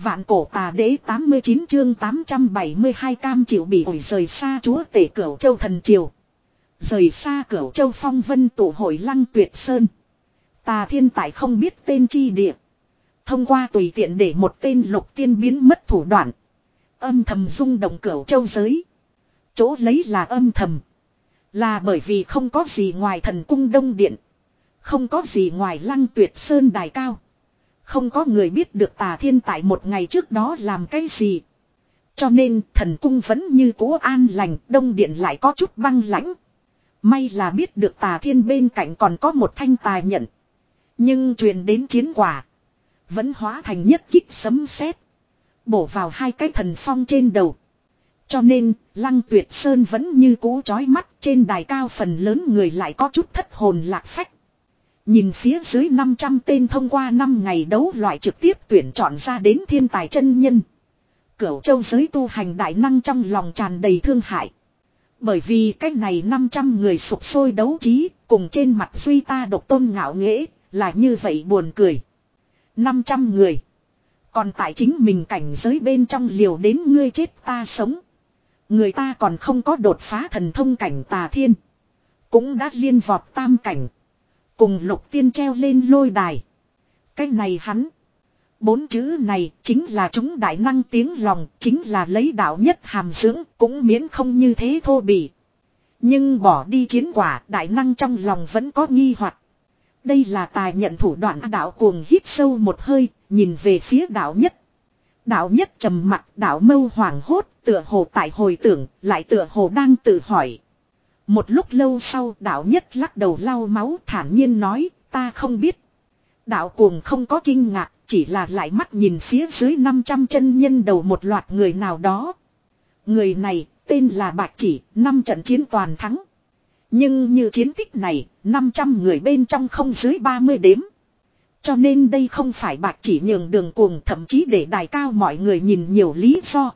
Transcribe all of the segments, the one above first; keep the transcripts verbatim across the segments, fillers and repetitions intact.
Vạn cổ tà đế tám mươi chín chương tám trăm bảy mươi hai cam chịu bị ổi rời xa chúa tể Cửu Châu thần triều. Rời xa Cửu Châu phong vân tụ hội Lăng Tuyệt Sơn. Tà thiên tại không biết tên chi địa. Thông qua tùy tiện để một tên lục tiên biến mất thủ đoạn. Âm thầm rung động Cửu Châu giới. Chỗ lấy là âm thầm. Là bởi vì không có gì ngoài thần cung đông điện. Không có gì ngoài Lăng Tuyệt Sơn đài cao. Không có người biết được tà thiên tại một ngày trước đó làm cái gì. Cho nên thần cung vẫn như cũ an lành, đông điện lại có chút băng lãnh. May là biết được tà thiên bên cạnh còn có một thanh tài nhận. Nhưng truyền đến chiến quả. Vẫn hóa thành nhất kích sấm sét, bổ vào hai cái thần phong trên đầu. Cho nên Lăng Tuyệt Sơn vẫn như cũ chói mắt, trên đài cao phần lớn người lại có chút thất hồn lạc phách. Nhìn phía dưới năm trăm tên thông qua năm ngày đấu loại trực tiếp tuyển chọn ra đến thiên tài chân nhân. Cửu Châu giới tu hành đại năng trong lòng tràn đầy thương hại. Bởi vì cách này năm trăm người sục sôi đấu trí, cùng trên mặt duy ta độc tôn ngạo nghễ, là như vậy buồn cười. năm trăm người. Còn tại chính mình cảnh giới bên trong liều đến ngươi chết ta sống. Người ta còn không có đột phá thần thông cảnh tà thiên. Cũng đã liên vọt tam cảnh. Cùng lục tiên treo lên lôi đài. Cái này hắn. Bốn chữ này chính là chúng đại năng tiếng lòng. Chính là lấy đạo nhất hàm dưỡng. Cũng miễn không như thế thô bỉ. Nhưng bỏ đi chiến quả. Đại năng trong lòng vẫn có nghi hoặc. Đây là tài nhận thủ đoạn. Đạo cuồng hít sâu một hơi. Nhìn về phía đạo nhất. Đạo nhất trầm mặc. Đạo mâu hoảng hốt. Tựa hồ tại hồi tưởng. Lại tựa hồ đang tự hỏi. Một lúc lâu sau đạo nhất lắc đầu lau máu thản nhiên nói ta không biết. Đạo cuồng không có kinh ngạc, chỉ là lại mắt nhìn phía dưới năm trăm chân nhân đầu một loạt người nào đó. Người này tên là Bạch Chỉ, năm trận chiến toàn thắng. Nhưng như chiến tích này, năm trăm người bên trong không dưới ba mươi đếm. Cho nên đây không phải Bạch Chỉ nhường đường cuồng, thậm chí để đài cao mọi người nhìn nhiều lý do.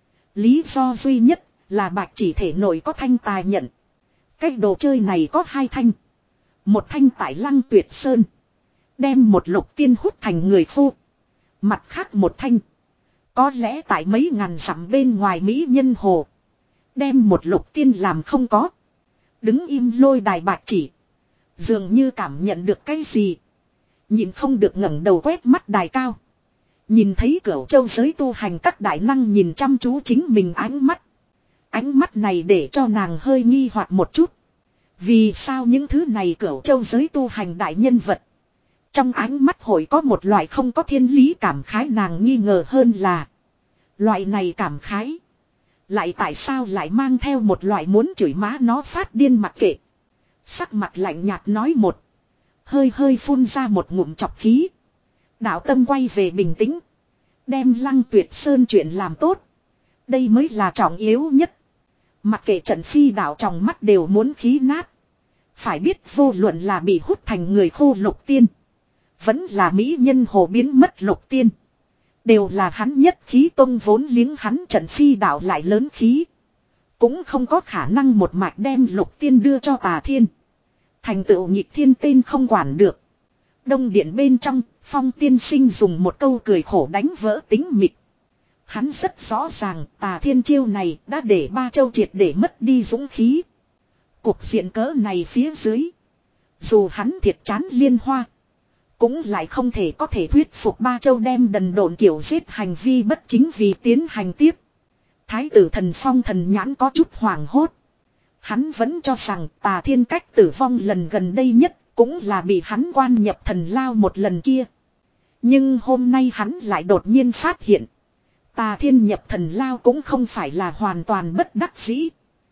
Lý do duy nhất là Bạch Chỉ thể nội có thanh tài nhận. Cái đồ chơi này có hai thanh. Một thanh tại Lăng Tuyệt Sơn. Đem một lục tiên hút thành người phu. Mặt khác một thanh. Có lẽ tại mấy ngàn dặm bên ngoài Mỹ Nhân Hồ. Đem một lục tiên làm không có. Đứng im lôi đài Bạch Chỉ. Dường như cảm nhận được cái gì. Nhìn không được ngẩng đầu quét mắt đài cao. Nhìn thấy Cửu Châu giới tu hành các đại năng nhìn chăm chú chính mình ánh mắt. Ánh mắt này để cho nàng hơi nghi hoặc một chút. Vì sao những thứ này Cửu Châu giới tu hành đại nhân vật. Trong ánh mắt hội có một loại không có thiên lý cảm khái, nàng nghi ngờ hơn là. Loại này cảm khái. Lại tại sao lại mang theo một loại muốn chửi má nó phát điên mặc kệ. Sắc mặt lạnh nhạt nói một. Hơi hơi phun ra một ngụm chọc khí. Đạo tâm quay về bình tĩnh. Đem Lăng Tuyệt Sơn chuyện làm tốt. Đây mới là trọng yếu nhất. Mặc kệ trận phi đạo trong mắt đều muốn khí nát. Phải biết vô luận là bị hút thành người khô lục tiên. Vẫn là Mỹ Nhân Hồ biến mất lục tiên. Đều là hắn nhất khí tông vốn liếng hắn trận phi đạo lại lớn khí. Cũng không có khả năng một mạch đem lục tiên đưa cho tà thiên. Thành tựu nhịp thiên tên không quản được. Đông điện bên trong, Phong tiên sinh dùng một câu cười khổ đánh vỡ tính mịt. Hắn rất rõ ràng tà thiên chiêu này đã để ba châu triệt để mất đi dũng khí. Cuộc diện cỡ này phía dưới. Dù hắn thiệt chán liên hoa. Cũng lại không thể có thể thuyết phục ba châu đem đần độn kiểu giết hành vi bất chính vì tiến hành tiếp. Thái tử thần Phong thần nhãn có chút hoảng hốt. Hắn vẫn cho rằng tà thiên cách tử vong lần gần đây nhất cũng là bị hắn quan nhập thần lao một lần kia. Nhưng hôm nay hắn lại đột nhiên phát hiện. Tà thiên nhập thần lao cũng không phải là hoàn toàn bất đắc dĩ.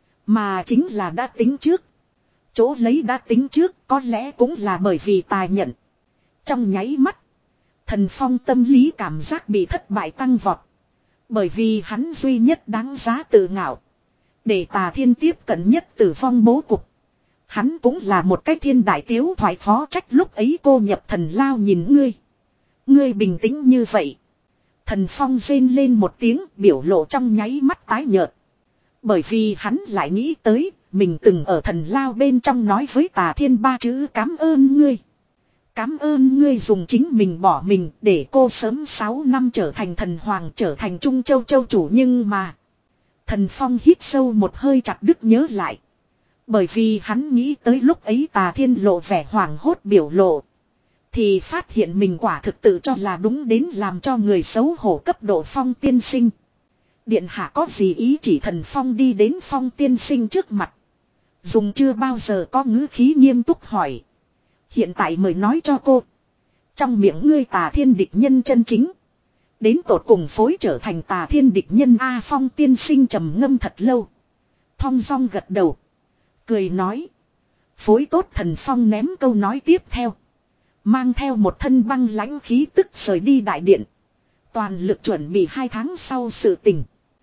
Mà chính là đã tính trước. Chỗ lấy đã tính trước có lẽ cũng là bởi vì tài nhận. Trong nháy mắt. Thần Phong tâm lý cảm giác bị thất bại tăng vọt. Bởi vì hắn duy nhất đáng giá tự ngạo. Để tà thiên tiếp cận nhất tử vong bố cục. Hắn cũng là một cái thiên đại tiếu thoại phó trách lúc ấy cô nhập thần lao nhìn ngươi. Ngươi bình tĩnh như vậy. Thần Phong rên lên một tiếng biểu lộ trong nháy mắt tái nhợt. Bởi vì hắn lại nghĩ tới mình từng ở thần lao bên trong nói với tà thiên ba chữ cảm ơn ngươi. Cám ơn ngươi dùng chính mình bỏ mình để cô sớm sáu năm trở thành thần hoàng, trở thành Trung Châu châu chủ, nhưng mà. Thần Phong hít sâu một hơi, chặt đứt nhớ lại. Bởi vì hắn nghĩ tới lúc ấy Tà Thiên lộ vẻ hoảng hốt biểu lộ. Thì phát hiện mình quả thực tự cho là đúng đến làm cho người xấu hổ cấp độ Phong tiên sinh. Điện hạ có gì ý chỉ? Thần Phong đi đến Phong tiên sinh trước mặt. Dùng chưa bao giờ có ngữ khí nghiêm túc hỏi. Hiện tại mời nói cho cô. Trong miệng ngươi Tà Thiên địch nhân chân chính. Đến tột cùng phối trở thành Tà Thiên địch nhân A. Phong tiên sinh trầm ngâm thật lâu. Thong dong gật đầu. Cười nói. Phối tốt. Thần Phong ném câu nói tiếp theo. Mang theo một thân băng lãnh khí tức rời đi đại điện. Toàn lực chuẩn bị hai tháng sau sự tình.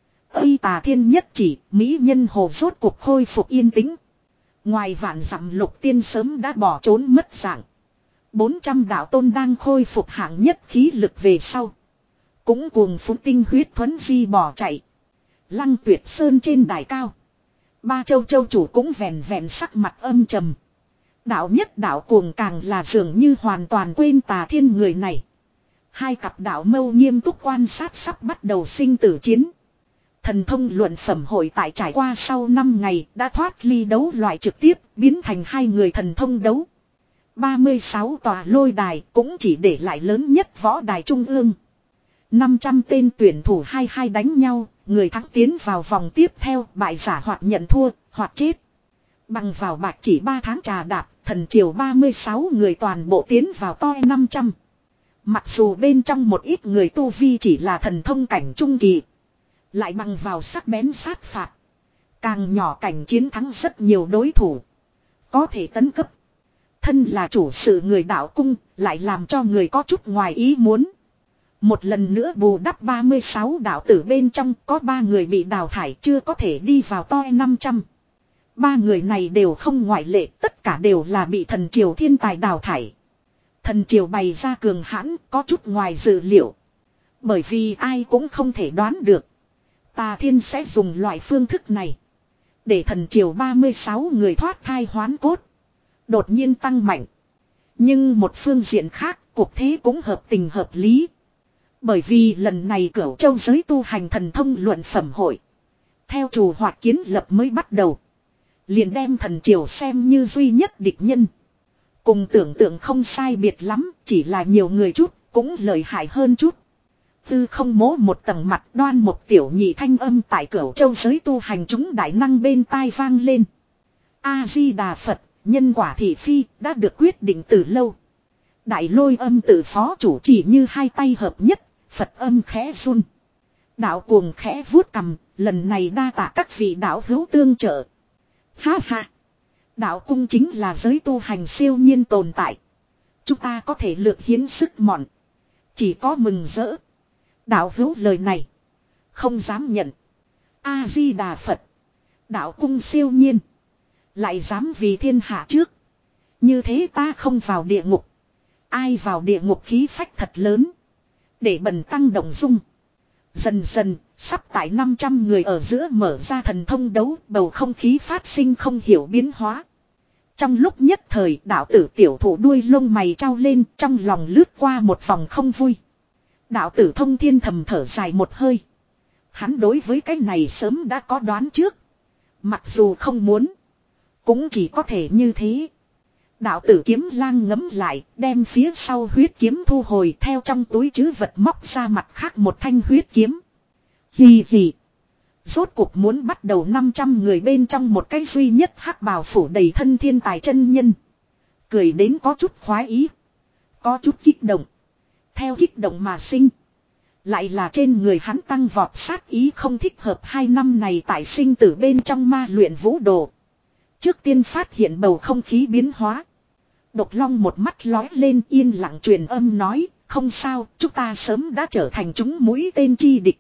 Ây Tà Thiên nhất chỉ, mỹ nhân hồ rốt cuộc khôi phục yên tĩnh. Ngoài vạn dặm Lục Tiên sớm đã bỏ trốn mất dạng. bốn trăm đạo tôn đang khôi phục hạng nhất khí lực về sau. Cũng cuồng phúng tinh huyết thuấn di bỏ chạy. Lăng Tuyệt Sơn trên đài cao. Ba châu châu chủ cũng vèn vèn sắc mặt âm trầm. Đạo nhất đạo cuồng càng là dường như hoàn toàn quên Tà Thiên người này. Hai cặp đạo mâu nghiêm túc quan sát sắp bắt đầu sinh tử chiến. Thần thông luận phẩm hội tại trải qua sau năm ngày đã thoát ly đấu loại trực tiếp, biến thành hai người thần thông đấu. ba mươi sáu tòa lôi đài cũng chỉ để lại lớn nhất võ đài trung ương. năm trăm tên tuyển thủ hai hai đánh nhau, người thắng tiến vào vòng tiếp theo, bại giả hoặc nhận thua, hoặc chết. Bằng vào bạc chỉ ba tháng trà đạp, thần triều ba mươi sáu người toàn bộ tiến vào toi năm trăm. Mặc dù bên trong một ít người tu vi chỉ là thần thông cảnh trung kỳ. Lại bằng vào sắc bén sát phạt. Càng nhỏ cảnh chiến thắng rất nhiều đối thủ. Có thể tấn cấp. Thân là chủ sự người đạo cung, lại làm cho người có chút ngoài ý muốn. Một lần nữa bù đắp ba mươi sáu đạo tử bên trong có ba người bị đào thải chưa có thể đi vào toi năm trăm. Ba người này đều không ngoại lệ, tất cả đều là bị thần triều thiên tài đào thải. Thần triều bày ra cường hãn có chút ngoài dự liệu. Bởi vì ai cũng không thể đoán được. Tà Thiên sẽ dùng loại phương thức này. Để thần triều ba mươi sáu người thoát thai hoán cốt. Đột nhiên tăng mạnh. Nhưng một phương diện khác, cuộc thế cũng hợp tình hợp lý. Bởi vì lần này Cửu Châu giới tu hành thần thông luận phẩm hội. Theo chủ hoạt kiến lập mới bắt đầu. Liền đem thần triều xem như duy nhất địch nhân. Cùng tưởng tượng không sai biệt lắm, chỉ là nhiều người chút, cũng lợi hại hơn chút. Tư không mố một tầng mặt đoan một tiểu nhị thanh âm tại Cửu Châu giới tu hành chúng đại năng bên tai vang lên. A-di-đà Phật, nhân quả thị phi, đã được quyết định từ lâu. Đại lôi âm tự phó chủ chỉ như hai tay hợp nhất, Phật âm khẽ run. Đạo cuồng khẽ vuốt cầm, lần này đa tạ các vị đạo hữu tương trợ. Ha ha! Đạo cung chính là giới tu hành siêu nhiên tồn tại. Chúng ta có thể lược hiến sức mọn. Chỉ có mừng rỡ. Đạo hữu lời này. Không dám nhận. A-di-đà Phật. Đạo cung siêu nhiên. Lại dám vì thiên hạ trước. Như thế ta không vào địa ngục. Ai vào địa ngục khí phách thật lớn. Để bần tăng động dung. Dần dần, sắp tại năm trăm người ở giữa mở ra thần thông đấu, bầu không khí phát sinh không hiểu biến hóa. Trong lúc nhất thời, đạo tử tiểu thủ đuôi lông mày trao lên, trong lòng lướt qua một vòng không vui. Đạo tử Thông Thiên thầm thở dài một hơi. Hắn đối với cái này sớm đã có đoán trước. Mặc dù không muốn, cũng chỉ có thể như thế. Đạo tử Kiếm Lang ngấm lại, đem phía sau huyết kiếm thu hồi, theo trong túi trữ vật móc ra mặt khác một thanh huyết kiếm. Hì hì. Rốt cuộc muốn bắt đầu năm trăm người bên trong một cái duy nhất hắc bào phủ đầy thân thiên tài chân nhân. Cười đến có chút khoái ý. Có chút kích động. Theo kích động mà sinh. Lại là trên người hắn tăng vọt sát ý không thích hợp hai năm này tại sinh tử bên trong ma luyện vũ đồ. Trước tiên phát hiện bầu không khí biến hóa. Độc Long một mắt lói lên yên lặng truyền âm nói, không sao, chúng ta sớm đã trở thành chúng mũi tên chi địch.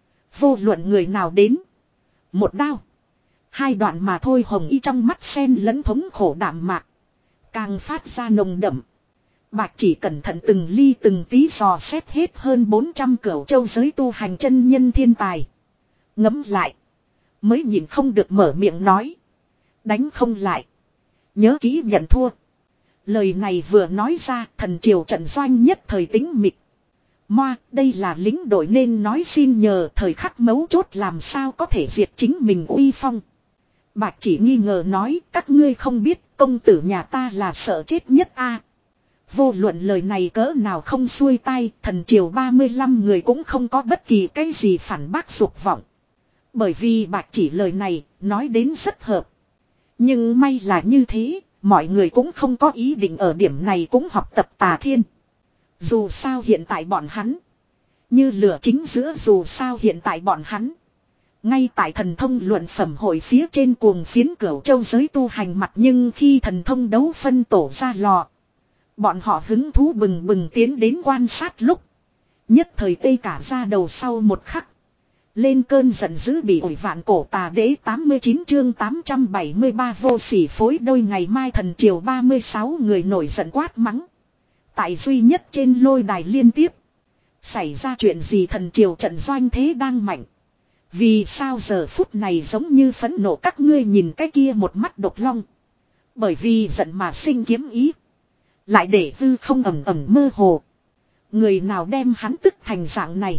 Vô luận người nào đến. Một đao. Hai đoạn mà thôi. Hồng y trong mắt sen lẫn thống khổ đạm mạc. Càng phát ra nồng đậm. Bạch chỉ cẩn thận từng ly từng tí dò xét hết hơn bốn trăm Cửu Châu giới tu hành chân nhân thiên tài. Ngấm lại. Mới nhìn không được mở miệng nói. Đánh không lại. Nhớ kỹ nhận thua. Lời này vừa nói ra, thần triều trận doanh nhất thời tính mịch. Moa, đây là lính đội nên nói xin nhờ, thời khắc mấu chốt làm sao có thể diệt chính mình uy phong. Bạch chỉ nghi ngờ nói, các ngươi không biết công tử nhà ta là sợ chết nhất a. Vô luận lời này cỡ nào không xuôi tai, thần triều ba mươi lăm người cũng không có bất kỳ cái gì phản bác dục vọng. Bởi vì bạch chỉ lời này, nói đến rất hợp. Nhưng may là như thế, mọi người cũng không có ý định ở điểm này cũng học tập Tà Thiên. Dù sao hiện tại bọn hắn, như lửa chính giữa dù sao hiện tại bọn hắn. Ngay tại thần thông luận phẩm hội phía trên cuồng phiến Cửu Châu giới tu hành mặt, nhưng khi thần thông đấu phân tổ ra lò. Bọn họ hứng thú bừng bừng tiến đến quan sát lúc. Nhất thời tê cả ra đầu sau một khắc. Lên cơn giận dữ bị ổi vạn cổ tà đế tám mươi chín chương tám trăm bảy mươi ba vô sỉ phối đôi. Ngày mai thần triều ba mươi sáu người nổi giận quát mắng. Tại duy nhất trên lôi đài liên tiếp. Xảy ra chuyện gì? Thần triều trận doanh thế đang mạnh. Vì sao giờ phút này giống như phẫn nộ? Các ngươi nhìn cái kia một mắt độc long. Bởi vì giận mà sinh kiếm ý. Lại để hư không ẩm ẩm mơ hồ. Người nào đem hắn tức thành dạng này?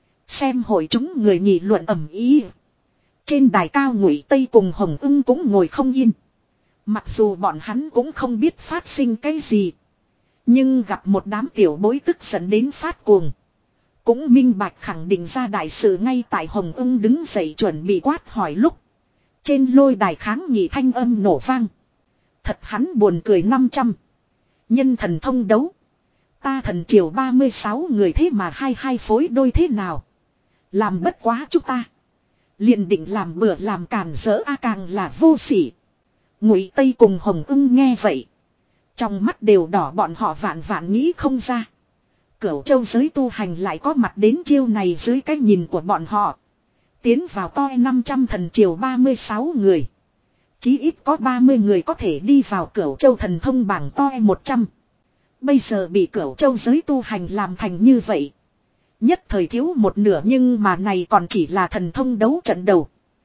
Xem hội chúng người nghị luận ẩm ý. Trên đài cao Ngụy Tây cùng Hồng Ưng cũng ngồi không yên. Mặc dù bọn hắn cũng không biết phát sinh cái gì. Nhưng gặp một đám tiểu bối tức giận đến phát cuồng. Cũng minh bạch khẳng định ra đại sự. Ngay tại Hồng Ưng đứng dậy chuẩn bị quát hỏi lúc. Trên lôi đài kháng nghị thanh âm nổ vang. Thật hắn buồn cười năm trăm. Nhân thần thông đấu. Ta thần triều ba mươi sáu người thế mà hai hai phối đôi thế nào? Làm bất quá chúng ta. Liền định làm bừa làm càn rỡ a, càng là vô sỉ. Ngụy Tây cùng Hồng Ưng nghe vậy. Trong mắt đều đỏ, bọn họ vạn vạn nghĩ không ra. Cửu Châu giới tu hành lại có mặt đến chiêu này dưới cái nhìn của bọn họ. Tiến vào toi năm trăm thần triều ba mươi sáu người. Chí ít có ba mươi người có thể đi vào Cửu Châu thần thông bảng toi một trăm. Bây giờ bị Cửu Châu giới tu hành làm thành như vậy. Nhất thời thiếu một nửa, nhưng mà này còn chỉ là thần thông đấu trận đầu.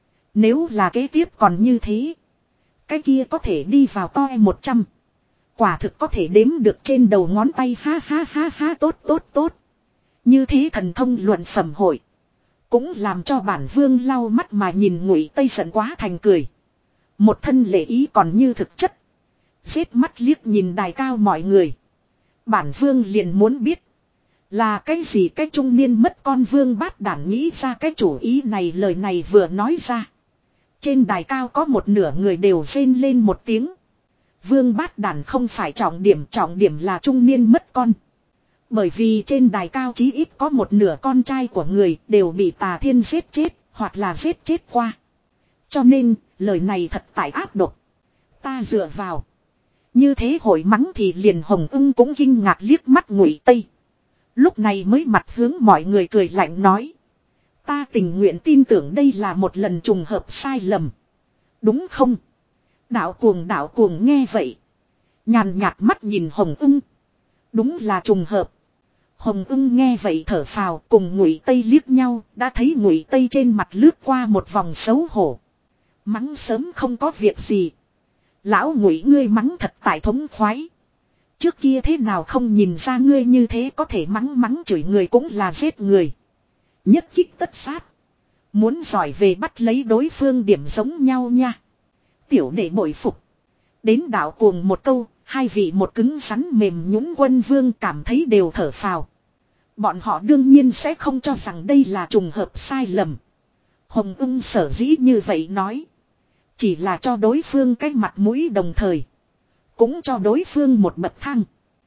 Nếu là kế tiếp còn như thế. Cái kia có thể đi vào toi một trăm. Quả thực có thể đếm được trên đầu ngón tay, ha ha ha ha, tốt tốt tốt. Như thế thần thông luận phẩm hội. Cũng làm cho bản vương lau mắt mà nhìn. Ngụy Tây giận quá thành cười. Một thân lệ ý còn như thực chất. Xếp mắt liếc nhìn đài cao mọi người. Bản vương liền muốn biết. Là cái gì cái trung niên mất con vương bát đản nghĩ ra cái chủ ý này? Lời này vừa nói ra. Trên đài cao có một nửa người đều rên lên một tiếng. Vương bát đản không phải trọng điểm, trọng điểm là trung niên mất con. Bởi vì trên đài cao chí ít có một nửa con trai của người đều bị Tà Thiên giết chết, hoặc là giết chết qua. Cho nên, lời này thật tại áp độc. Ta dựa vào. Như thế hội mắng thì liền Hồng Ưng cũng kinh ngạc liếc mắt Ngụy Tây. Lúc này mới mặt hướng mọi người cười lạnh nói. Ta tình nguyện tin tưởng đây là một lần trùng hợp sai lầm. Đúng không? Đạo cuồng đạo cuồng nghe vậy. Nhàn nhạt mắt nhìn Hồng Ưng. Đúng là trùng hợp. Hồng Ưng nghe vậy thở phào, cùng Ngụy Tây liếc nhau, đã thấy Ngụy Tây trên mặt lướt qua một vòng xấu hổ. Mắng sớm không có việc gì. Lão Ngụy ngươi mắng thật tại thống khoái. Trước kia thế nào không nhìn ra ngươi như thế có thể mắng mắng chửi người cũng là giết người. Nhất kích tất sát. Muốn giỏi về bắt lấy đối phương điểm giống nhau nha. Tiểu đệ bội phục. Đến đạo cuồng một câu, hai vị một cứng rắn mềm nhũn quân vương cảm thấy đều thở phào. Bọn họ đương nhiên sẽ không cho rằng đây là trùng hợp sai lầm. Hồng Ưng sở dĩ như vậy nói. Chỉ là cho đối phương cái mặt mũi, đồng thời cũng cho đối phương một bậc thang.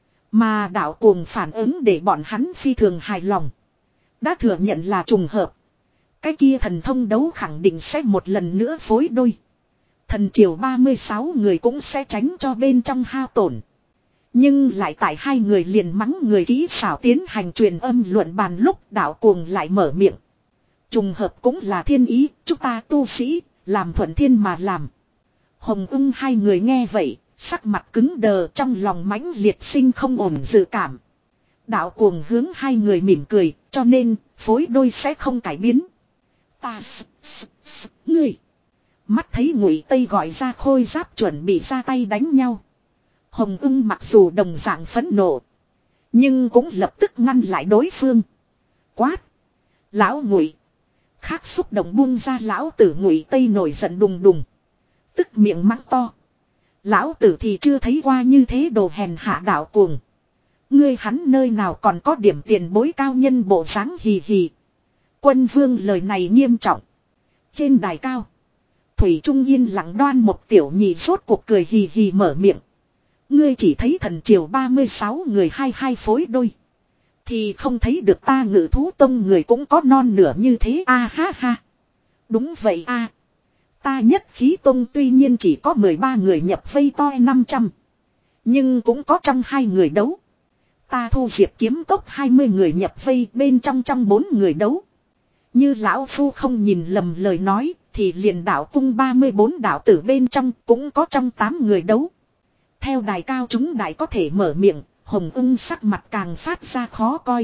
Mà đạo cuồng phản ứng để bọn hắn phi thường hài lòng. Đã thừa nhận là trùng hợp. Cái kia thần thông đấu khẳng định sẽ một lần nữa phối đôi. Thần triều ba mươi sáu người cũng sẽ tránh cho bên trong hao tổn. Nhưng lại tại hai người liền mắng người kỹ xảo tiến hành truyền âm luận bàn lúc đạo cuồng lại mở miệng. Trùng hợp cũng là thiên ý, chúng ta tu sĩ, làm thuận thiên mà làm. Hồng Ưng hai người nghe vậy, sắc mặt cứng đờ, trong lòng mãnh liệt sinh không ổn dự cảm. Đạo cuồng hướng hai người mỉm cười, cho nên phối đôi sẽ không cải biến. Ta s, s, s, ngươi. Mắt thấy Ngụy Tây gọi ra khôi giáp chuẩn bị ra tay đánh nhau. Hồng ưng mặc dù đồng dạng phẫn nộ. Nhưng cũng lập tức ngăn lại đối phương. Quát. Lão Ngụy. Khác xúc động buông ra lão tử Ngụy Tây nổi giận đùng đùng. Tức miệng mắng to. Lão tử thì chưa thấy qua như thế đồ hèn hạ đạo cuồng. Ngươi hắn nơi nào còn có điểm tiền bối cao nhân bộ dáng hì hì. Quân vương lời này nghiêm trọng. Trên đài cao. Thủy Trung yên lặng đoan một tiểu nhị rốt cuộc cười hì hì mở miệng. Ngươi chỉ thấy thần triều ba mươi sáu người hai hai phối đôi. Thì không thấy được ta Ngự Thú Tông người cũng có non nửa như thế a à, ha ha. Đúng vậy a à. Ta Nhất Khí Tông tuy nhiên chỉ có mười ba người nhập vây toi năm trăm. Nhưng cũng có trăm hai người đấu. Ta Thu Diệp Kiếm Cốc hai mươi người nhập vây bên trong trong bốn người đấu. Như lão phu không nhìn lầm lời nói thì liền đạo cung ba mươi bốn đạo tử bên trong cũng có trong tám người đấu. Theo đài cao chúng đại có thể mở miệng, Hồng ưng sắc mặt càng phát ra khó coi.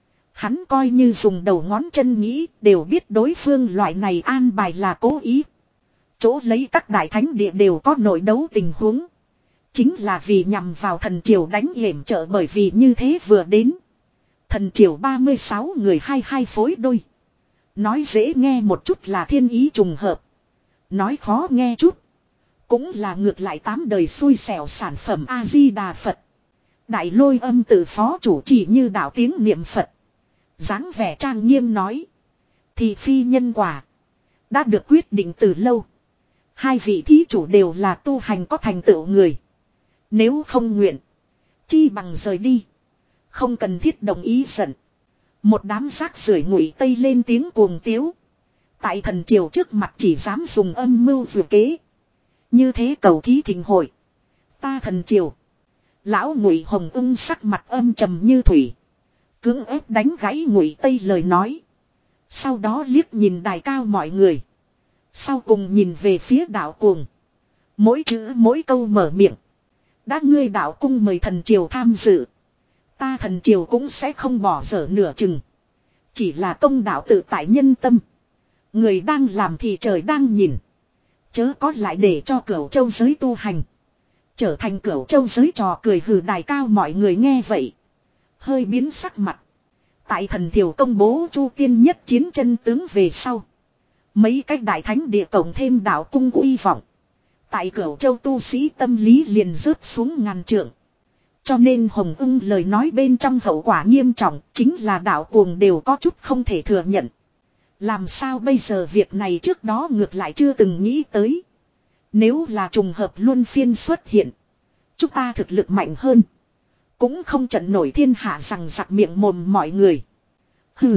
Hắn coi như dùng đầu ngón chân nghĩ đều biết đối phương loại này an bài là cố ý. Chỗ lấy các đại thánh địa đều có nội đấu tình huống. Chính là vì nhằm vào thần triều đánh hiểm trợ bởi vì như thế vừa đến. Thần triều ba mươi sáu người hai hai phối đôi. Nói dễ nghe một chút là thiên ý trùng hợp. Nói khó nghe chút. Cũng là ngược lại tám đời xui xẻo sản phẩm A-di-đà Phật. Đại Lôi Âm tự phó chủ chỉ như đạo tiếng niệm Phật. dáng vẻ trang nghiêm nói. Thì phi nhân quả. Đã được quyết định từ lâu. Hai vị thí chủ đều là tu hành có thành tựu người. Nếu không nguyện. Chi bằng rời đi. Không cần thiết đồng ý giận. Một đám rác rưởi Ngụy Tây lên tiếng cuồng tiếu. Tại thần triều trước mặt chỉ dám dùng âm mưu vừa kế. Như thế cầu thí thịnh hội. Ta thần triều. Lão Ngụy Hồng ưng sắc mặt âm trầm như thủy. Cưỡng ép đánh gãy Ngụy Tây lời nói. Sau đó liếc nhìn đài cao mọi người. Sau cùng nhìn về phía đạo cuồng. Mỗi chữ mỗi câu mở miệng. Đã ngươi đạo cung mời thần triều tham dự. Ta thần triều cũng sẽ không bỏ dở nửa chừng. Chỉ là công đạo tự tại nhân tâm. Người đang làm thì trời đang nhìn. Chớ có lại để cho Cửu Châu giới tu hành. Trở thành Cửu Châu giới trò cười hừ đài cao mọi người nghe vậy. Hơi biến sắc mặt. Tại thần triều công bố Chu Tiên nhất chiến chân tướng về sau. Mấy cách đại thánh địa cộng thêm đạo cung uy vọng. Tại Cửu Châu tu sĩ tâm lý liền rớt xuống ngàn trượng. Cho nên Hồng ưng lời nói bên trong hậu quả nghiêm trọng chính là đạo cuồng đều có chút không thể thừa nhận. Làm sao bây giờ việc này trước đó ngược lại chưa từng nghĩ tới. Nếu là trùng hợp luân phiên xuất hiện. Chúng ta thực lực mạnh hơn. Cũng không trận nổi thiên hạ rằng giặc miệng mồm mọi người. Hừ.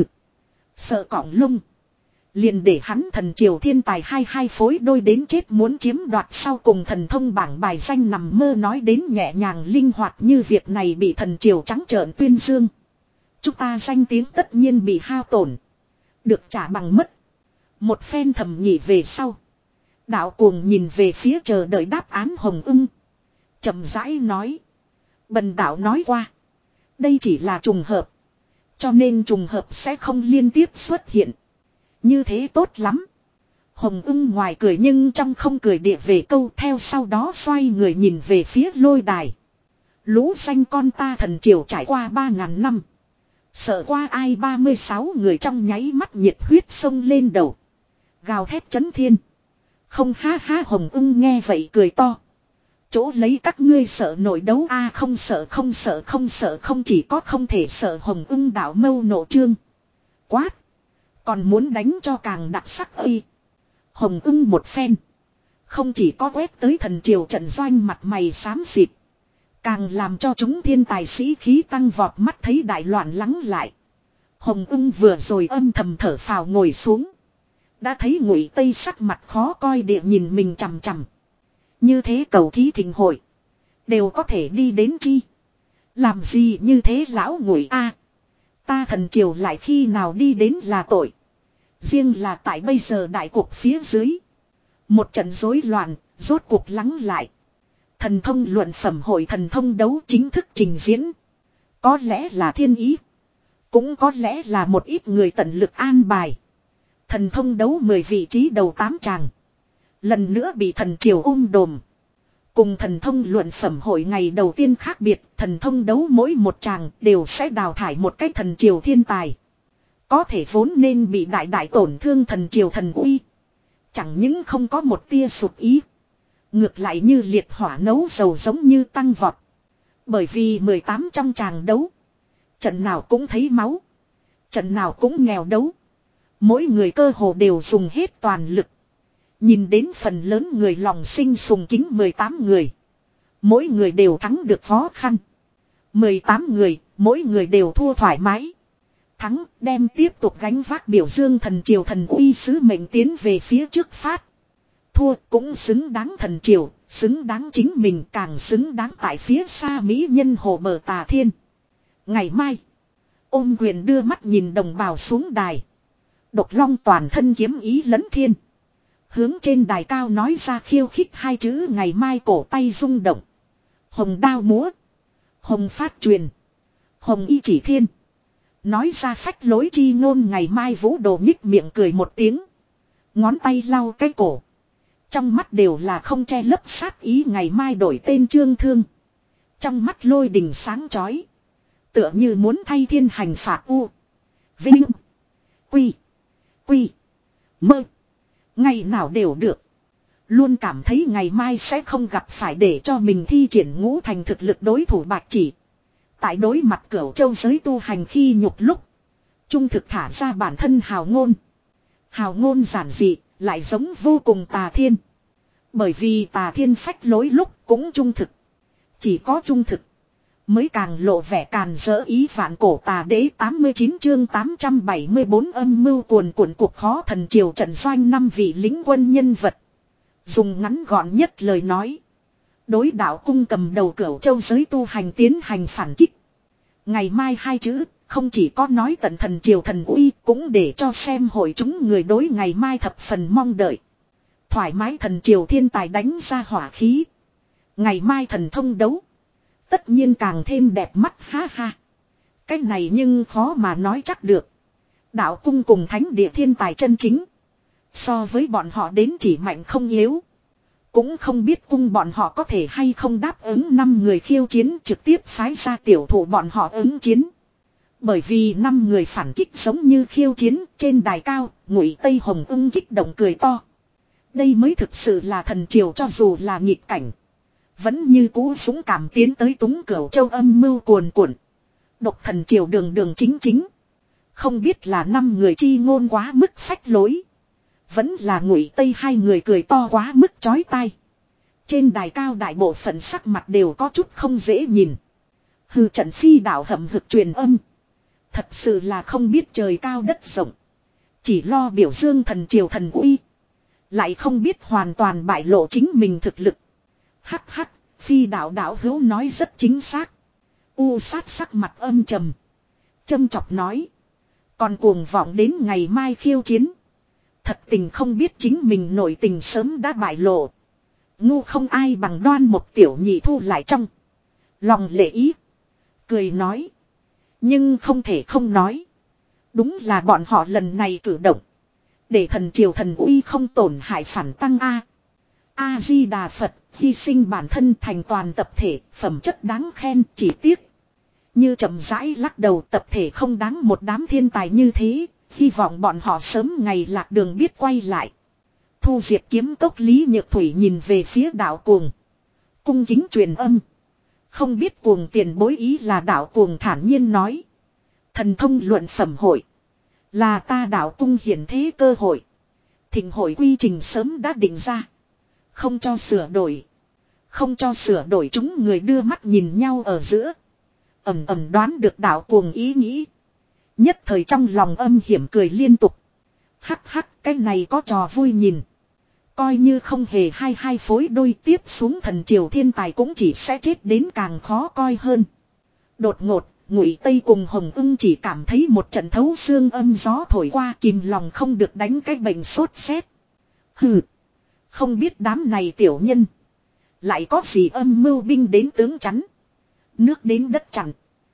Sợ cỏng lông. Liền để hắn thần triều thiên tài hai hai phối đôi đến chết muốn chiếm đoạt sau cùng thần thông bảng bài danh nằm mơ nói đến nhẹ nhàng linh hoạt như việc này bị thần triều trắng trợn tuyên dương. Chúng ta danh tiếng tất nhiên bị hao tổn. Được trả bằng mất. Một phen thầm nhị về sau. Đạo cuồng nhìn về phía chờ đợi đáp án Hồng ưng. Chậm rãi nói. Bần đạo nói qua. Đây chỉ là trùng hợp. Cho nên trùng hợp sẽ không liên tiếp xuất hiện. Như thế tốt lắm. Hồng ưng ngoài cười nhưng trong không cười địa về câu theo sau đó xoay người nhìn về phía lôi đài. Lũ xanh con ta thần triều trải qua ba ngàn năm. Sợ qua ai ba mươi sáu người trong nháy mắt nhiệt huyết sông lên đầu. Gào thét chấn thiên. Không ha ha Hồng ưng nghe vậy cười to. Chỗ lấy các ngươi sợ nội đấu a không sợ không sợ không sợ không chỉ có không thể sợ Hồng ưng đạo mâu nộ trương. Quát. Còn muốn đánh cho càng đặc sắc ơi. Hồng ưng một phen. Không chỉ có quét tới thần triều trận doanh mặt mày xám xịt. Càng làm cho chúng thiên tài sĩ khí tăng vọt mắt thấy đại loạn lắng lại. Hồng ưng vừa rồi âm thầm thở phào ngồi xuống. Đã thấy Ngụy Tây sắc mặt khó coi địa nhìn mình chằm chằm. Như thế cầu thí thịnh hội. Đều có thể đi đến chi. Làm gì như thế lão Ngụy a ta thần triều lại khi nào đi đến là tội. Riêng là tại bây giờ đại cuộc phía dưới. Một trận rối loạn, rốt cuộc lắng lại. Thần thông luận phẩm hội thần thông đấu chính thức trình diễn. Có lẽ là thiên ý. Cũng có lẽ là một ít người tận lực an bài. Thần thông đấu mười vị trí đầu tám chàng. Lần nữa bị thần triều ôm đồm. Cùng thần thông luận phẩm hội ngày đầu tiên khác biệt, thần thông đấu mỗi một chàng đều sẽ đào thải một cái thần triều thiên tài. Có thể vốn nên bị đại đại tổn thương thần triều thần uy. Chẳng những không có một tia sụt ý. Ngược lại như liệt hỏa nấu dầu giống như tăng vọt. Bởi vì mười tám trong chàng đấu. Trận nào cũng thấy máu. Trận nào cũng nghèo đấu. Mỗi người cơ hồ đều dùng hết toàn lực. Nhìn đến phần lớn người lòng sinh sùng kính mười tám người. Mỗi người đều thắng được khó khăn. mười tám người, mỗi người đều thua thoải mái. Thắng đem tiếp tục gánh vác biểu dương thần triều thần uy sứ mệnh tiến về phía trước phát. Thua cũng xứng đáng thần triều, xứng đáng chính mình, càng xứng đáng tại phía xa mỹ nhân hồ bờ Tà Thiên. Ngày mai, ôm quyền đưa mắt nhìn đồng bào xuống đài. Độc Long toàn thân kiếm ý lẫn thiên. Hướng trên đài cao nói ra khiêu khích hai chữ, ngày mai cổ tay rung động. Hồng đao múa. Hồng phát truyền. Hồng y chỉ thiên. Nói ra phách lối chi ngôn, ngày mai Vũ Đồ nhích miệng cười một tiếng. Ngón tay lau cái cổ. Trong mắt đều là không che lấp sát ý, ngày mai đổi tên Trương Thương. Trong mắt lôi đình sáng chói. Tựa như muốn thay thiên hành phạt u. Vinh. Quy. Quy. Mơ. Ngày nào đều được. Luôn cảm thấy ngày mai sẽ không gặp phải để cho mình thi triển ngũ thành thực lực đối thủ Bạch Chỉ. Tại đối mặt Cửu Châu giới tu hành khi nhục lúc. Trung thực thả ra bản thân hào ngôn. Hào ngôn giản dị, lại giống vô cùng Tà Thiên. Bởi vì Tà Thiên phách lối lúc cũng trung thực. Chỉ có trung thực mới càng lộ vẻ càn rỡ ý vạn cổ tà đế. Tám mươi chín chương tám trăm bảy mươi bốn âm mưu cuồn cuộn cuộc khó thần triều trận doanh năm vị lính quân nhân vật. Dùng ngắn gọn nhất lời nói. Đối đạo cung cầm đầu Cửu Châu giới tu hành tiến hành phản kích. Ngày mai hai chữ không chỉ có nói tận thần triều thần uy, cũng để cho xem hội chúng người đối ngày mai thập phần mong đợi. Thoải mái thần triều thiên tài đánh ra hỏa khí. Ngày mai thần thông đấu. Tất nhiên càng thêm đẹp mắt, ha ha. Cái này nhưng khó mà nói chắc được. Đạo cung cùng thánh địa thiên tài chân chính. So với bọn họ đến chỉ mạnh không yếu. Cũng không biết cung bọn họ có thể hay không đáp ứng năm người khiêu chiến, trực tiếp phái ra tiểu thủ bọn họ ứng chiến. Bởi vì năm người phản kích giống như khiêu chiến, trên đài cao, Ngụy Tây Hồng ưng kích động cười to. Đây mới thực sự là thần triều, cho dù là nghịch cảnh. Vẫn như cũ dũng cảm tiến tới túng Cửu Châu âm mưu cuồn cuộn. Độc thần triều đường đường chính chính. Không biết là năm người chi ngôn quá mức phách lối. Vẫn là Ngụy Tây hai người cười to quá mức chói tai. Trên đài cao đại bộ phận sắc mặt đều có chút không dễ nhìn. Hư trận phi đạo hậm hực truyền âm. Thật sự là không biết trời cao đất rộng. Chỉ lo biểu dương thần triều thần uy. Lại không biết hoàn toàn bại lộ chính mình thực lực. Hắc hắc, phi đạo đạo hữu nói rất chính xác. U sát sắc mặt âm trầm. Châm chọc nói. Còn cuồng vọng đến ngày mai khiêu chiến. Thật tình không biết chính mình nội tình sớm đã bại lộ. Ngu không ai bằng Đoan một tiểu nhị thu lại trong lòng lệ ý. Cười nói. Nhưng không thể không nói. Đúng là bọn họ lần này cử động. Để thần triều thần uy không tổn hại phản tăng A. A-di-đà Phật, hy sinh bản thân thành toàn tập thể, phẩm chất đáng khen, chỉ tiếc. Như chậm rãi lắc đầu, tập thể không đáng một đám thiên tài như thế, hy vọng bọn họ sớm ngày lạc đường biết quay lại. Thu diệp kiếm cốc Lý Nhược Thủy nhìn về phía đạo cuồng. Cung kính truyền âm. Không biết cuồng tiền bối ý là đạo cuồng thản nhiên nói. Thần thông luận phẩm hội. Là ta đạo cung hiển thế cơ hội. Thịnh hội quy trình sớm đã định ra. Không cho sửa đổi. Không cho sửa đổi, chúng người đưa mắt nhìn nhau ở giữa. Ẩm ẩm đoán được đạo cuồng ý nghĩ. Nhất thời trong lòng âm hiểm cười liên tục. Hắc hắc, cái này có trò vui nhìn. Coi như không hề hai hai phối đôi tiếp xuống thần triều thiên tài cũng chỉ sẽ chết đến càng khó coi hơn. Đột ngột, Ngụy Tây cùng Hồng Ưng chỉ cảm thấy một trận thấu xương âm gió thổi qua, kìm lòng không được đánh cái bệnh sốt rét. Hừ, không biết đám này tiểu nhân lại có gì âm mưu binh đến tướng chắn, nước đến đất chặn.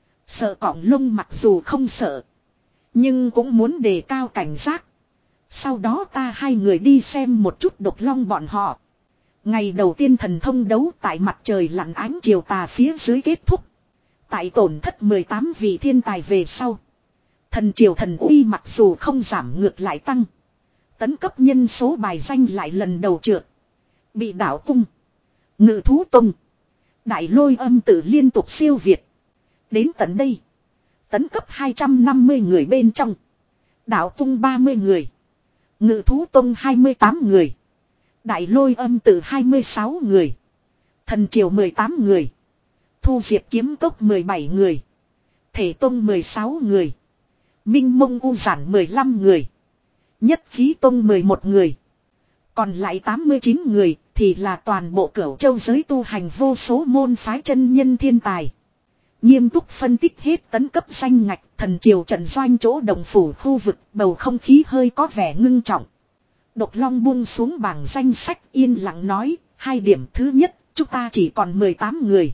Sợ cọng lông mặc dù không sợ, nhưng cũng muốn đề cao cảnh giác. Sau đó ta hai người đi xem một chút Độc Long bọn họ. Ngày đầu tiên thần thông đấu tại mặt trời lặn ánh chiều tà phía dưới kết thúc. Tại tổn thất mười tám vị thiên tài về sau. Thần triều thần uy mặc dù không giảm ngược lại tăng. Tấn cấp nhân số bài danh lại lần đầu trượt. Bị đảo cung. Ngự thú tông. Đại lôi âm tử liên tục siêu việt. Đến tận đây. Tấn cấp hai trăm năm mươi người bên trong. Đảo cung ba mươi người. Ngự thú tông hai mươi tám người. Đại lôi âm tử hai mươi sáu người. Thần triều mười tám người. Thu diệp kiếm cốc mười bảy người. Thể tông mười sáu người. Minh mông u giản mười lăm người. Nhất khí tông mười một người. Còn lại tám mươi chín người thì là toàn bộ cửu châu giới tu hành vô số môn phái chân nhân thiên tài. Nghiêm túc phân tích hết tấn cấp danh ngạch thần triều trận doanh chỗ đồng phủ khu vực bầu không khí hơi có vẻ ngưng trọng. Độc Long buông xuống bảng danh sách yên lặng nói, hai điểm thứ nhất, chúng ta chỉ còn mười tám người.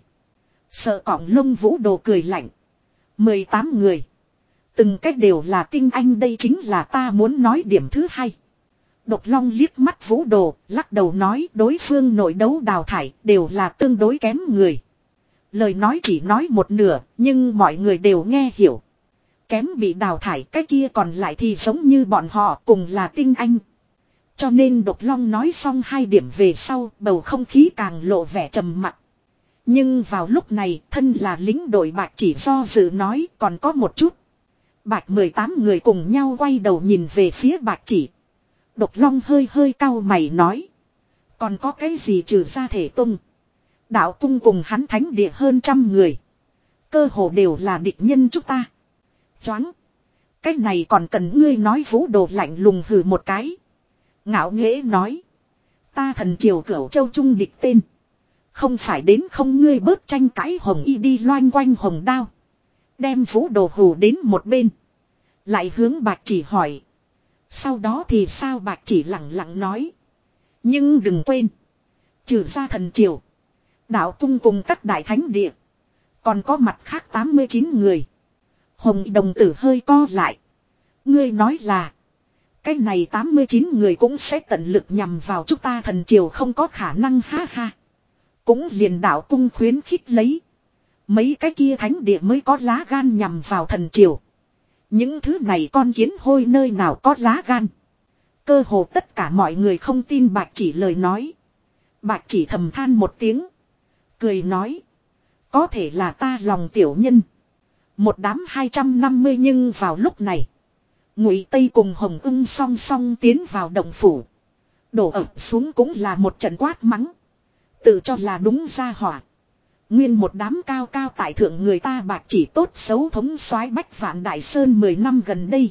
Sợ cỏng lông vũ đồ cười lạnh. mười tám người. Từng cách đều là tinh anh đây chính là ta muốn nói điểm thứ hai. Độc Long liếc mắt vũ đồ, lắc đầu nói đối phương nội đấu đào thải đều là tương đối kém người. Lời nói chỉ nói một nửa, nhưng mọi người đều nghe hiểu. Kém bị đào thải cái kia còn lại thì giống như bọn họ cùng là tinh anh. Cho nên Độc Long nói xong hai điểm về sau, bầu không khí càng lộ vẻ trầm mặc. Nhưng vào lúc này, thân là lính đội Bạch chỉ do dự nói còn có một chút. Bạch mười tám người cùng nhau quay đầu nhìn về phía Bạch chỉ. Độc Long hơi hơi cau mày nói. Còn có cái gì trừ ra thể tung. Đạo cung cùng hắn thánh địa hơn trăm người. Cơ hồ đều là địch nhân chúng ta. Choáng. Cái này còn cần ngươi nói vũ đồ lạnh lùng hừ một cái. Ngạo nghễ nói. Ta thần triều cửu châu trung địch tên. Không phải đến không ngươi bớt tranh cãi hồng y đi loanh quanh hồng đao. Đem vũ đồ hù đến một bên. Lại hướng Bạch chỉ hỏi. Sau đó thì sao Bạch chỉ lặng lặng nói. Nhưng đừng quên. Trừ ra thần triều. Đạo cung cùng các đại thánh địa. Còn có mặt khác tám mươi chín người. Hồng đồng tử hơi co lại. Ngươi nói là. Cái này tám mươi chín người cũng sẽ tận lực nhằm vào chúng ta thần triều không có khả năng ha ha. Cũng liền đạo cung khuyến khích lấy. Mấy cái kia thánh địa mới có lá gan nhằm vào thần triều. Những thứ này con kiến hôi nơi nào có lá gan. Cơ hồ tất cả mọi người không tin Bạch chỉ lời nói. Bạch chỉ thầm than một tiếng. Cười nói. Có thể là ta lòng tiểu nhân. Một đám hai trăm năm mươi nhưng vào lúc này. Ngụy Tây cùng Hồng Ưng song song tiến vào động phủ. Đổ ập xuống cũng là một trận quát mắng. Tự cho là đúng ra hỏa. Nguyên một đám cao cao tại thượng người ta Bạch chỉ tốt xấu thống soái bách vạn đại sơn mười năm gần đây.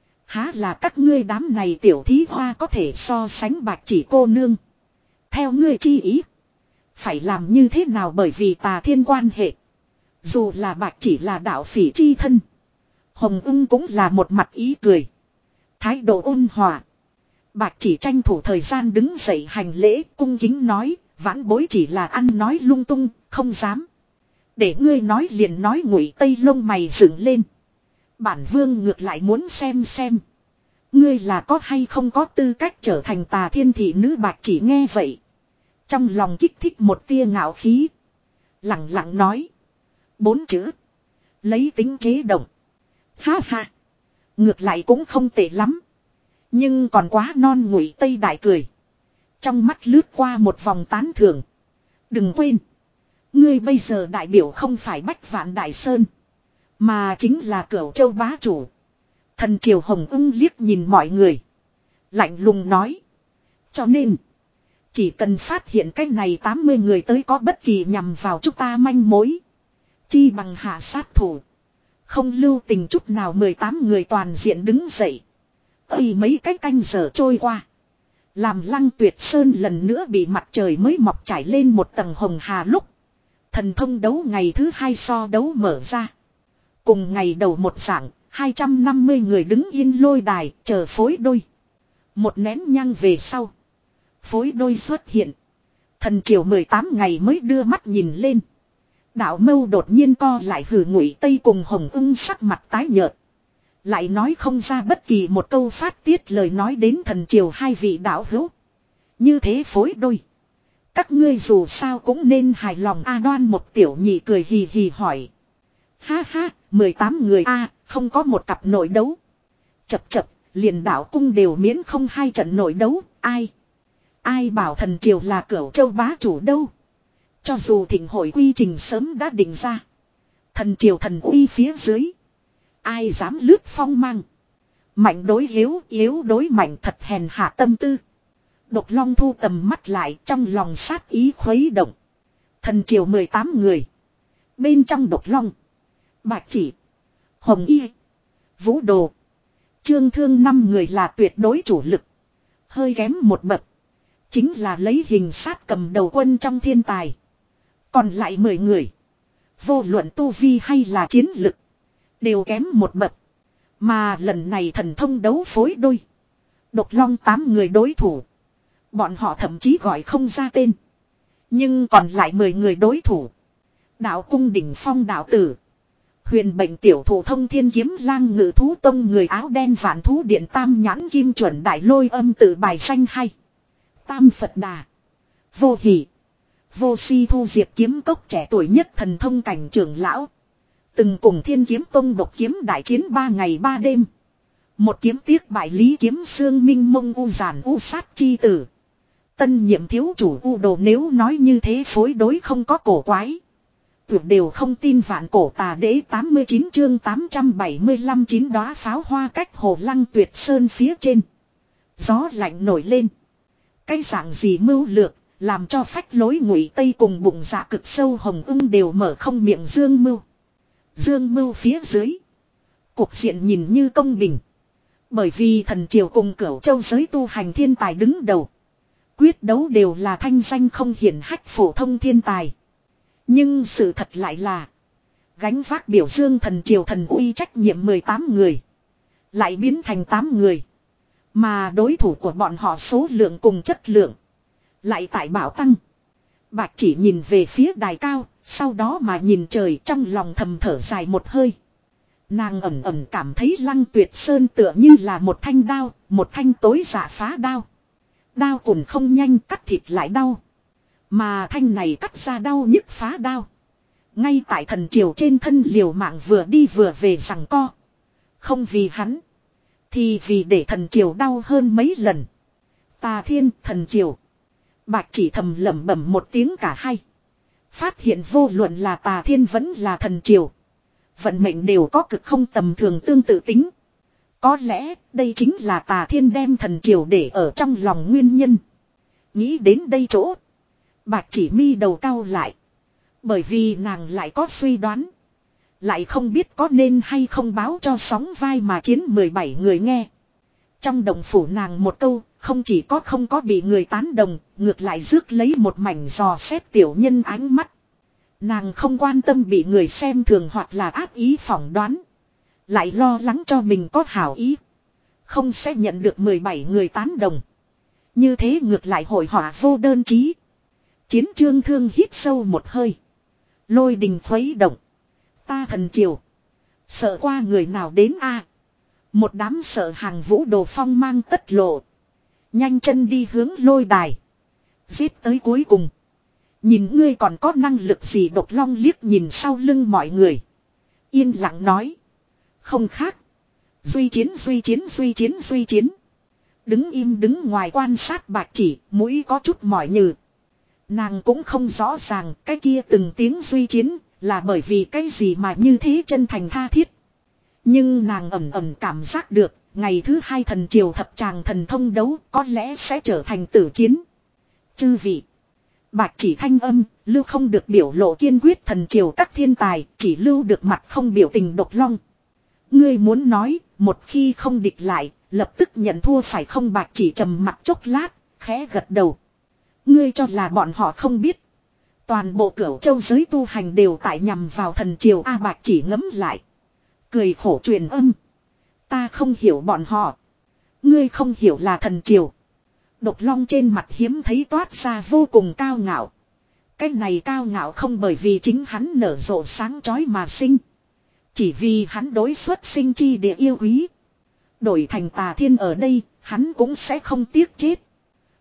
Há là các ngươi đám này tiểu thí hoa có thể so sánh Bạch chỉ cô nương. Theo ngươi chi ý. Phải làm như thế nào bởi vì tà thiên quan hệ. Dù là Bạch chỉ là đạo phỉ chi thân. Hồng Ưng cũng là một mặt ý cười. Thái độ ôn hòa. Bạch chỉ tranh thủ thời gian đứng dậy hành lễ cung kính nói. Vãn bối chỉ là ăn nói lung tung, không dám. Để ngươi nói liền nói Ngụy Tây lông mày dựng lên. Bản vương ngược lại muốn xem xem. Ngươi là có hay không có tư cách trở thành tà thiên thị nữ Bạch chỉ nghe vậy. Trong lòng kích thích một tia ngạo khí. Lặng lặng nói. Bốn chữ. Lấy tính chế động. Ha ha. Ngược lại cũng không tệ lắm. Nhưng còn quá non Ngụy Tây đại cười. Trong mắt lướt qua một vòng tán thưởng. Đừng quên. Ngươi bây giờ đại biểu không phải Bách Vạn Đại Sơn. Mà chính là Cửu Châu bá chủ. Thần triều Hồng Ưng liếc nhìn mọi người. Lạnh lùng nói. Cho nên. Chỉ cần phát hiện cái này tám mươi người tới có bất kỳ nhằm vào chúng ta manh mối. Chi bằng hạ sát thủ. Không lưu tình chút nào mười tám người toàn diện đứng dậy. Ây mấy cái canh giờ trôi qua. Làm Lăng Tuyệt Sơn lần nữa bị mặt trời mới mọc trải lên một tầng hồng hà lúc. Thần thông đấu ngày thứ hai so đấu mở ra. Cùng ngày đầu một dạng, hai trăm năm mươi người đứng yên lôi đài chờ phối đôi. Một nén nhang về sau. Phối đôi xuất hiện. Thần triều mười tám ngày mới đưa mắt nhìn lên. Đạo mâu đột nhiên co lại hử Ngụy Tây cùng Hồng Ưng sắc mặt tái nhợt. Lại nói không ra bất kỳ một câu phát tiết lời nói đến thần triều hai vị đạo hữu. Như thế phối đôi. Các ngươi dù sao cũng nên hài lòng A Đoan một tiểu nhị cười hì hì hỏi. Ha ha, mười tám người A, không có một cặp nội đấu. Chập chập, liền đạo cung đều miễn không hai trận nội đấu, ai? Ai bảo thần triều là Cửu Châu bá chủ đâu? Cho dù thịnh hội quy trình sớm đã định ra. Thần triều thần uy phía dưới. Ai dám lướt phong mang. Mạnh đối yếu, yếu đối mạnh thật hèn hạ tâm tư. Độc Long thu tầm mắt lại trong lòng sát ý khuấy động. Thần triều mười tám người. Bên trong Độc Long. Bạch Chỉ. Hồng Y. Vũ Đồ. Trương Thương năm người là tuyệt đối chủ lực. Hơi kém một bậc. Chính là lấy hình sát cầm đầu quân trong thiên tài. Còn lại mười người. Vô luận tu vi hay là chiến lực. Đều kém một bậc. Mà lần này thần thông đấu phối đôi. Độc Long tám người đối thủ. Bọn họ thậm chí gọi không ra tên. Nhưng còn lại mười người đối thủ. Đạo cung đỉnh phong đạo tử. Huyền bệnh tiểu thủ thông thiên kiếm lang ngự thú tông người áo đen vạn thú điện tam nhãn kim chuẩn đại lôi âm tự bài xanh hay. Tam Phật Đà. Vô hỷ. Vô si thu diệp kiếm cốc trẻ tuổi nhất thần thông cảnh trưởng lão. Từng cùng thiên kiếm tông độc kiếm đại chiến ba ngày ba đêm. Một kiếm tiếc bại lý kiếm xương minh mông u giản u sát chi tử. Tân nhiệm thiếu chủ u đồ nếu nói như thế phối đối không có cổ quái. Tuyệt đều không tin vạn cổ tà đế tám mươi chín chương tám trăm bảy mươi lăm chín đóa pháo hoa cách hồ lăng tuyệt sơn phía trên. Gió lạnh nổi lên. Cái dạng gì mưu lược, làm cho phách lối ngụy tây cùng bụng dạ cực sâu hồng ưng đều mở không miệng dương mưu. Dương mưu phía dưới. Cuộc diện nhìn như công bình. Bởi vì thần triều cùng Cửu Châu giới tu hành thiên tài đứng đầu. Quyết đấu đều là thanh danh không hiển hách phổ thông thiên tài. Nhưng sự thật lại là. Gánh vác biểu dương thần triều thần uy trách nhiệm mười tám người. Lại biến thành tám người. Mà đối thủ của bọn họ số lượng cùng chất lượng. Lại tại bảo tăng. Bạch Chỉ nhìn về phía đài cao. Sau đó mà nhìn trời trong lòng thầm thở dài một hơi. Nàng ẩm ẩm cảm thấy Lăng Tuyệt Sơn tựa như là một thanh đao. Một thanh tối dạ phá đao. Đao cùn không nhanh cắt thịt lại đau. Mà thanh này cắt ra đau nhức phá đao. Ngay tại thần triều trên thân liều mạng vừa đi vừa về giằng co. Không vì hắn. Thì vì để thần triều đau hơn mấy lần. Tà thiên thần triều. Bạch Chỉ thầm lẩm bẩm một tiếng cả hai. Phát hiện vô luận là tà thiên vẫn là thần triều. Vận mệnh đều có cực không tầm thường tương tự tính. Có lẽ đây chính là tà thiên đem thần triều để ở trong lòng nguyên nhân. Nghĩ đến đây chỗ. Bạch Chỉ mi đầu cau lại. Bởi vì nàng lại có suy đoán. Lại không biết có nên hay không báo cho sóng vai mà chiến mười bảy người nghe. Trong đồng phủ nàng một câu, không chỉ có không có bị người tán đồng, ngược lại rước lấy một mảnh dò xét tiểu nhân ánh mắt. Nàng không quan tâm bị người xem thường hoặc là ác ý phỏng đoán. Lại lo lắng cho mình có hảo ý. Không sẽ nhận được mười bảy người tán đồng. Như thế ngược lại hội họa vô đơn chí. Chiến Trương Thương hít sâu một hơi. Lôi đình khuấy động. Ta thần triều. Sợ qua người nào đến a? Một đám sợ hàng Vũ Đồ phong mang tất lộ. Nhanh chân đi hướng lôi đài. Giết tới cuối cùng. Nhìn ngươi còn có năng lực gì? Độc Long liếc nhìn sau lưng mọi người. Yên lặng nói. Không khác. Duy chiến duy chiến duy chiến duy chiến. Đứng im đứng ngoài quan sát Bạch Chỉ, mũi có chút mỏi nhừ. Nàng cũng không rõ ràng cái kia từng tiếng duy chiến là bởi vì cái gì mà như thế chân thành tha thiết. Nhưng nàng ẩm ẩm cảm giác được, ngày thứ hai thần triều thập tràng thần thông đấu có lẽ sẽ trở thành tử chiến. Chư vị. Bạch Chỉ thanh âm, lưu không được biểu lộ kiên quyết thần triều các thiên tài, chỉ lưu được mặt không biểu tình Độc Long. Ngươi muốn nói, một khi không địch lại, lập tức nhận thua phải không? Bạch Chỉ trầm mặt chốc lát, khẽ gật đầu. Ngươi cho là bọn họ không biết. Toàn bộ Cửu Châu giới tu hành đều tại nhằm vào thần triều A. Bạch Chỉ ngấm lại. Cười khổ truyền âm. Ta không hiểu bọn họ. Ngươi không hiểu là thần triều. Độc Long trên mặt hiếm thấy toát ra vô cùng cao ngạo. Cái này cao ngạo không bởi vì chính hắn nở rộ sáng chói mà sinh. Chỉ vì hắn đối xuất sinh chi địa yêu quý. Đổi thành tà thiên ở đây, hắn cũng sẽ không tiếc chết.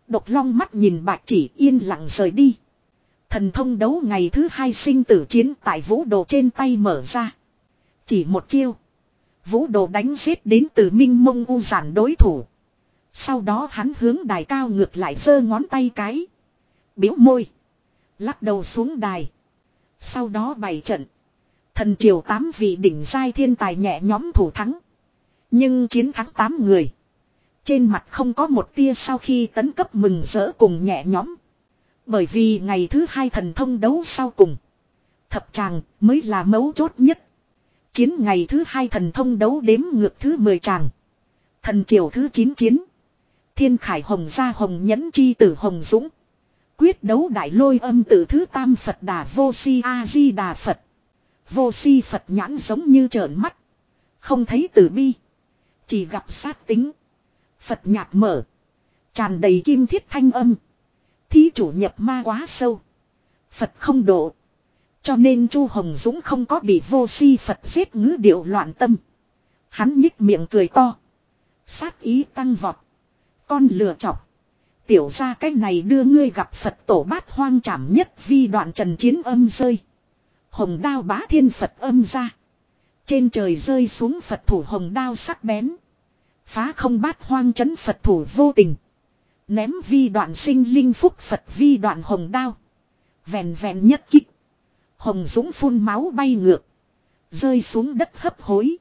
Độc long mắt nhìn bạch chỉ yên lặng rời đi. Thần thông đấu ngày thứ hai sinh tử chiến tại vũ đồ trên tay mở ra. Chỉ một chiêu. Vũ đồ đánh giết đến từ minh mông u giản đối thủ. Sau đó hắn hướng đài cao ngược lại giơ ngón tay cái. Biếu môi. Lắc đầu xuống đài. Sau đó bày trận. Thần triều tám vị đỉnh giai thiên tài nhẹ nhóm thủ thắng. Nhưng chiến thắng tám người. Trên mặt không có một tia sau khi tấn cấp mừng rỡ cùng nhẹ nhóm. Bởi vì ngày thứ hai thần thông đấu sau cùng. Thập tràng mới là mấu chốt nhất. Chiến ngày thứ hai thần thông đấu đếm ngược thứ mười tràng. Thần triều thứ chín chiến. Thiên khải hồng gia hồng nhẫn chi tử hồng dũng. Quyết đấu đại lôi âm tử thứ tam Phật đà vô si A-di đà Phật. Vô si Phật nhãn giống như trợn mắt. Không thấy từ bi. Chỉ gặp sát tính. Phật nhạc mở. Tràn đầy kim thiết thanh âm. Thí chủ nhập ma quá sâu. Phật không độ. Cho nên Chu Hồng Dũng không có bị vô si Phật giết ngữ điệu loạn tâm. Hắn nhích miệng cười to. Sát ý tăng vọt. Con lừa chọc. Tiểu ra cái này đưa ngươi gặp Phật tổ bát hoang trảm nhất vi đoạn trần chiến âm rơi. Hồng đao bá thiên Phật âm ra. Trên trời rơi xuống Phật thủ hồng đao sắc bén. Phá không bát hoang chấn Phật thủ vô tình. Ném vi đoạn sinh linh phúc Phật vi đoạn hồng đao. Vẹn vẹn nhất kích. Hồng Dũng phun máu bay ngược. Rơi xuống đất hấp hối.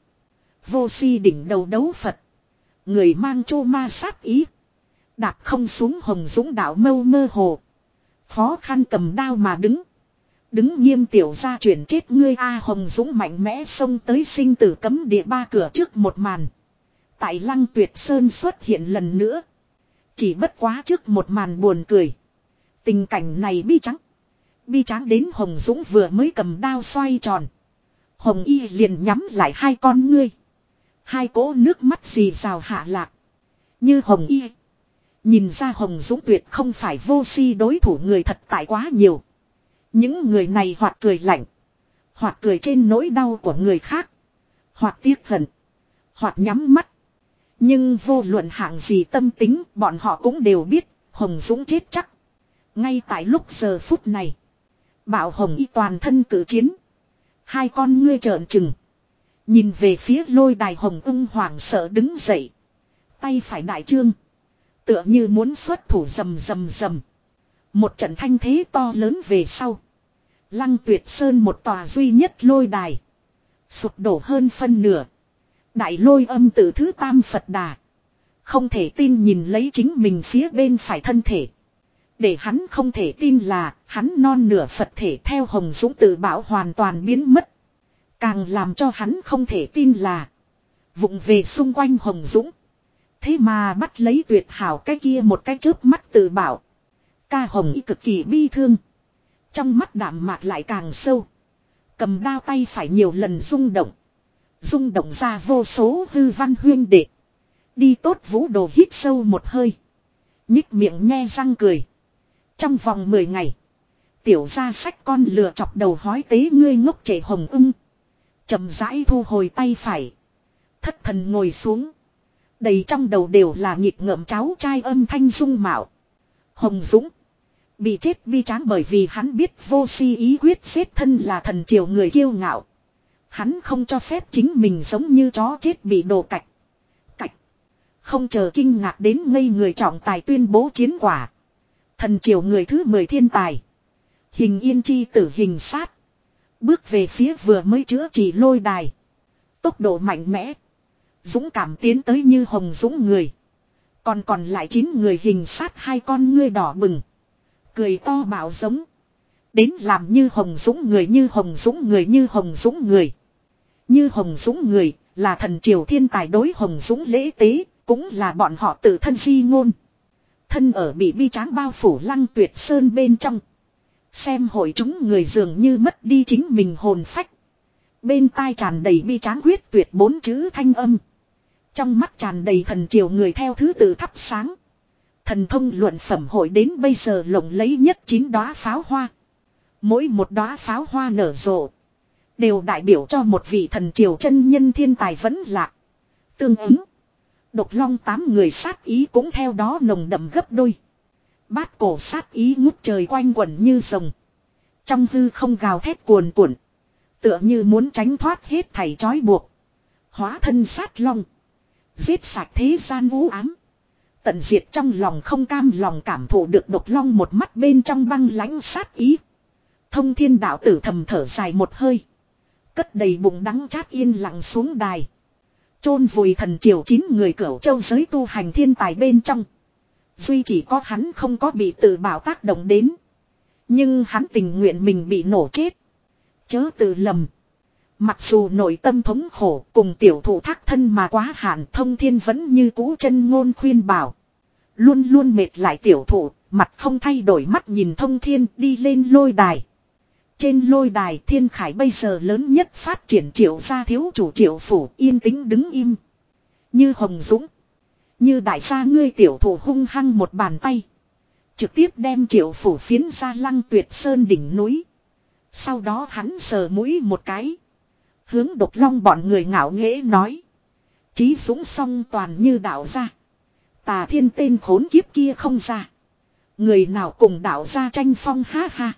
Vô si đỉnh đầu đấu Phật. Người mang chô ma sát ý. Đạp không xuống Hồng Dũng đạo mâu mơ hồ. Khó khăn cầm đao mà đứng. Đứng nghiêm tiểu ra chuyển chết ngươi A Hồng Dũng mạnh mẽ xông tới sinh tử cấm địa ba cửa trước một màn. Tại Lăng Tuyệt Sơn xuất hiện lần nữa. Chỉ bất quá trước một màn buồn cười. Tình cảnh này bi trắng. Bi tráng đến Hồng Dũng vừa mới cầm đao xoay tròn. Hồng Y liền nhắm lại hai con ngươi. Hai cỗ nước mắt rì rào hạ lạc. Như Hồng Y. Nhìn ra Hồng Dũng tuyệt không phải vô si đối thủ người thật tại quá nhiều. Những người này hoặc cười lạnh. Hoặc cười trên nỗi đau của người khác. Hoặc tiếc hận. Hoặc nhắm mắt. Nhưng vô luận hạng gì tâm tính bọn họ cũng đều biết Hồng Dũng chết chắc. Ngay tại lúc giờ phút này. Bảo Hồng Y toàn thân cử chiến. Hai con ngươi trợn trừng. Nhìn về phía lôi đài Hồng ưng hoảng sợ đứng dậy. Tay phải đại trương. Tựa như muốn xuất thủ rầm rầm rầm. Một trận thanh thế to lớn về sau. Lăng Tuyệt Sơn một tòa duy nhất lôi đài. Sụp đổ hơn phân nửa. Đại lôi âm tử thứ tam Phật đà. Không thể tin nhìn lấy chính mình phía bên phải thân thể. Để hắn không thể tin là hắn non nửa Phật thể theo Hồng Dũng tự bảo hoàn toàn biến mất. Càng làm cho hắn không thể tin là vụng về xung quanh Hồng Dũng. Thế mà bắt lấy tuyệt hảo cái kia một cái chớp mắt tự bảo. Ca Hồng Y cực kỳ bi thương. Trong mắt đạm mạc lại càng sâu. Cầm đao tay phải nhiều lần rung động. Rung động ra vô số hư văn huyên đệ. Đi tốt vũ đồ hít sâu một hơi. Nhích miệng nhe răng cười. Trong vòng mười ngày. Tiểu ra sách con lừa chọc đầu hói tế ngươi ngốc trẻ Hồng ưng. Chậm rãi thu hồi tay phải. Thất thần ngồi xuống. Đầy trong đầu đều là nhịp ngợm cháu trai âm thanh dung mạo. Hồng Dũng. Bị chết bi tráng bởi vì hắn biết vô si ý quyết xếp thân là thần triều người kiêu ngạo. Hắn không cho phép chính mình giống như chó chết bị đổ cạch. Cạch. Không chờ kinh ngạc đến ngây người trọng tài tuyên bố chiến quả. Thần triều người thứ mười thiên tài. Hình Yên chi tử Hình Sát. Bước về phía vừa mới chữa trị lôi đài. Tốc độ mạnh mẽ. Dũng cảm tiến tới như Hồng Dũng người. Còn còn lại chín người Hình Sát hai con ngươi đỏ bừng. Cười to bảo giống. Đến làm như Hồng Dũng người như Hồng Dũng người như Hồng Dũng người. Như Hồng Dũng người là thần triều thiên tài đối Hồng Dũng lễ tế. Cũng là bọn họ tự thân di ngôn. Thân ở bị bi tráng bao phủ Lăng Tuyệt Sơn bên trong. Xem hội chúng người dường như mất đi chính mình hồn phách. Bên tai tràn đầy bi tráng quyết tuyệt bốn chữ thanh âm. Trong mắt tràn đầy thần triều người theo thứ tự thắp sáng. Thần thông luận phẩm hội đến bây giờ lộng lấy nhất chín đóa pháo hoa. Mỗi một đóa pháo hoa nở rộ. Đều đại biểu cho một vị thần triều chân nhân thiên tài vẫn lạc. Tương ứng. Độc long tám người sát ý cũng theo đó nồng đậm gấp đôi. Bát cổ sát ý ngút trời quanh quẩn như rồng. Trong hư không gào thét cuồn cuộn. Tựa như muốn tránh thoát hết thảy trói buộc. Hóa thân sát long. Giết sạch thế gian u ám. Tận diệt trong lòng không cam lòng cảm thụ được độc long một mắt bên trong băng lãnh sát ý. Thông thiên đạo tử thầm thở dài một hơi. Cất đầy bụng đắng chát yên lặng xuống đài. Chôn vùi thần triều chín người Cửu Châu giới tu hành thiên tài bên trong. Duy chỉ có hắn không có bị tự bảo tác động đến. Nhưng hắn tình nguyện mình bị nổ chết. Chớ tự lầm. Mặc dù nội tâm thống khổ cùng tiểu thủ thác thân mà quá hạn, Thông thiên vẫn như cũ chân ngôn khuyên bảo. Luôn luôn mệt lại tiểu thủ, mặt không thay đổi mắt nhìn Thông thiên đi lên lôi đài. Trên lôi đài Thiên Khải bây giờ lớn nhất phát triển Triệu gia thiếu chủ Triệu phủ yên tĩnh đứng im. Như Hồng Dũng. Như đại gia ngươi tiểu thủ hung hăng một bàn tay. Trực tiếp đem Triệu phủ phiến ra Lăng Tuyệt Sơn đỉnh núi. Sau đó hắn sờ mũi một cái. Hướng Độc Long bọn người ngạo nghễ nói. Chí Dũng song toàn như đạo gia. Tà Thiên tên khốn kiếp kia không ra. Người nào cùng đạo gia tranh phong ha ha.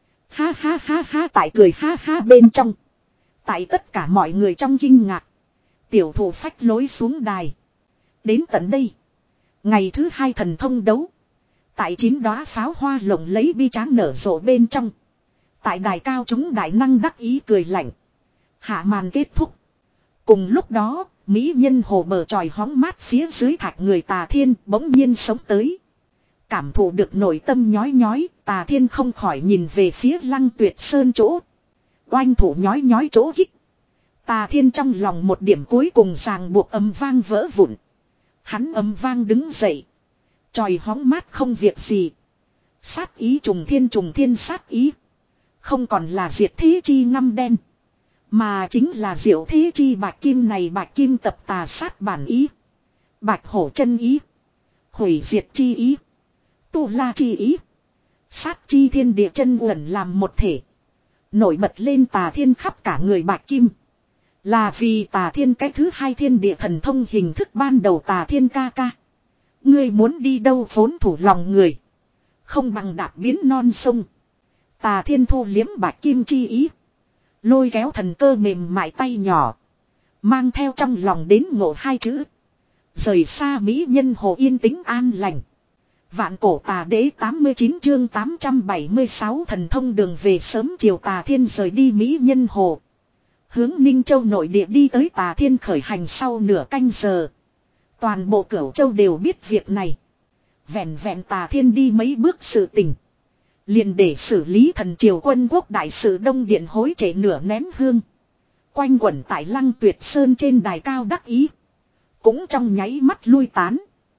Ha ha ha ha tại cười ha ha bên trong. Tại tất cả mọi người trong kinh ngạc. Tiểu thủ phách lối xuống đài. Đến tận đây. Ngày thứ hai thần thông đấu. Tại chín đóa pháo hoa lộng lấy bi tráng nở rộ bên trong. Tại đài cao chúng đại năng đắc ý cười lạnh. Hạ màn kết thúc. Cùng lúc đó, mỹ nhân hồ bờ tròi hóng mát phía dưới thạch người Tà Thiên bỗng nhiên sống tới. Cảm thụ được nội tâm nhói nhói, Tà Thiên không khỏi nhìn về phía Lăng Tuyệt Sơn chỗ. Oanh thủ nhói nhói chỗ kích. Tà Thiên trong lòng một điểm cuối cùng ràng buộc âm vang vỡ vụn. Hắn âm vang đứng dậy. Tròi hóng mát không việc gì. Sát ý trùng thiên trùng thiên sát ý. Không còn là diệt thế chi ngăm đen. Mà chính là diệu thế chi bạch kim này bạch kim tập tà sát bản ý. Bạch hổ chân ý. Hủy diệt chi ý. Tu la chi ý. Sát chi thiên địa chân uẩn làm một thể. Nổi bật lên Tà Thiên khắp cả người bạch kim. Là vì Tà Thiên cái thứ hai thiên địa thần thông hình thức ban đầu Tà Thiên ca ca. Ngươi muốn đi đâu vốn thủ lòng người. Không bằng đạp biến non sông. Tà Thiên thu liếm bạch kim chi ý. Lôi kéo thần cơ mềm mại tay nhỏ. Mang theo trong lòng đến ngộ hai chữ. Rời xa mỹ nhân hồ yên tĩnh an lành. Vạn cổ tà đế tám mươi chín chương tám trăm bảy mươi sáu thần thông đường về sớm chiều Tà Thiên rời đi mỹ nhân hồ. Hướng Ninh Châu nội địa đi tới Tà Thiên khởi hành sau nửa canh giờ. Toàn bộ Cửu Châu đều biết việc này. Vẹn vẹn Tà Thiên đi mấy bước sự tình. Liền để xử lý thần triều quân quốc đại sự Đông Điện hối trễ nửa nén hương. Quanh quẩn tại Lăng Tuyệt Sơn trên đài cao đắc ý. Cũng trong nháy mắt lui tán.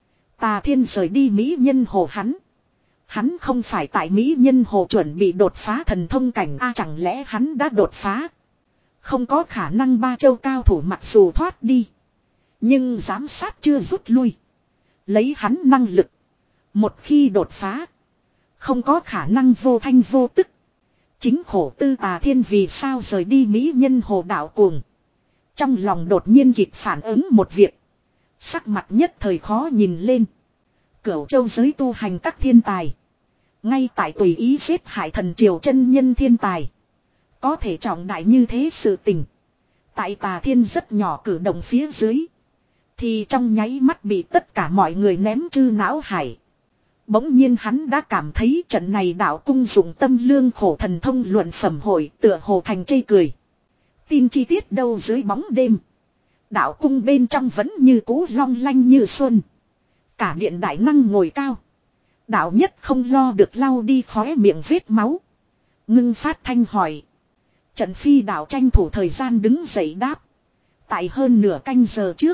Tà Thiên rời đi mỹ nhân hồ hắn. Hắn không phải tại mỹ nhân hồ chuẩn bị đột phá thần thông cảnh a, chẳng lẽ hắn đã đột phá. Không có khả năng ba châu cao thủ mặc dù thoát đi. Nhưng giám sát chưa rút lui. Lấy hắn năng lực. Một khi đột phá. Không có khả năng vô thanh vô tức. Chính khổ tư Tà Thiên vì sao rời đi mỹ nhân hồ đạo cuồng. Trong lòng đột nhiên kịp phản ứng một việc. Sắc mặt nhất thời khó nhìn lên. Cửu Châu giới tu hành các thiên tài. Ngay tại tùy ý giết hại thần triều chân nhân thiên tài. Có thể trọng đại như thế sự tình. Tại Tà Thiên rất nhỏ cử động phía dưới. Thì trong nháy mắt bị tất cả mọi người ném chư não hải. Bỗng nhiên hắn đã cảm thấy trận này đạo cung dụng tâm lương khổ thần thông luận phẩm hội tựa hồ thành chê cười. Tin chi tiết đâu dưới bóng đêm. Đạo cung bên trong vẫn như cũ long lanh như xuân. Cả điện đại năng ngồi cao. Đạo nhất không lo được lau đi khóe miệng vết máu. Ngưng phát thanh hỏi. Trận phi đạo tranh thủ thời gian đứng dậy đáp. Tại hơn nửa canh giờ trước.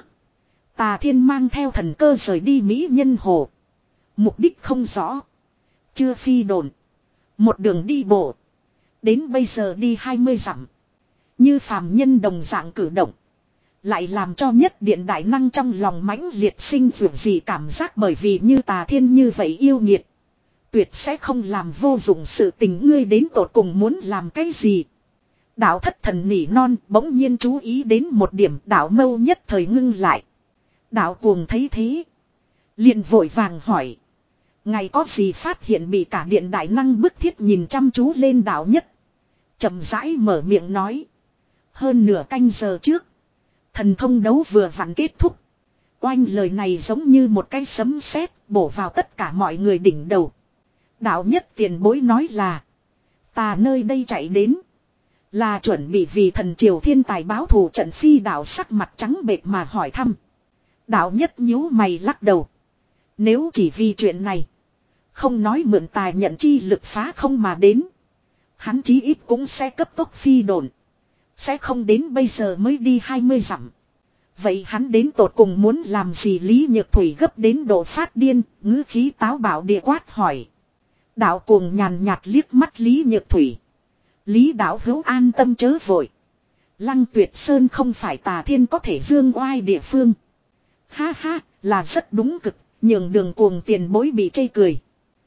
Tà Thiên mang theo thần cơ rời đi mỹ nhân hồ. Mục đích không rõ. Chưa phi đồn. Một đường đi bộ. Đến bây giờ đi hai mươi dặm. Như phàm nhân đồng dạng cử động. Lại làm cho nhất điện đại năng trong lòng mãnh liệt sinh vượt gì cảm giác, bởi vì như Tà Thiên như vậy yêu nghiệt. Tuyệt sẽ không làm vô dụng sự tình, ngươi đến tột cùng muốn làm cái gì. Đạo thất thần nỉ non bỗng nhiên chú ý đến một điểm, đạo mâu nhất thời ngưng lại. Đạo cuồng thấy thế. Liền vội vàng hỏi. Ngày có gì phát hiện bị cả điện đại năng bức thiết nhìn chăm chú lên đạo nhất. Chậm rãi mở miệng nói. Hơn nửa canh giờ trước. Thần thông đấu vừa vặn kết thúc. Oanh lời này giống như một cái sấm sét bổ vào tất cả mọi người đỉnh đầu. Đạo nhất tiền bối nói là. Ta nơi đây chạy đến. Là chuẩn bị vì thần triều thiên tài báo thù trận phi đạo sắc mặt trắng bệch mà hỏi thăm. Đạo nhất nhíu mày lắc đầu. Nếu chỉ vì chuyện này. Không nói mượn tài nhận chi lực phá không mà đến. Hắn chí ít cũng sẽ cấp tốc phi độn. Sẽ không đến bây giờ mới đi hai mươi dặm. Vậy hắn đến tột cùng muốn làm gì? Lý Nhược Thủy gấp đến độ phát điên, ngữ khí táo bạo địa quát hỏi. Đạo cuồng nhàn nhạt liếc mắt Lý Nhược Thủy. Lý đạo hữu an tâm chớ vội. Lăng Tuyệt Sơn không phải Tà Thiên có thể dương oai địa phương. Ha ha, là rất đúng cực, nhường đường cuồng tiền bối bị chê cười.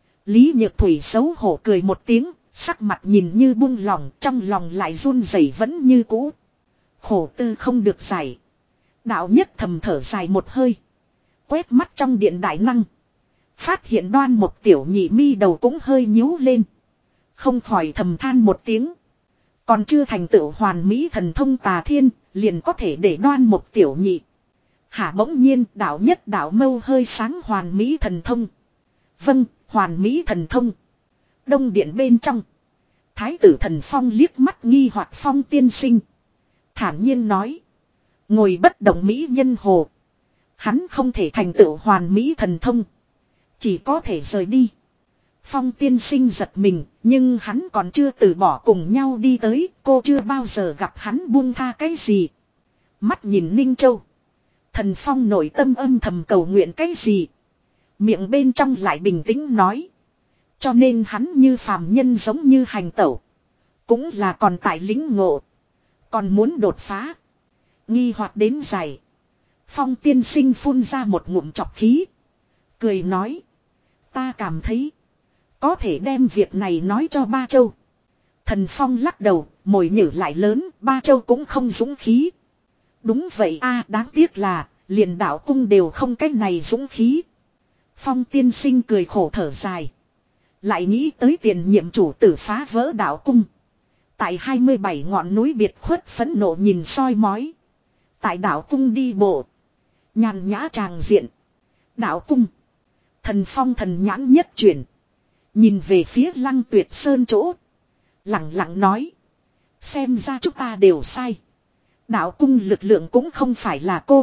Lý Nhược Thủy xấu hổ cười một tiếng, sắc mặt nhìn như buông lỏng, trong lòng lại run rẩy vẫn như cũ. Khổ tư không được giải. Đạo nhất thầm thở dài một hơi. Quét mắt trong điện đại năng. Phát hiện Đoan một tiểu nhị mi đầu cũng hơi nhíu lên. Không khỏi thầm than một tiếng. Còn chưa thành tựu hoàn mỹ thần thông Tà Thiên, liền có thể để Đoan một tiểu nhị. Hả bỗng nhiên đạo nhất đạo mâu hơi sáng hoàn mỹ thần thông. Vâng, hoàn mỹ thần thông. Đông điện bên trong. Thái tử Thần Phong liếc mắt nghi hoặc Phong tiên sinh. Thản nhiên nói. Ngồi bất động mỹ nhân hồ. Hắn không thể thành tựu hoàn mỹ thần thông. Chỉ có thể rời đi. Phong tiên sinh giật mình. Nhưng hắn còn chưa từ bỏ cùng nhau đi tới. Cô chưa bao giờ gặp hắn buông tha cái gì. Mắt nhìn Ninh Châu. Thần Phong nội tâm âm thầm cầu nguyện cái gì. Miệng bên trong lại bình tĩnh nói. Cho nên hắn như phàm nhân giống như hành tẩu. Cũng là còn tại lĩnh ngộ. Còn muốn đột phá. Nghi hoặc đến dài. Phong tiên sinh phun ra một ngụm chọc khí. Cười nói. Ta cảm thấy. Có thể đem việc này nói cho Ba Châu. Thần Phong lắc đầu. Mồi nhử lại lớn. Ba Châu cũng không dũng khí. Đúng vậy a, đáng tiếc là. Liền đạo cung đều không cách này dũng khí. Phong tiên sinh cười khổ thở dài. Lại nghĩ tới tiền nhiệm chủ tử phá vỡ đạo cung. Tại hai mươi bảy ngọn núi biệt khuất phẫn nộ nhìn soi mói. Tại đạo cung đi bộ. Nhàn nhã tràng diện. Đạo cung. Thần Phong thần nhãn nhất chuyển. Nhìn về phía Lăng Tuyệt Sơn chỗ. Lặng lặng nói. Xem ra chúng ta đều sai. Đạo cung lực lượng cũng không phải là cô.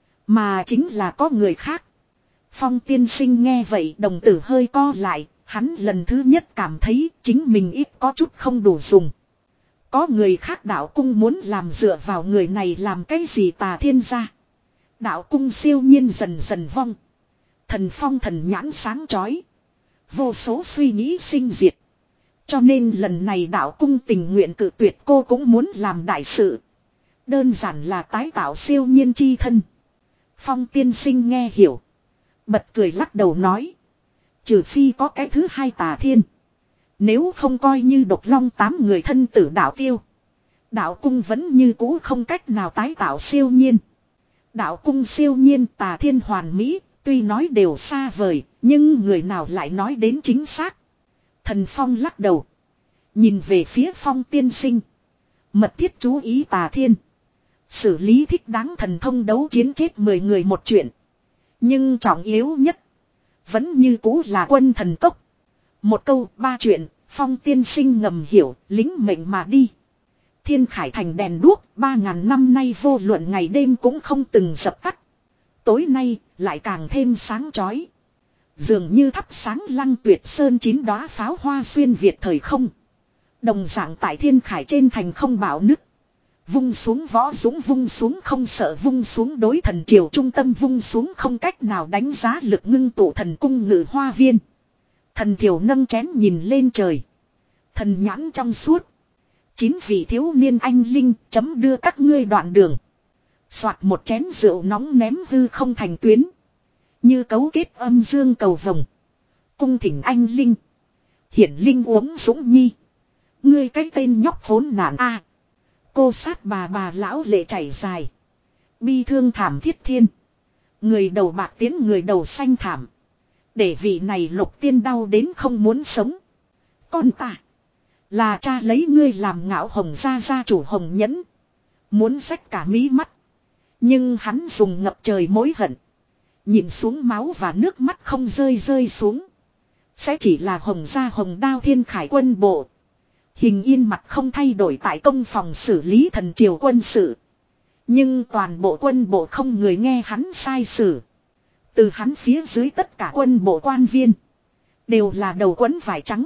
Mà chính là có người khác. Phong tiên sinh nghe vậy đồng tử hơi co lại. Hắn lần thứ nhất cảm thấy chính mình ít có chút không đủ dùng. Có người khác đạo cung muốn làm dựa vào người này làm cái gì Tà Thiên gia. Đạo cung siêu nhiên dần dần vong. Thần Phong thần nhãn sáng chói. Vô số suy nghĩ sinh diệt. Cho nên lần này đạo cung tình nguyện cự tuyệt cô cũng muốn làm đại sự. Đơn giản là tái tạo siêu nhiên chi thân. Phong tiên sinh nghe hiểu. Bật cười lắc đầu nói. Trừ phi có cái thứ hai Tà Thiên. Nếu không coi như độc long tám người thân tử đạo tiêu. Đạo cung vẫn như cũ không cách nào tái tạo siêu nhiên. Đạo cung siêu nhiên Tà Thiên hoàn mỹ. Tuy nói đều xa vời. Nhưng người nào lại nói đến chính xác. Thần Phong lắc đầu. Nhìn về phía Phong tiên sinh. Mật thiết chú ý Tà Thiên. Xử lý thích đáng thần thông đấu chiến chết mười người một chuyện. Nhưng trọng yếu nhất. Vẫn như cũ là quân thần cốc. Một câu ba chuyện. Phong tiên sinh ngầm hiểu. Lính mệnh mà đi. Thiên Khải thành đèn đuốc. Ba ngàn năm nay vô luận ngày đêm cũng không từng dập tắt. Tối nay lại càng thêm sáng chói. Dường như thắp sáng Lăng Tuyệt Sơn chín đóa pháo hoa xuyên Việt thời không. Đồng dạng tại Thiên Khải trên thành không bão nứt. Vung xuống võ dũng vung xuống không sợ vung xuống đối thần triều trung tâm vung xuống không cách nào đánh giá lực ngưng tụ thần cung ngự hoa viên. Thần thiểu nâng chén nhìn lên trời. Thần nhãn trong suốt. Chín vị thiếu niên anh linh chấm đưa các ngươi đoạn đường. Soạt một chén rượu nóng ném hư không thành tuyến. Như cấu kết âm dương cầu vồng. Cung thỉnh anh linh. Hiển linh uống dũng nhi. Ngươi cái tên nhóc khốn nạn a. Cô sát bà bà lão lệ chảy dài. Bi thương thảm thiết thiên. Người đầu bạc tiến người đầu xanh thảm. Để vị này Lục Tiên đau đến không muốn sống. Con ta. Là cha lấy ngươi làm ngạo Hồng gia gia chủ Hồng Nhẫn. Muốn xách cả mí mắt. Nhưng hắn dùng ngập trời mối hận. Nhìn xuống máu và nước mắt không rơi rơi xuống. Sẽ chỉ là Hồng gia Hồng Đao Thiên Khải quân bộ. Hình Yên mặt không thay đổi tại công phòng xử lý thần triều quân sự. Nhưng toàn bộ quân bộ không người nghe hắn sai sử. Từ hắn phía dưới tất cả quân bộ quan viên. Đều là đầu quấn vải trắng.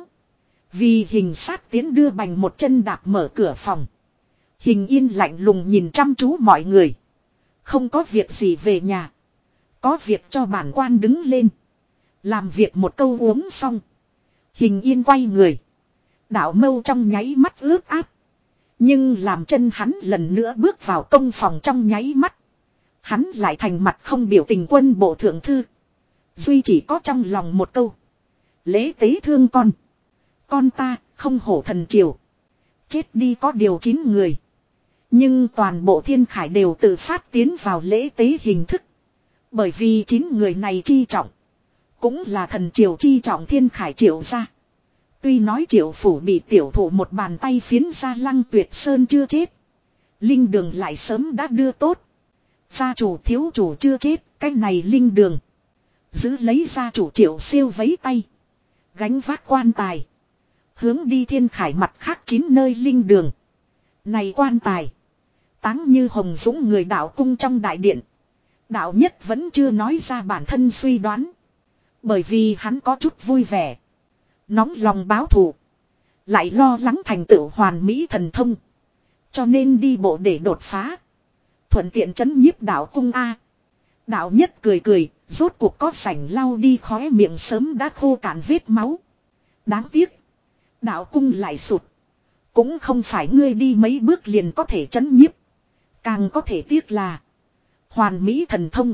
Vì Hình Sát tiến đưa bành một chân đạp mở cửa phòng. Hình Yên lạnh lùng nhìn chăm chú mọi người. Không có việc gì về nhà. Có việc cho bản quan đứng lên. Làm việc một câu uống xong. Hình Yên quay người. Đạo mâu trong nháy mắt ướt áp. Nhưng làm chân hắn lần nữa bước vào công phòng trong nháy mắt. Hắn lại thành mặt không biểu tình quân bộ thượng thư. Duy chỉ có trong lòng một câu. Lễ tế thương con. Con ta không hổ thần triều. Chết đi có điều chín người. Nhưng toàn bộ Thiên Khải đều tự phát tiến vào lễ tế hình thức. Bởi vì chín người này chi trọng. Cũng là thần triều chi trọng Thiên Khải triệu gia. Tuy nói triệu phủ bị tiểu thủ một bàn tay phiến ra Lăng Tuyệt Sơn chưa chết. Linh đường lại sớm đã đưa tốt. Gia chủ thiếu chủ chưa chết, cái này linh đường. Giữ lấy gia chủ triệu siêu vấy tay. Gánh vác quan tài. Hướng đi Thiên Khải mặt khác chín nơi linh đường. Này quan tài. Táng như Hồng Dũng người đạo cung trong đại điện. Đạo nhất vẫn chưa nói ra bản thân suy đoán. Bởi vì hắn có chút vui vẻ. Nóng lòng báo thù. Lại lo lắng thành tựu hoàn mỹ thần thông. Cho nên đi bộ để đột phá. Thuận tiện chấn nhiếp đạo cung A. Đạo nhất cười cười. Rốt cuộc có sảnh lau đi khóe miệng sớm đã khô cạn vết máu. Đáng tiếc. Đạo cung lại sụt. Cũng không phải ngươi đi mấy bước liền có thể chấn nhiếp. Càng có thể tiếc là. Hoàn mỹ thần thông.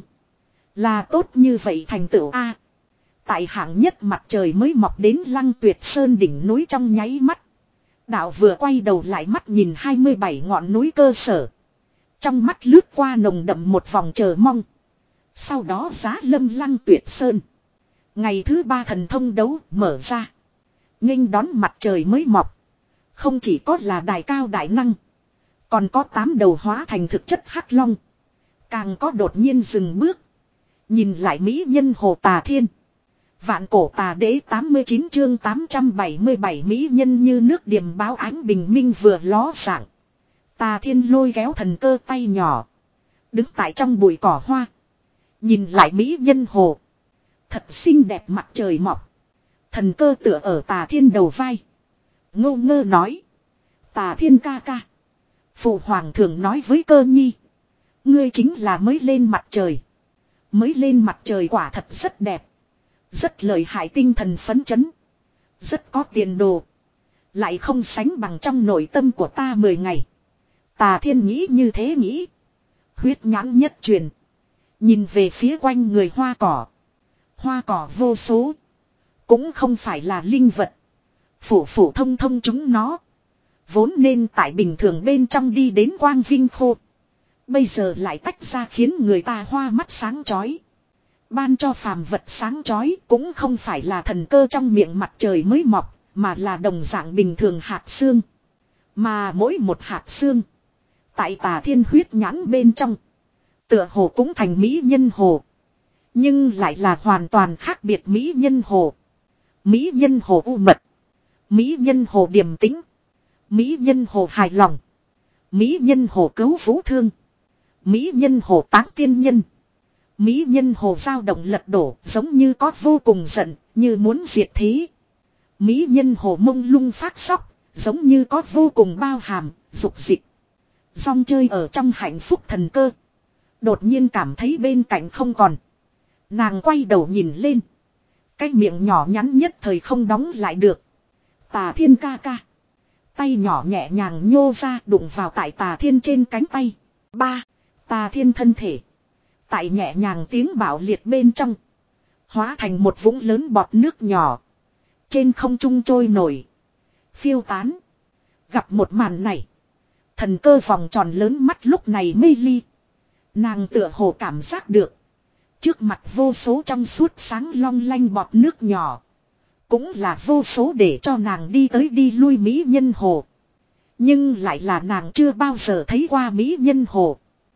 Là tốt như vậy thành tựu A. Tại hạng nhất mặt trời mới mọc đến Lăng Tuyệt Sơn đỉnh núi trong nháy mắt. Đạo vừa quay đầu lại mắt nhìn hai mươi bảy ngọn núi cơ sở. Trong mắt lướt qua nồng đậm một vòng chờ mong. Sau đó giá lâm Lăng Tuyệt Sơn. Ngày thứ ba thần thông đấu mở ra. Nghênh đón mặt trời mới mọc. Không chỉ có là đài cao đại năng. Còn có tám đầu hóa thành thực chất hắc long. Càng có đột nhiên dừng bước. Nhìn lại mỹ nhân Hồ Tà Thiên. Vạn cổ tà đế tám mươi chín chương tám trăm bảy mươi bảy mỹ nhân như nước điềm báo ánh bình minh vừa ló dạng. Tà Thiên lôi kéo thần cơ tay nhỏ. Đứng tại trong bụi cỏ hoa. Nhìn lại mỹ nhân hồ. Thật xinh đẹp mặt trời mọc. Thần cơ tựa ở Tà Thiên đầu vai. Ngô ngơ nói. Tà Thiên ca ca. Phụ hoàng thường nói với cơ nhi. Ngươi chính là mới lên mặt trời. Mới lên mặt trời quả thật rất đẹp. Rất lợi hại tinh thần phấn chấn. Rất có tiền đồ. Lại không sánh bằng trong nội tâm của ta mười ngày. Tà Thiên nghĩ như thế nghĩ. Huyết nhãn nhất truyền. Nhìn về phía quanh người hoa cỏ. Hoa cỏ vô số. Cũng không phải là linh vật. Phủ phủ thông thông chúng nó. Vốn nên tại bình thường bên trong đi đến quang vinh khô. Bây giờ lại tách ra khiến người ta hoa mắt sáng chói. Ban cho phàm vật sáng chói cũng không phải là thần cơ trong miệng mặt trời mới mọc, mà là đồng dạng bình thường hạt xương. Mà mỗi một hạt xương, tại Tà Thiên huyết nhãn bên trong, tựa hồ cũng thành mỹ nhân hồ. Nhưng lại là hoàn toàn khác biệt mỹ nhân hồ. Mỹ nhân hồ u mật, mỹ nhân hồ điềm tĩnh, mỹ nhân hồ hài lòng, mỹ nhân hồ cứu vũ thương, mỹ nhân hồ táng tiên nhân. Mỹ nhân hồ dao động lật đổ giống như có vô cùng giận, như muốn diệt thế. Mỹ nhân hồ mông lung phát sóc, giống như có vô cùng bao hàm, dục dịch. Rong chơi ở trong hạnh phúc thần cơ. Đột nhiên cảm thấy bên cạnh không còn. Nàng quay đầu nhìn lên. Cái miệng nhỏ nhắn nhất thời không đóng lại được. Tà Thiên ca ca. Tay nhỏ nhẹ nhàng nhô ra đụng vào tại Tà Thiên trên cánh tay. Ba. Tà Thiên thân thể. Tại nhẹ nhàng tiếng bạo liệt bên trong. Hóa thành một vũng lớn bọt nước nhỏ. Trên không trung trôi nổi. Phiêu tán. Gặp một màn này. Thần cơ vòng tròn lớn mắt lúc này mê ly. Nàng tựa hồ cảm giác được. Trước mặt vô số trong suốt sáng long lanh bọt nước nhỏ. Cũng là vô số để cho nàng đi tới đi lui mỹ nhân hồ. Nhưng lại là nàng chưa bao giờ thấy qua mỹ nhân hồ.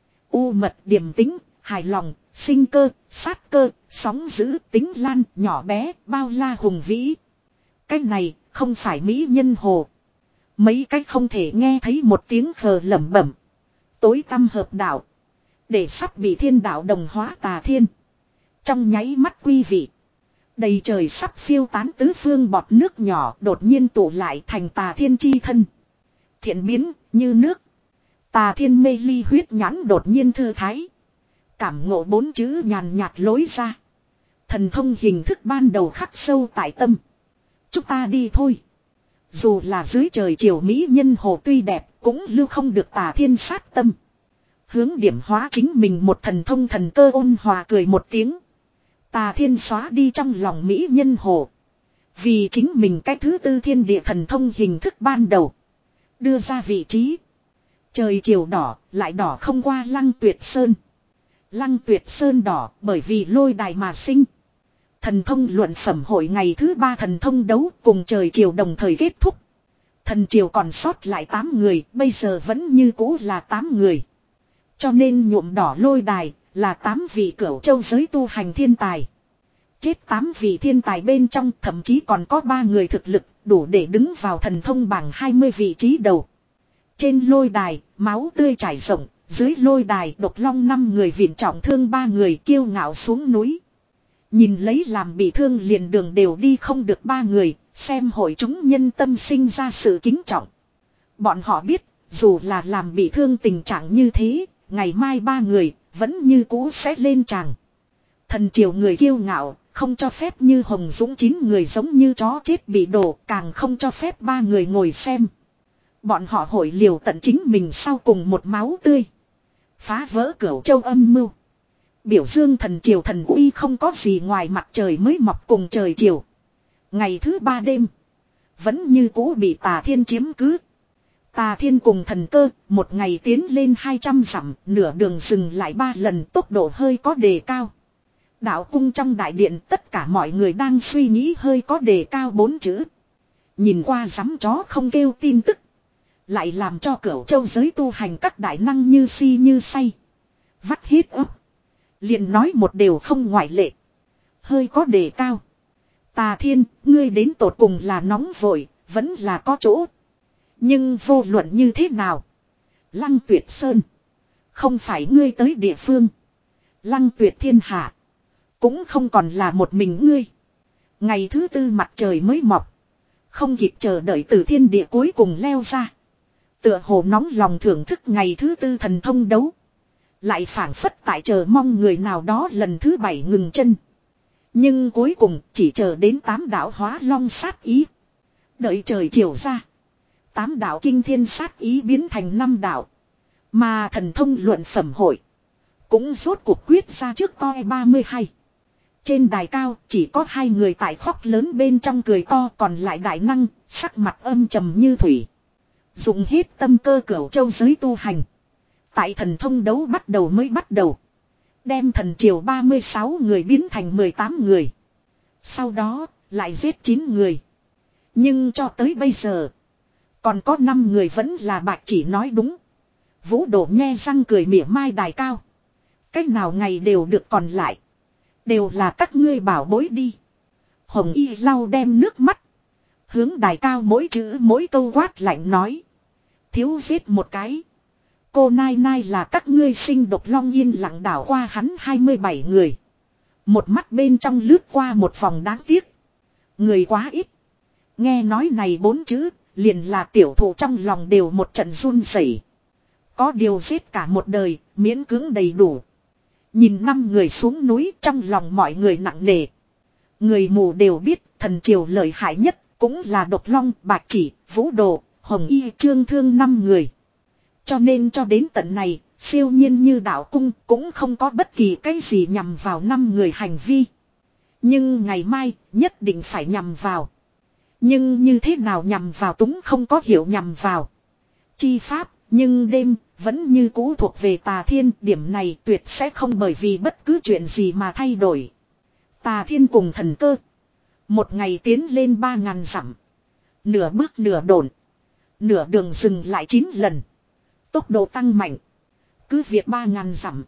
U mật điềm tĩnh, hài lòng, sinh cơ, sát cơ, sóng dữ, tính lan, nhỏ bé, bao la hùng vĩ. Cái này không phải mỹ nhân hồ. Mấy cái không thể nghe thấy một tiếng khờ lẩm bẩm. Tối tăm hợp đạo. Để sắp bị thiên đạo đồng hóa tà thiên. Trong nháy mắt quý vị. Đầy trời sắp phiêu tán tứ phương bọt nước nhỏ đột nhiên tụ lại thành tà thiên chi thân. Thiện biến như nước. Tà thiên mê ly huyết nhãn đột nhiên thư thái. Cảm ngộ bốn chữ nhàn nhạt lối ra. Thần thông hình thức ban đầu khắc sâu tại tâm. Chúng ta đi thôi. Dù là dưới trời chiều mỹ nhân hồ tuy đẹp cũng lưu không được tà thiên sát tâm. Hướng điểm hóa chính mình một thần thông thần cơ ôn hòa cười một tiếng. Tà thiên xóa đi trong lòng mỹ nhân hồ. Vì chính mình cái thứ tư thiên địa thần thông hình thức ban đầu. Đưa ra vị trí. Trời chiều đỏ lại đỏ không qua Lăng Tuyệt Sơn. Lăng Tuyệt Sơn đỏ bởi vì lôi đài mà sinh. Thần thông luận phẩm hội ngày thứ ba thần thông đấu cùng trời chiều đồng thời kết thúc. Thần triều còn sót lại tám người, bây giờ vẫn như cũ là tám người. Cho nên nhuộm đỏ lôi đài là tám vị cửu châu giới tu hành thiên tài. Chết tám vị thiên tài bên trong thậm chí còn có ba người thực lực đủ để đứng vào thần thông bảng hai mươi vị trí đầu. Trên lôi đài, máu tươi trải rộng, dưới lôi đài độc long năm người viện trọng thương ba người kiêu ngạo xuống núi. Nhìn lấy làm bị thương liền đường đều đi không được ba người, xem hội chúng nhân tâm sinh ra sự kính trọng. Bọn họ biết, dù là làm bị thương tình trạng như thế, ngày mai ba người vẫn như cũ sẽ lên tràng. Thần triều người kiêu ngạo, không cho phép như Hồng Dũng chín người giống như chó chết bị đổ, càng không cho phép ba người ngồi xem. Bọn họ hội liều tận chính mình sau cùng một máu tươi. Phá vỡ cửu châu âm mưu. Biểu dương thần triều thần uy không có gì ngoài mặt trời mới mọc cùng trời chiều. Ngày thứ ba đêm. Vẫn như cũ bị tà thiên chiếm cứ. Tà thiên cùng thần cơ, một ngày tiến lên hai trăm dặm, nửa đường dừng lại ba lần tốc độ hơi có đề cao. Đạo cung trong đại điện tất cả mọi người đang suy nghĩ hơi có đề cao bốn chữ. Nhìn qua rắm chó không kêu tin tức. Lại làm cho cửu châu giới tu hành các đại năng như si như say. Vắt hết ấp. Liền nói một điều không ngoại lệ. Hơi có đề cao. Tà thiên, ngươi đến tột cùng là nóng vội, vẫn là có chỗ. Nhưng vô luận như thế nào? Lăng Tuyệt Sơn. Không phải ngươi tới địa phương. Lăng Tuyệt thiên hạ. Cũng không còn là một mình ngươi. Ngày thứ tư mặt trời mới mọc. Không kịp chờ đợi từ thiên địa cuối cùng leo ra. Tựa hồ nóng lòng thưởng thức ngày thứ tư thần thông đấu. Lại phảng phất tại chờ mong người nào đó lần thứ bảy ngừng chân. Nhưng cuối cùng chỉ chờ đến tám đạo hóa long sát ý. Đợi trời chiều ra. Tám đạo kinh thiên sát ý biến thành năm đạo. Mà thần thông luận phẩm hội. Cũng rốt cuộc quyết ra trước toi ba mươi hai. Trên đài cao chỉ có hai người tại khóc lớn bên trong cười to, còn lại đại năng, sắc mặt âm trầm như thủy. Dùng hết tâm cơ cửu châu giới tu hành. Tại thần thông đấu bắt đầu mới bắt đầu. Đem thần triều ba mươi sáu người biến thành mười tám người. Sau đó lại giết chín người. Nhưng cho tới bây giờ. Còn có năm người vẫn là bạch chỉ nói đúng. Vũ Đổ nhe răng cười mỉa mai đài cao. Cách nào ngày đều được còn lại. Đều là các ngươi bảo bối đi. Hồng Y lau đem nước mắt. Hướng đài cao mỗi chữ mỗi câu quát lạnh nói. Thiếu giết một cái. Cô Nai Nai là các ngươi sinh độc long yên lặng đảo qua hắn hai mươi bảy người. Một mắt bên trong lướt qua một vòng đáng tiếc. Người quá ít. Nghe nói này bốn chữ, liền là tiểu thụ trong lòng đều một trận run rẩy. Có điều giết cả một đời, miễn cưỡng đầy đủ. Nhìn năm người xuống núi trong lòng mọi người nặng nề. Người mù đều biết thần triều lợi hại nhất cũng là độc long, bạch chỉ, vũ đồ, hồng y trương thương năm người. Cho nên cho đến tận này, siêu nhiên như đạo cung cũng không có bất kỳ cái gì nhằm vào năm người hành vi. Nhưng ngày mai nhất định phải nhằm vào. Nhưng như thế nào nhằm vào túng không có hiểu nhằm vào. Chi pháp Nhưng đêm vẫn như cũ thuộc về Tà Thiên, điểm này tuyệt sẽ không bởi vì bất cứ chuyện gì mà thay đổi. Tà Thiên cùng Thần Cơ. Một ngày tiến lên ba ngàn dặm. Nửa bước nửa độn. Nửa đường dừng lại chín lần. Tốc độ tăng mạnh. Cứ việc ba ngàn dặm.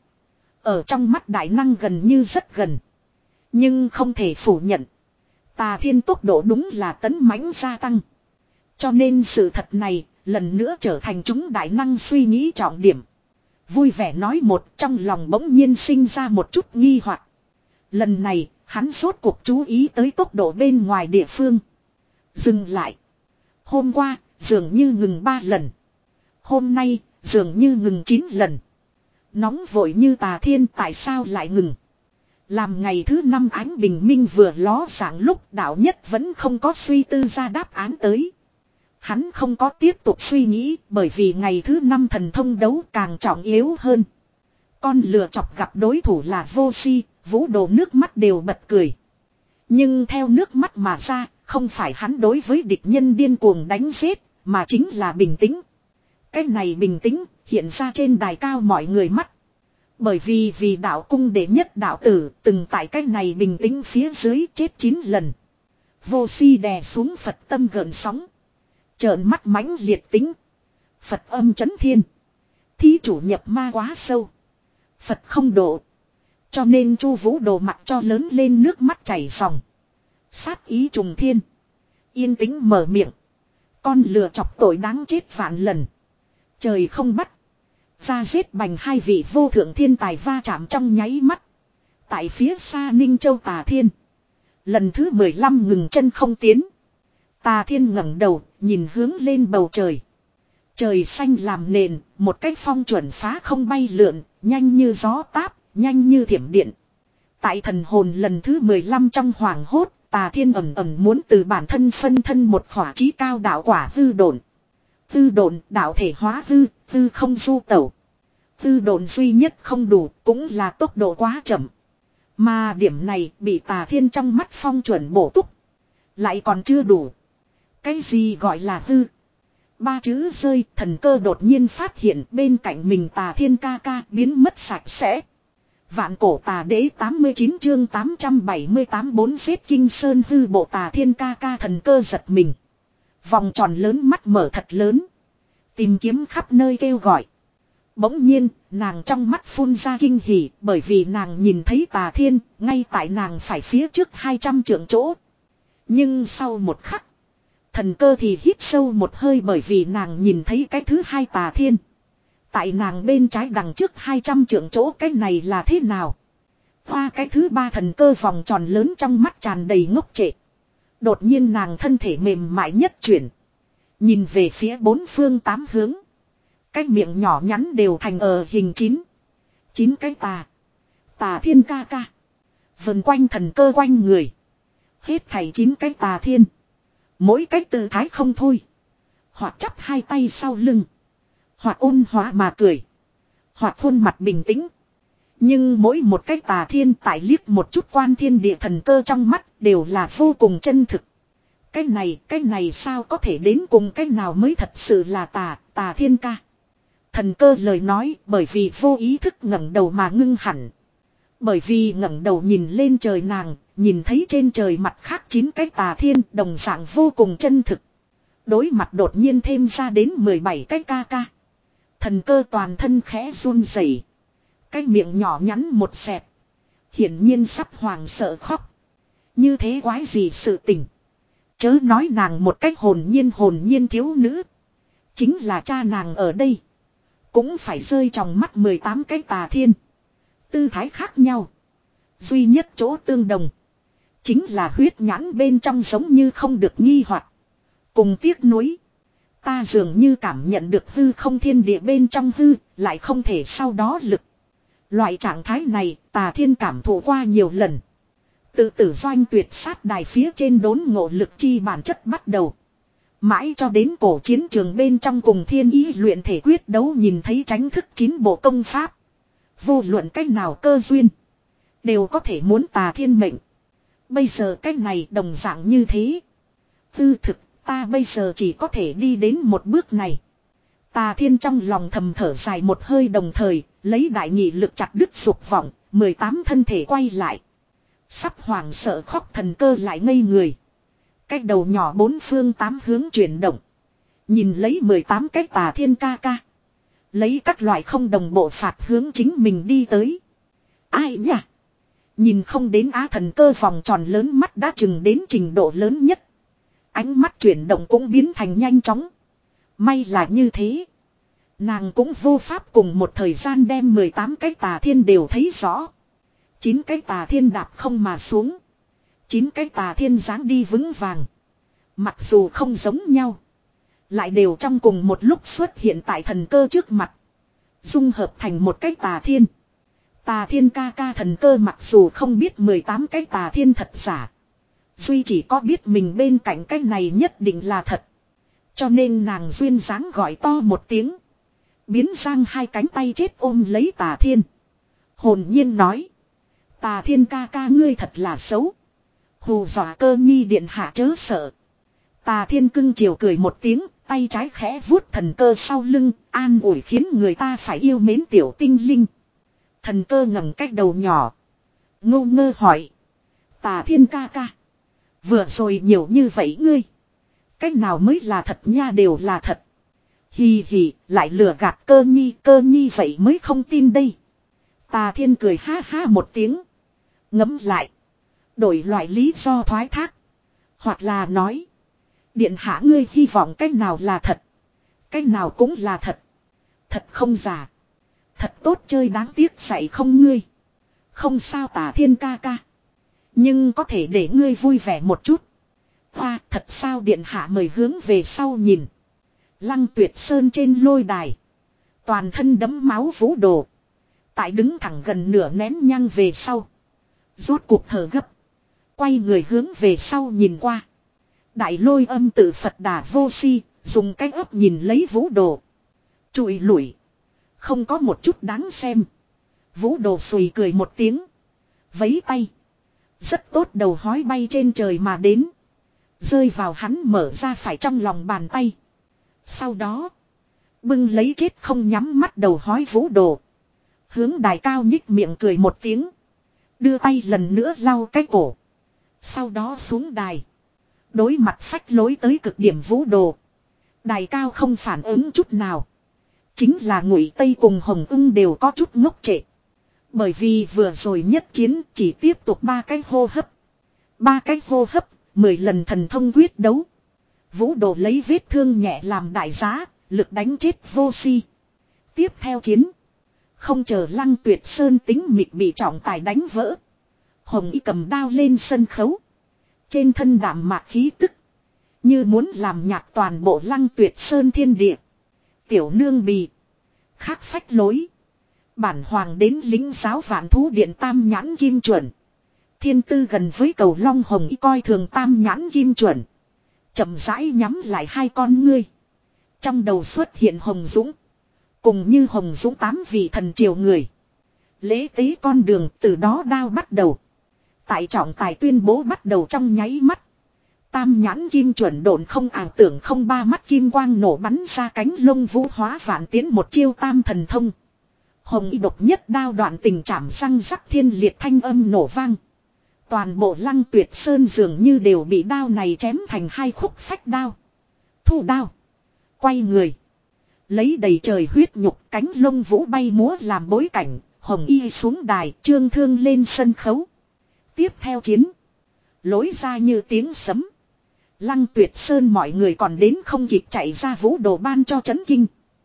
Ở trong mắt đại năng gần như rất gần. Nhưng không thể phủ nhận. Tà Thiên tốc độ đúng là tấn mãnh gia tăng. Cho nên sự thật này lần nữa trở thành chúng đại năng suy nghĩ trọng điểm. Vui vẻ nói một, trong lòng bỗng nhiên sinh ra một chút nghi hoặc. Lần này hắn rốt cuộc chú ý tới tốc độ bên ngoài địa phương. Dừng lại. Hôm qua dường như ngừng ba lần. Hôm nay dường như ngừng chín lần. Nóng vội như Tà Thiên tại sao lại ngừng. Làm ngày thứ năm ánh bình minh vừa ló sáng lúc đạo nhất vẫn không có suy tư ra đáp án tới. Hắn không có tiếp tục suy nghĩ bởi vì ngày thứ năm thần thông đấu càng trọng yếu hơn. Con lừa chọc gặp đối thủ là Vô Si, Vũ Đồ nước mắt đều bật cười. Nhưng theo nước mắt mà ra, không phải hắn đối với địch nhân điên cuồng đánh giết, mà chính là bình tĩnh. Cái này bình tĩnh hiện ra trên đài cao mọi người mắt. Bởi vì vì đạo cung đệ nhất đạo tử từng tại cái này bình tĩnh phía dưới chết chín lần. Vô Si đè xuống Phật tâm gợn sóng. Trợn mắt mãnh liệt tính. Phật âm chấn thiên. Thí chủ nhập ma quá sâu. Phật không độ. Cho nên Chu Vũ Đồ mặc cho lớn lên nước mắt chảy ròng. Sát ý trùng thiên. Yên tĩnh mở miệng. Con lừa chọc tội đáng chết vạn lần. Trời không bắt. Ra giết bành hai vị vô thượng thiên tài va chạm trong nháy mắt. Tại phía xa Ninh Châu Tà Thiên. Lần thứ mười lăm ngừng chân không tiến. Tà Thiên ngẩng đầu, nhìn hướng lên bầu trời. Trời xanh làm nền, một cái phong chuẩn phá không bay lượn, nhanh như gió táp, nhanh như thiểm điện. Tại thần hồn lần thứ mười lăm trong hoàng hốt, Tà Thiên ầm ầm muốn từ bản thân phân thân một khỏa chí cao đạo quả hư độn. Hư độn, đạo thể hóa hư, hư không du tẩu. Hư độn duy nhất không đủ, cũng là tốc độ quá chậm. Mà điểm này bị Tà Thiên trong mắt phong chuẩn bổ túc. Lại còn chưa đủ. Cái gì gọi là hư? Ba chữ rơi, Thần Cơ đột nhiên phát hiện bên cạnh mình Tà Thiên ca ca biến mất sạch sẽ. Vạn cổ tà đế tám mươi chín chương tám trăm bảy mươi tám bốn xếp kinh sơn hư bộ Tà Thiên ca ca. Thần Cơ giật mình. Vòng tròn lớn mắt mở thật lớn. Tìm kiếm khắp nơi kêu gọi. Bỗng nhiên, nàng trong mắt phun ra kinh hỉ bởi vì nàng nhìn thấy Tà Thiên ngay tại nàng phải phía trước hai trăm trượng chỗ. Nhưng sau một khắc. Thần Cơ thì hít sâu một hơi bởi vì nàng nhìn thấy cái thứ hai Tà Thiên. Tại nàng bên trái đằng trước hai trăm trượng chỗ cái này là thế nào? Hoa cái thứ ba Thần Cơ vòng tròn lớn trong mắt tràn đầy ngốc trệ. Đột nhiên nàng thân thể mềm mại nhất chuyển. Nhìn về phía bốn phương tám hướng. Cái miệng nhỏ nhắn đều thành ở hình chín. Chín cái tà. Tà Thiên ca ca. Vần quanh Thần Cơ quanh người. Hết thảy chín cái Tà Thiên. Mỗi cách tư thái không thôi. Hoặc chắp hai tay sau lưng. Hoặc ôn hòa mà cười. Hoặc khuôn mặt bình tĩnh. Nhưng mỗi một cách Tà Thiên tại liếc một chút quan thiên địa Thần Cơ trong mắt đều là vô cùng chân thực. Cái này, cái này sao có thể đến cùng cái nào mới thật sự là tà, Tà Thiên ca. Thần Cơ lời nói bởi vì vô ý thức ngẩng đầu mà ngưng hẳn. Bởi vì ngẩng đầu nhìn lên trời nàng, nhìn thấy trên trời mặt khác chín cái Tà Thiên đồng dạng vô cùng chân thực. Đối mặt đột nhiên thêm ra đến mười bảy cái ca ca. Thần Cơ toàn thân khẽ run rẩy. Cái miệng nhỏ nhắn một xẹp. Hiển nhiên sắp hoàng sợ khóc. Như thế quái gì sự tình. Chớ nói nàng một cách hồn nhiên hồn nhiên thiếu nữ. Chính là cha nàng ở đây. Cũng phải rơi trong mắt mười tám cái Tà Thiên. Tư thái khác nhau. Duy nhất chỗ tương đồng. Chính là huyết nhãn bên trong giống như không được nghi hoặc. Cùng tiếc nuối. Ta dường như cảm nhận được hư không thiên địa bên trong hư. Lại không thể sau đó lực. Loại trạng thái này Tà Thiên cảm thụ qua nhiều lần. Tự tử doanh tuyệt sát đài phía trên đốn ngộ lực chi bản chất bắt đầu. Mãi cho đến cổ chiến trường bên trong cùng thiên ý luyện thể quyết đấu nhìn thấy tránh thức chín bộ công pháp. Vô luận cách nào cơ duyên. Đều có thể muốn Tà Thiên mệnh. Bây giờ cách này đồng dạng như thế. Tư thực ta bây giờ chỉ có thể đi đến một bước này. Tà Thiên trong lòng thầm thở dài một hơi, đồng thời lấy đại nghị lực chặt đứt dục vọng, mười tám thân thể quay lại. Sắp hoảng sợ khóc thần cơ lại ngây người. Cái đầu nhỏ bốn phương tám hướng chuyển động. Nhìn lấy mười tám cái Tà Thiên ca ca. Lấy các loại không đồng bộ phạt hướng chính mình đi tới. Ai nhỉ? Nhìn không đến á, thần cơ vòng tròn lớn mắt đã chừng đến trình độ lớn nhất. Ánh mắt chuyển động cũng biến thành nhanh chóng. May là như thế. Nàng cũng vô pháp cùng một thời gian đem mười tám cái Tà Thiên đều thấy rõ. chín cái Tà Thiên đạp không mà xuống. chín cái Tà Thiên dáng đi vững vàng. Mặc dù không giống nhau, lại đều trong cùng một lúc xuất hiện tại thần cơ trước mặt. Dung hợp thành một cái Tà Thiên. Tà Thiên ca ca thần cơ mặc dù không biết mười tám cái Tà Thiên thật giả. Duy chỉ có biết mình bên cạnh cái này nhất định là thật. Cho nên nàng duyên dáng gọi to một tiếng. Biến sang hai cánh tay chết ôm lấy Tà Thiên. Hồn nhiên nói. Tà Thiên ca ca ngươi thật là xấu. Hù dọa Cơ Nhi điện hạ chớ sợ. Tà Thiên cưng chiều cười một tiếng, tay trái khẽ vuốt thần cơ sau lưng, an ủi khiến người ta phải yêu mến tiểu tinh linh. Thần cơ ngẩng cái đầu nhỏ, ngô ngơ hỏi. Tà Thiên ca ca. Vừa rồi nhiều như vậy ngươi. Cách nào mới là thật nha, đều là thật. Hì hì, lại lừa gạt Cơ Nhi, Cơ Nhi vậy mới không tin đây. Tà Thiên cười ha ha một tiếng. Ngẫm lại. Đổi loại lý do thoái thác. Hoặc là nói. Điện hạ ngươi hy vọng cách nào là thật. Cách nào cũng là thật. Thật không giả. Thật tốt chơi, đáng tiếc dạy không ngươi. Không sao Tà Thiên ca ca. Nhưng có thể để ngươi vui vẻ một chút. Hoa, thật sao điện hạ mời hướng về sau nhìn. Lăng Tuyệt Sơn trên lôi đài. Toàn thân đẫm máu Vũ Đồ. Tại đứng thẳng gần nửa nén nhang về sau. Rốt cuộc thở gấp. Quay người hướng về sau nhìn qua. Đại Lôi Âm tự Phật Đà Vô Si. Dùng cái ấp nhìn lấy Vũ Đồ. Trụi lủi. Không có một chút đáng xem. Vũ Đồ sùi cười một tiếng. Vấy tay. Rất tốt, đầu hói bay trên trời mà đến. Rơi vào hắn mở ra phải trong lòng bàn tay. Sau đó. Bưng lấy chết không nhắm mắt đầu hói Vũ Đồ. Hướng đài cao nhích miệng cười một tiếng. Đưa tay lần nữa lau cái cổ. Sau đó xuống đài. Đối mặt phách lối tới cực điểm Vũ Đồ. Đài cao không phản ứng chút nào. Chính là Ngụy Tây cùng Hồng Ưng đều có chút ngốc trệ. Bởi vì vừa rồi nhất chiến chỉ tiếp tục ba cái hô hấp. Ba cái hô hấp, mười lần thần thông quyết đấu. Vũ Đồ lấy vết thương nhẹ làm đại giá, lực đánh chết Vô Si. Tiếp theo chiến. Không chờ Lăng Tuyệt Sơn tính mịt bị trọng tài đánh vỡ. Hồng Y cầm đao lên sân khấu. Trên thân đạm mạc khí tức. Như muốn làm nhạc toàn bộ Lăng Tuyệt Sơn thiên địa. Tiểu nương bì. Khác phách lối. Bản hoàng đến lính giáo vạn thú điện tam nhãn kim chuẩn. Thiên tư gần với cầu long Hồng Y coi thường tam nhãn kim chuẩn. Chậm rãi nhắm lại hai con ngươi. Trong đầu xuất hiện Hồng Dũng. Cùng như Hồng Dũng tám vị thần triều người. Lễ tế con đường từ đó đao bắt đầu. Tại trọng tài tuyên bố bắt đầu trong nháy mắt. Tam nhãn kim chuẩn độn không ảo tưởng không ba mắt kim quang nổ bắn ra cánh lông vũ hóa vạn tiến một chiêu tam thần thông. Hồng Y độc nhất đao đoạn tình chạm răng rắc thiên liệt thanh âm nổ vang. Toàn bộ Lăng Tuyệt Sơn dường như đều bị đao này chém thành hai khúc phách đao. Thu đao. Quay người. Lấy đầy trời huyết nhục cánh lông vũ bay múa làm bối cảnh. Hồng Y xuống đài trương thương lên sân khấu. Tiếp theo chiến. Lối ra như tiếng sấm. Lăng Tuyệt Sơn mọi người còn đến không kịp chạy ra Vũ Đồ ban cho chấn kinh.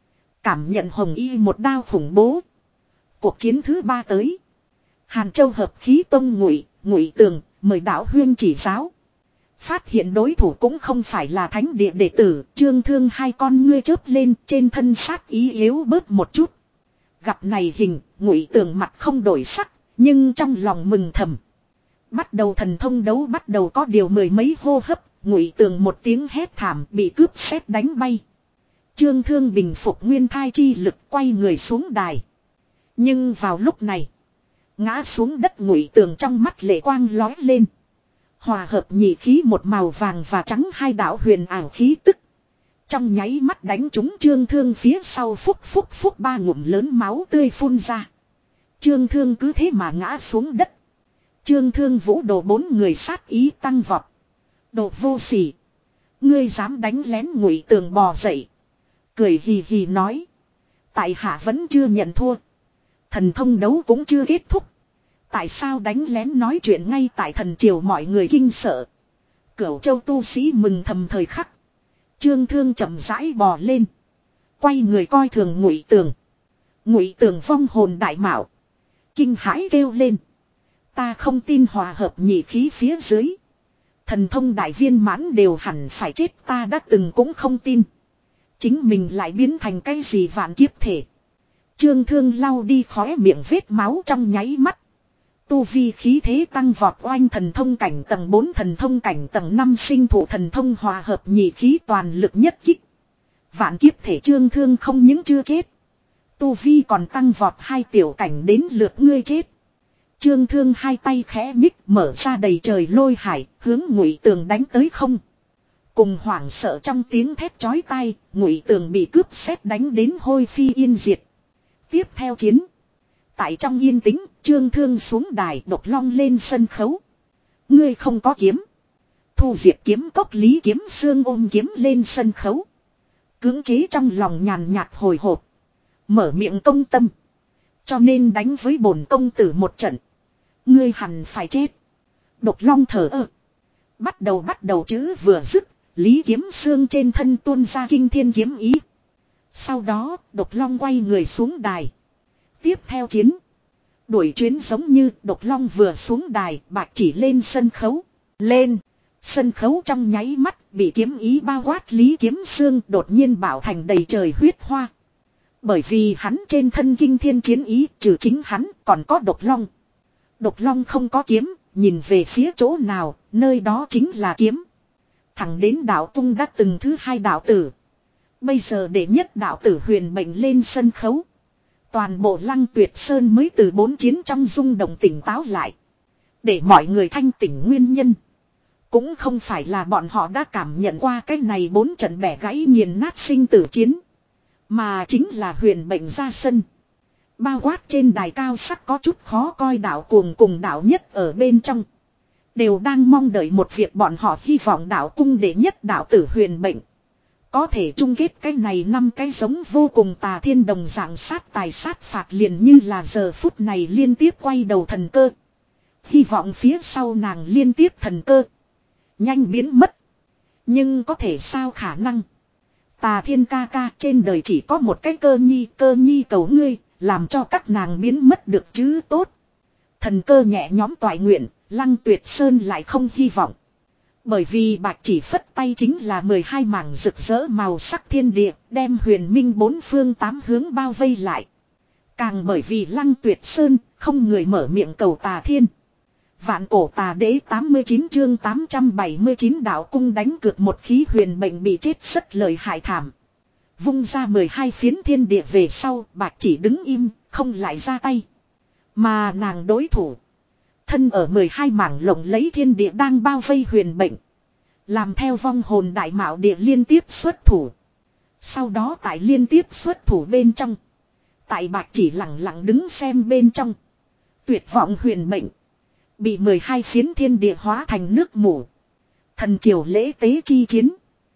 Cảm nhận Hồng Y một đao khủng bố. Cuộc chiến thứ ba tới. Hàn Châu hợp khí tông Ngụy, Ngụy Tường, mời đạo huyên chỉ giáo. Phát hiện đối thủ cũng không phải là thánh địa đệ tử, trương thương hai con ngươi chớp lên trên thân sát ý yếu bớt một chút. Gặp này hình, Ngụy Tường mặt không đổi sắc, nhưng trong lòng mừng thầm. Bắt đầu thần thông đấu bắt đầu có điều mười mấy hô hấp, Ngụy Tường một tiếng hét thảm bị cướp sét đánh bay. Trương thương bình phục nguyên thai chi lực quay người xuống đài. Nhưng vào lúc này, ngã xuống đất Ngụy Tường trong mắt lệ quang lói lên. Hòa hợp nhị khí một màu vàng và trắng hai đạo huyền ảo khí tức. trong nháy mắt đánh trúng Trương Thương phía sau, phúc phúc phúc ba ngụm lớn máu tươi phun ra. Trương Thương cứ thế mà ngã xuống đất. Trương Thương Vũ Đồ bốn người sát ý tăng vọt. Đồ vô sỉ. Ngươi dám đánh lén Ngụy Tường bò dậy. Cười hì hì nói. Tại hạ vẫn chưa nhận thua. Thần thông đấu cũng chưa kết thúc. Tại sao đánh lén nói chuyện ngay tại thần triều, mọi người kinh sợ. Cửu Châu tu sĩ mừng thầm thời khắc. Trương Thương chậm rãi bò lên. Quay người coi thường Ngụy Tường. Ngụy Tường vong hồn đại mạo. Kinh hãi kêu lên. Ta không tin hòa hợp nhị khí phía dưới. Thần thông đại viên mãn đều hẳn phải chết, ta đã từng cũng không tin. Chính mình lại biến thành cái gì vạn kiếp thể. Trương Thương lau đi khóe miệng vết máu trong nháy mắt. Tu vi khí thế tăng vọt, oanh thần thông cảnh tầng bốn, thần thông cảnh tầng năm, sinh thủ thần thông hòa hợp nhị khí toàn lực nhất kích. Vạn kiếp thể Trương Thương không những chưa chết. Tu vi còn tăng vọt hai tiểu cảnh, đến lượt ngươi chết. Trương Thương hai tay khẽ nhích, mở ra đầy trời lôi hải, hướng Ngụy Tường đánh tới không. Cùng hoảng sợ trong tiếng thét chói tai, Ngụy Tường bị cướp sét đánh đến hôi phi yên diệt. Tiếp theo chiến. Tại trong yên tĩnh, Trương Thương xuống đài, Độc Long lên sân khấu. Ngươi không có kiếm. Thu Diệp kiếm cốc Lý Kiếm Xương ôm kiếm lên sân khấu. Cưỡng chế trong lòng nhàn nhạt hồi hộp. Mở miệng công tâm. Cho nên đánh với bổn công tử một trận. Ngươi hẳn phải chết. Độc Long thở ơ. Bắt đầu bắt đầu chữ vừa dứt. Lý Kiếm Xương trên thân tuôn ra kinh thiên kiếm ý. Sau đó, Độc Long quay người xuống đài. Tiếp theo chiến. Đuổi chuyến giống như Độc Long vừa xuống đài, Bạch Chỉ lên sân khấu. Lên. Sân khấu trong nháy mắt, bị kiếm ý bao quát, Lý Kiếm Xương đột nhiên bảo thành đầy trời huyết hoa. Bởi vì hắn trên thân kinh thiên chiến ý, trừ chính hắn, còn có Độc Long. Độc Long không có kiếm, nhìn về phía chỗ nào, nơi đó chính là kiếm. Thẳng đến đạo tung đã từng thứ hai đạo tử. Bây giờ để nhất đạo tử Huyền Mệnh lên sân khấu. Toàn bộ Lăng Tuyệt Sơn mới từ bốn chiến trong rung động tỉnh táo lại. Để mọi người thanh tỉnh nguyên nhân. Cũng không phải là bọn họ đã cảm nhận qua cái này bốn trận bẻ gãy nghiền nát sinh tử chiến. Mà chính là Huyền Mệnh ra sân. Bao quát trên đài cao sắc có chút khó coi đạo cuồng cùng đạo nhất ở bên trong. Đều đang mong đợi một việc, bọn họ hy vọng đạo cung đệ nhất đạo tử Huyền Mệnh có thể chung kết cái này năm cái giống vô cùng tà thiên đồng dạng sát tài sát phạt, liền như là giờ phút này liên tiếp quay đầu thần cơ. Hy vọng phía sau nàng liên tiếp thần cơ. Nhanh biến mất. Nhưng có thể sao khả năng. Tà thiên ca ca, trên đời chỉ có một cái cơ nhi, cơ nhi cầu ngươi, làm cho các nàng biến mất được chứ tốt. Thần cơ nhẹ nhóm toại nguyện, Lăng Tuyệt Sơn lại không hy vọng. Bởi vì Bạch Chỉ phất tay chính là mười hai mảng rực rỡ màu sắc thiên địa, đem Huyền Minh bốn phương tám hướng bao vây lại. Càng bởi vì Lăng Tuyệt Sơn, không người mở miệng cầu tà thiên. Vạn cổ tà đế tám mươi chín chương tám trăm bảy mươi chín đạo cung đánh cược một khí Huyền Mệnh bị chết rất lời hại thảm. Vung ra mười hai phiến thiên địa về sau, Bạch Chỉ đứng im, không lại ra tay. Mà nàng đối thủ. Thân ở mười hai mảng lộng lấy thiên địa đang bao vây Huyền Mệnh. Làm theo vong hồn đại mạo địa liên tiếp xuất thủ. Sau đó tại liên tiếp xuất thủ bên trong. Tại Bạch Chỉ lặng lặng đứng xem bên trong. Tuyệt vọng Huyền Mệnh. Bị mười hai phiến thiên địa hóa thành nước mủ. Thần triều lễ tế chi chiến.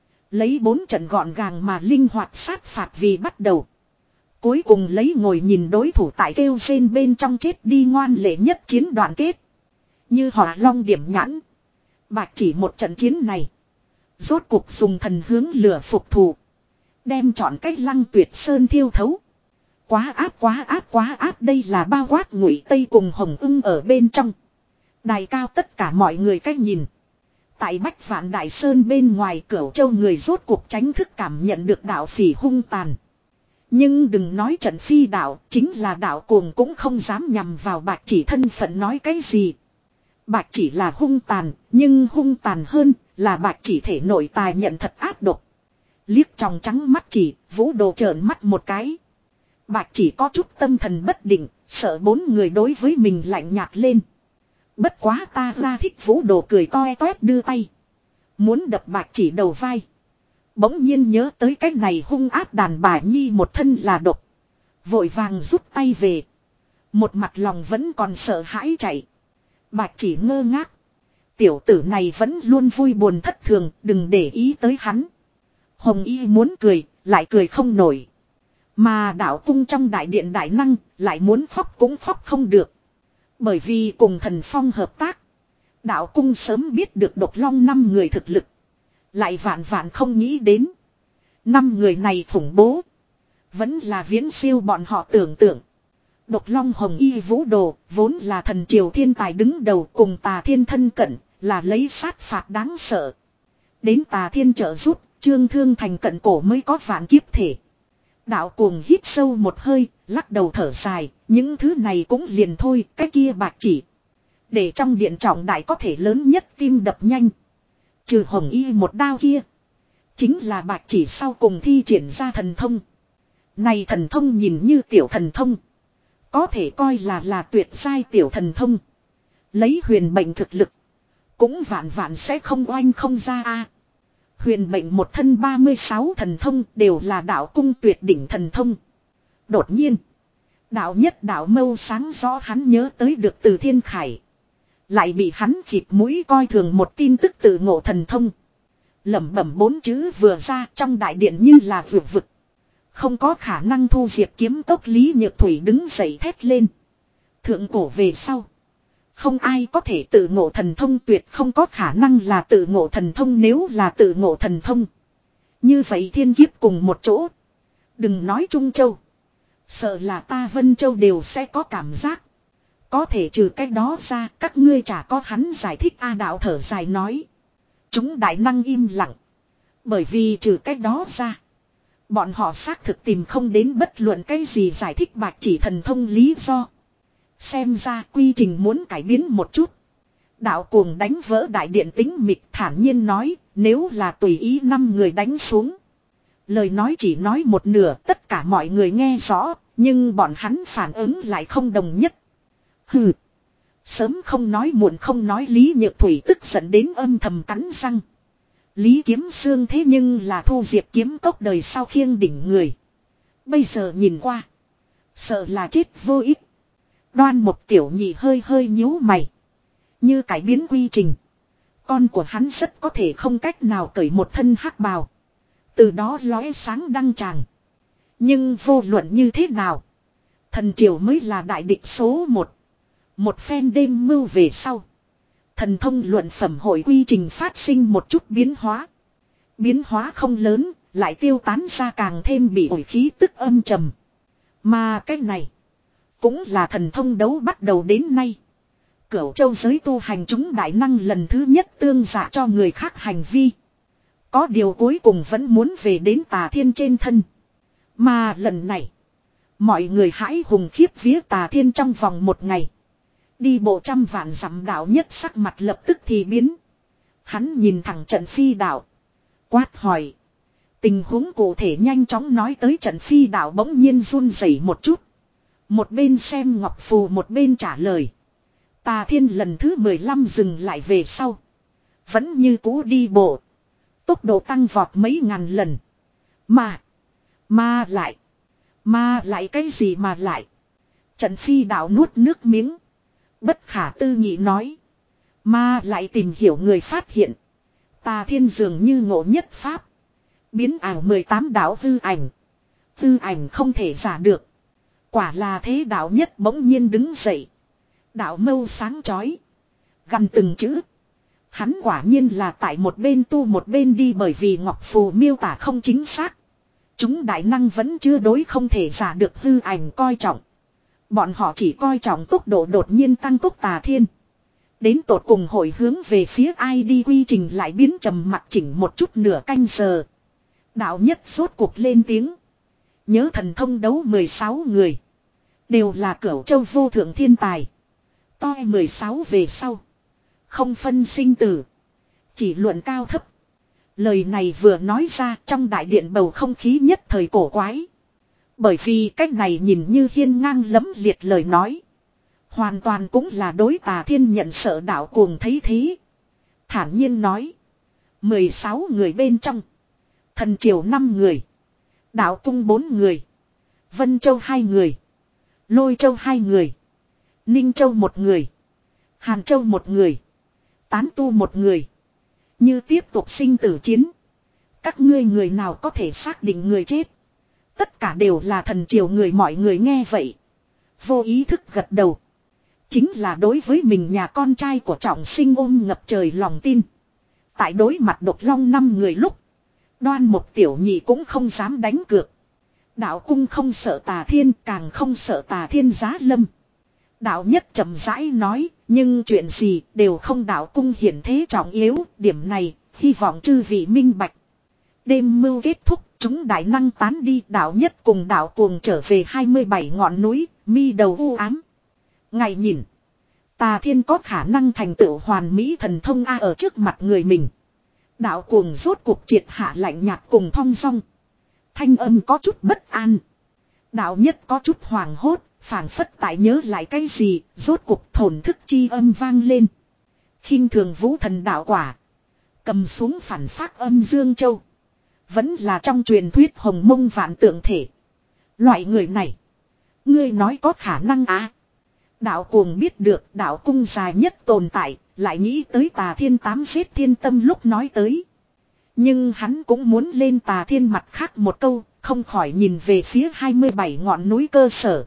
Lấy bốn trận gọn gàng mà linh hoạt sát phạt vì bắt đầu. Cuối cùng lấy ngồi nhìn đối thủ tại kêu rên bên trong chết đi ngoan lệ nhất chiến đoàn kết. Như Hỏa Long điểm nhãn. Bạch Chỉ một trận chiến này. Rốt cuộc dùng thần hướng lửa phục thù. Đem chọn cách Lăng Tuyệt Sơn thiêu thấu. Quá áp quá áp quá áp, đây là bao quát Ngụy Tây cùng Hồng Ưng ở bên trong. Đài cao tất cả mọi người cách nhìn. Tại Bách Vạn Đại Sơn bên ngoài Cửu Châu người rốt cuộc tránh thức cảm nhận được đạo phỉ hung tàn. Nhưng đừng nói trận phi đạo, chính là đạo cuồng cũng không dám nhằm vào Bạch Chỉ thân phận nói cái gì. Bạch Chỉ là hung tàn, nhưng hung tàn hơn là Bạch Chỉ thể nội tài nhận thật ác độc. Liếc tròng trắng mắt Chỉ, Vũ Đồ trợn mắt một cái. Bạch Chỉ có chút tâm thần bất định, sợ bốn người đối với mình lạnh nhạt lên. Bất quá ta ra thích Vũ Đồ cười toe toét đưa tay. Muốn đập Bạch Chỉ đầu vai. Bỗng nhiên nhớ tới cái này hung ác đàn bà nhi một thân là độc. Vội vàng rút tay về. Một mặt lòng vẫn còn sợ hãi chạy. Bạch chỉ ngơ ngác. Tiểu tử này vẫn luôn vui buồn thất thường, đừng để ý tới hắn. Hồng Y muốn cười, lại cười không nổi. Mà đạo cung trong đại điện đại năng, lại muốn khóc cũng khóc không được. Bởi vì cùng thần phong hợp tác. Đạo cung sớm biết được độc long năm người thực lực. Lại vạn vạn không nghĩ đến. Năm người này khủng bố. Vẫn là viễn siêu bọn họ tưởng tượng. Độc long hồng y vũ đồ, vốn là thần triều thiên tài đứng đầu cùng tà thiên thân cận, là lấy sát phạt đáng sợ. Đến tà thiên trợ giúp, trương thương thành cận cổ mới có vạn kiếp thể. Đạo cuồng hít sâu một hơi, lắc đầu thở dài, những thứ này cũng liền thôi, cái kia bạc chỉ. Để trong điện trọng đại có thể lớn nhất tim đập nhanh. Trừ hồng y một đao kia. Chính là bạc chỉ sau cùng thi triển ra thần thông. Này thần thông nhìn như tiểu thần thông. Có thể coi là là tuyệt giai tiểu thần thông. Lấy huyền mệnh thực lực. Cũng vạn vạn sẽ không oanh không ra a. Huyền mệnh một thân ba mươi sáu thần thông đều là đạo cung tuyệt đỉnh thần thông. Đột nhiên. Đạo nhất đạo mâu sáng rõ hắn nhớ tới được từ thiên khải. Lại bị hắn khịt mũi coi thường một tin tức tự ngộ thần thông. Lẩm bẩm bốn chữ vừa ra trong đại điện như là vượt vực. Không có khả năng thu diệt kiếm cốc Lý Nhược Thủy đứng dậy thét lên. Thượng cổ về sau. Không ai có thể tự ngộ thần thông tuyệt không có khả năng là tự ngộ thần thông nếu là tự ngộ thần thông. Như vậy thiên kiếp cùng một chỗ. Đừng nói Trung Châu. Sợ là ta Vân Châu đều sẽ có cảm giác. Có thể trừ cách đó ra các ngươi chả có hắn giải thích A đạo thở dài nói. Chúng đại năng im lặng. Bởi vì trừ cách đó ra. Bọn họ xác thực tìm không đến bất luận cái gì giải thích bạc chỉ thần thông lý do. Xem ra quy trình muốn cải biến một chút. Đạo cuồng đánh vỡ đại điện tính mịch thản nhiên nói. Nếu là tùy ý năm người đánh xuống. Lời nói chỉ nói một nửa tất cả mọi người nghe rõ. Nhưng bọn hắn phản ứng lại không đồng nhất. Hừ. Sớm không nói muộn không nói Lý Nhược Thủy tức giận đến âm thầm cắn răng. Lý Kiếm Xương thế nhưng là thu diệp kiếm cốc đời sau khiêng đỉnh người. Bây giờ nhìn qua. Sợ là chết vô ích. Đoan một tiểu nhị hơi hơi nhíu mày. Như cải biến quy trình. Con của hắn rất có thể không cách nào cởi một thân hắc bào. Từ đó lóe sáng đăng tràng. Nhưng vô luận như thế nào. Thần triều mới là đại địch số một. Một phen đêm mưu về sau. Thần thông luận phẩm hội quy trình phát sinh một chút biến hóa. Biến hóa không lớn, lại tiêu tán ra càng thêm bị ổi khí tức âm trầm. Mà cái này, cũng là thần thông đấu bắt đầu đến nay. Cửu châu giới tu hành chúng đại năng lần thứ nhất tương dạ cho người khác hành vi. Có điều cuối cùng vẫn muốn về đến tà thiên trên thân. Mà lần này, mọi người hãi hùng khiếp vía tà thiên trong vòng một ngày. Đi bộ trăm vạn dặm đạo nhất sắc mặt lập tức thì biến. Hắn nhìn thẳng trận phi đạo. Quát hỏi. Tình huống cụ thể nhanh chóng nói tới trận phi đạo bỗng nhiên run rẩy một chút. Một bên xem ngọc phù một bên trả lời. Tà thiên lần thứ mười lăm dừng lại về sau. Vẫn như cũ đi bộ. Tốc độ tăng vọt mấy ngàn lần. Mà. Mà lại. Mà lại cái gì mà lại. Trận phi đạo nuốt nước miếng. Bất khả tư nghị nói. Mà lại tìm hiểu người phát hiện. Tà thiên dường như ngộ nhất pháp. Biến ảo mười tám đạo hư ảnh. Hư ảnh không thể giả được. Quả là thế đạo nhất bỗng nhiên đứng dậy. Đạo mâu sáng chói. Gần từng chữ. Hắn quả nhiên là tại một bên tu một bên đi bởi vì ngọc phù miêu tả không chính xác. Chúng đại năng vẫn chưa đối không thể giả được hư ảnh coi trọng. Bọn họ chỉ coi trọng tốc độ đột nhiên tăng tốc tà thiên. Đến tột cùng hồi hướng về phía ai đi quy trình lại biến trầm mặc chỉnh một chút nửa canh giờ. Đạo nhất rốt cuộc lên tiếng. Nhớ thần thông đấu mười sáu người. Đều là cửu châu vô thượng thiên tài. Toi mười sáu về sau. Không phân sinh tử. Chỉ luận cao thấp. Lời này vừa nói ra trong đại điện bầu không khí nhất thời cổ quái. Bởi vì cách này nhìn như hiên ngang lẫm liệt lời nói. Hoàn toàn cũng là đối tà thiên nhận sợ đạo cuồng thấy thế. Thản nhiên nói. mười sáu người bên trong. Thần triều năm người. Đạo cung bốn người. Vân Châu hai người. Lôi Châu hai người. Ninh Châu một người. Hàn Châu một người. Tán Tu một người. Như tiếp tục sinh tử chiến. Các ngươi người nào có thể xác định người chết. Tất cả đều là thần triều người, mọi người nghe vậy. Vô ý thức gật đầu. Chính là đối với mình nhà con trai của trọng sinh ôm ngập trời lòng tin. Tại đối mặt độc long năm người lúc. Đoan một tiểu nhị cũng không dám đánh cược. Đạo cung không sợ tà thiên, càng không sợ tà thiên giá lâm. Đạo nhất chậm rãi nói, nhưng chuyện gì đều không đạo cung hiển thế trọng yếu, điểm này, hy vọng chư vị minh bạch. Đêm mưu kết thúc, chúng đại năng tán đi, đạo nhất cùng đạo cuồng trở về hai mươi bảy ngọn núi, mi đầu u ám. Ngày nhìn, tà thiên có khả năng thành tựu hoàn mỹ thần thông A ở trước mặt người mình. Đạo cuồng rốt cuộc triệt hạ lạnh nhạt cùng thong dong. Thanh âm có chút bất an. Đạo nhất có chút hoàng hốt, phảng phất tại nhớ lại cái gì, rốt cuộc thổn thức chi âm vang lên. Khinh thường vũ thần đạo quả. Cầm xuống phản phác âm Dương Châu. Vẫn là trong truyền thuyết hồng mông vạn tượng thể. Loại người này. Ngươi nói có khả năng á. Đạo cuồng biết được đạo cung dài nhất tồn tại. Lại nghĩ tới tà thiên tám giết thiên tâm lúc nói tới. Nhưng hắn cũng muốn lên tà thiên mặt khác một câu. Không khỏi nhìn về phía hai mươi bảy ngọn núi cơ sở.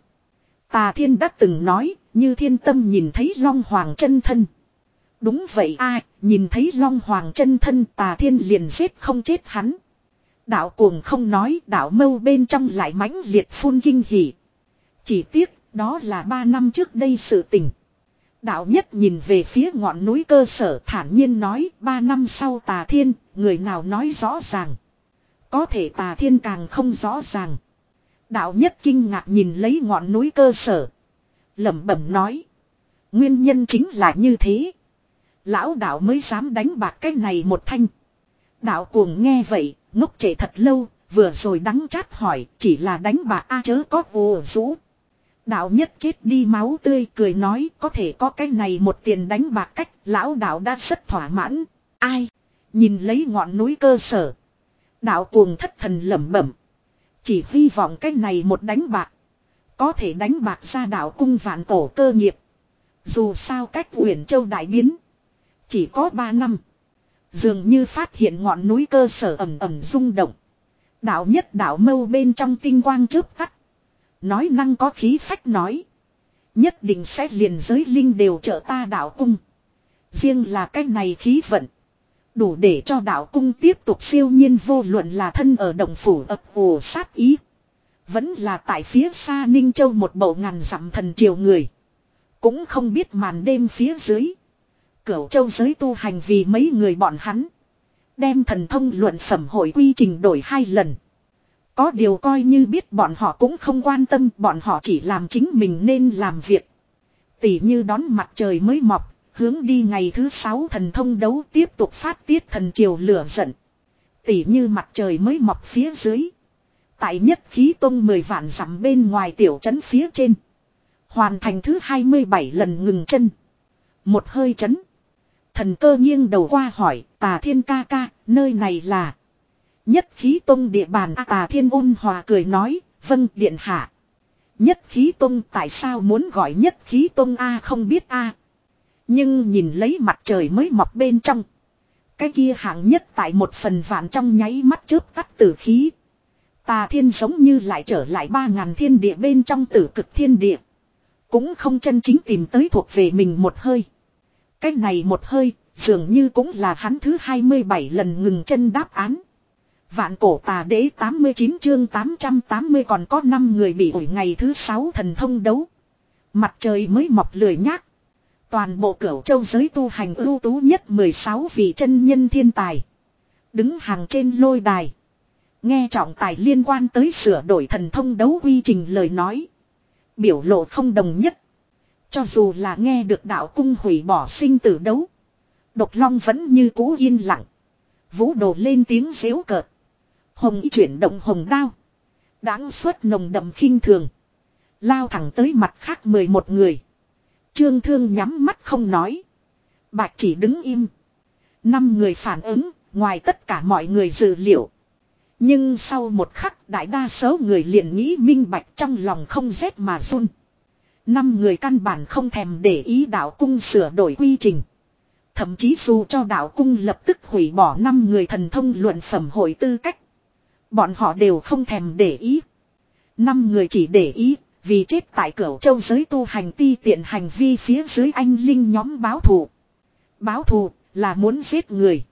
Tà thiên đã từng nói. Như thiên tâm nhìn thấy long hoàng chân thân. Đúng vậy a, nhìn thấy long hoàng chân thân tà thiên liền giết không chết hắn. Đạo cuồng không nói, đạo mâu bên trong lại mãnh liệt phun kinh hỉ. Chỉ tiếc, đó là ba năm trước đây sự tình. Đạo nhất nhìn về phía ngọn núi cơ sở thản nhiên nói, ba năm sau tà thiên, người nào nói rõ ràng. Có thể tà thiên càng không rõ ràng. Đạo nhất kinh ngạc nhìn lấy ngọn núi cơ sở. Lẩm bẩm nói. Nguyên nhân chính là như thế. Lão đạo mới dám đánh bạc cái này một thanh. Đạo cuồng nghe vậy, ngốc trệ thật lâu, vừa rồi đắng chát hỏi, chỉ là đánh bạc a chớ có ồ rũ. Đạo nhất chết đi máu tươi cười nói, có thể có cái này một tiền đánh bạc cách, lão đạo đã rất thỏa mãn. Ai? Nhìn lấy ngọn núi cơ sở. Đạo cuồng thất thần lẩm bẩm. Chỉ hy vọng cái này một đánh bạc. Có thể đánh bạc ra đạo cung vạn cổ cơ nghiệp. Dù sao cách Uyển Châu đại biến. Chỉ có ba năm. Dường như phát hiện ngọn núi cơ sở ẩm ẩm rung động. Đạo nhất đạo mâu bên trong tinh quang chớp tắt. Nói năng có khí phách nói. Nhất định sẽ liền giới linh đều trợ ta đạo cung. Riêng là cái này khí vận. Đủ để cho đạo cung tiếp tục siêu nhiên vô luận là thân ở động phủ ập ồ sát ý. Vẫn là tại phía xa Ninh Châu một bầu ngàn dặm thần triều người. Cũng không biết màn đêm phía dưới. Cửu Châu giới tu hành vì mấy người bọn hắn. Đem thần thông luận phẩm hội quy trình đổi hai lần. Có điều coi như biết bọn họ cũng không quan tâm, bọn họ chỉ làm chính mình nên làm việc. Tỉ như đón mặt trời mới mọc, hướng đi ngày thứ sáu thần thông đấu tiếp tục phát tiết thần triều lửa giận. Tỉ như mặt trời mới mọc phía dưới. Tại nhất khí tông mười vạn dặm bên ngoài tiểu trấn phía trên. Hoàn thành thứ hai mươi bảy lần ngừng chân. Một hơi chấn. Thần cơ nghiêng đầu qua hỏi, Tà Thiên ca ca, nơi này là Nhất khí tông địa bàn. A Tà Thiên ôn hòa cười nói, vâng điện hạ. Nhất khí tông tại sao muốn gọi nhất khí tông a không biết a. Nhưng nhìn lấy mặt trời mới mọc bên trong. Cái kia hạng nhất tại một phần vạn trong nháy mắt chớp tắt tử khí. Tà Thiên giống như lại trở lại ba ngàn thiên địa bên trong tử cực thiên địa. Cũng không chân chính tìm tới thuộc về mình một hơi. Cái này một hơi, dường như cũng là hắn thứ hai mươi bảy lần ngừng chân đáp án. Vạn cổ tà đế tám mươi chín chương tám trăm tám mươi còn có năm người bị ủi ngày thứ sáu thần thông đấu. Mặt trời mới mọc lười nhác. Toàn bộ Cửu Châu giới tu hành ưu tú nhất mười sáu vị chân nhân thiên tài. Đứng hàng trên lôi đài. Nghe trọng tài liên quan tới sửa đổi thần thông đấu quy trình lời nói. Biểu lộ không đồng nhất. Cho dù là nghe được đạo cung hủy bỏ sinh tử đấu. Độc Long vẫn như cũ yên lặng. Vũ Đồ lên tiếng giễu cợt. Hồng Y chuyển động hồng đao. Đáng suất nồng đậm khinh thường. Lao thẳng tới mặt khác mười một người. Trương Thương nhắm mắt không nói. Bạch chỉ đứng im. Năm người phản ứng, ngoài tất cả mọi người dự liệu. Nhưng sau một khắc đại đa số người liền nghĩ minh bạch trong lòng không rét mà run. Năm người căn bản không thèm để ý đạo cung sửa đổi quy trình. Thậm chí dù cho đạo cung lập tức hủy bỏ năm người thần thông luận phẩm hội tư cách. Bọn họ đều không thèm để ý. Năm người chỉ để ý vì chết tại Cửu Châu giới tu hành ti tiện hành vi phía dưới anh linh nhóm báo thù. Báo thù là muốn giết người.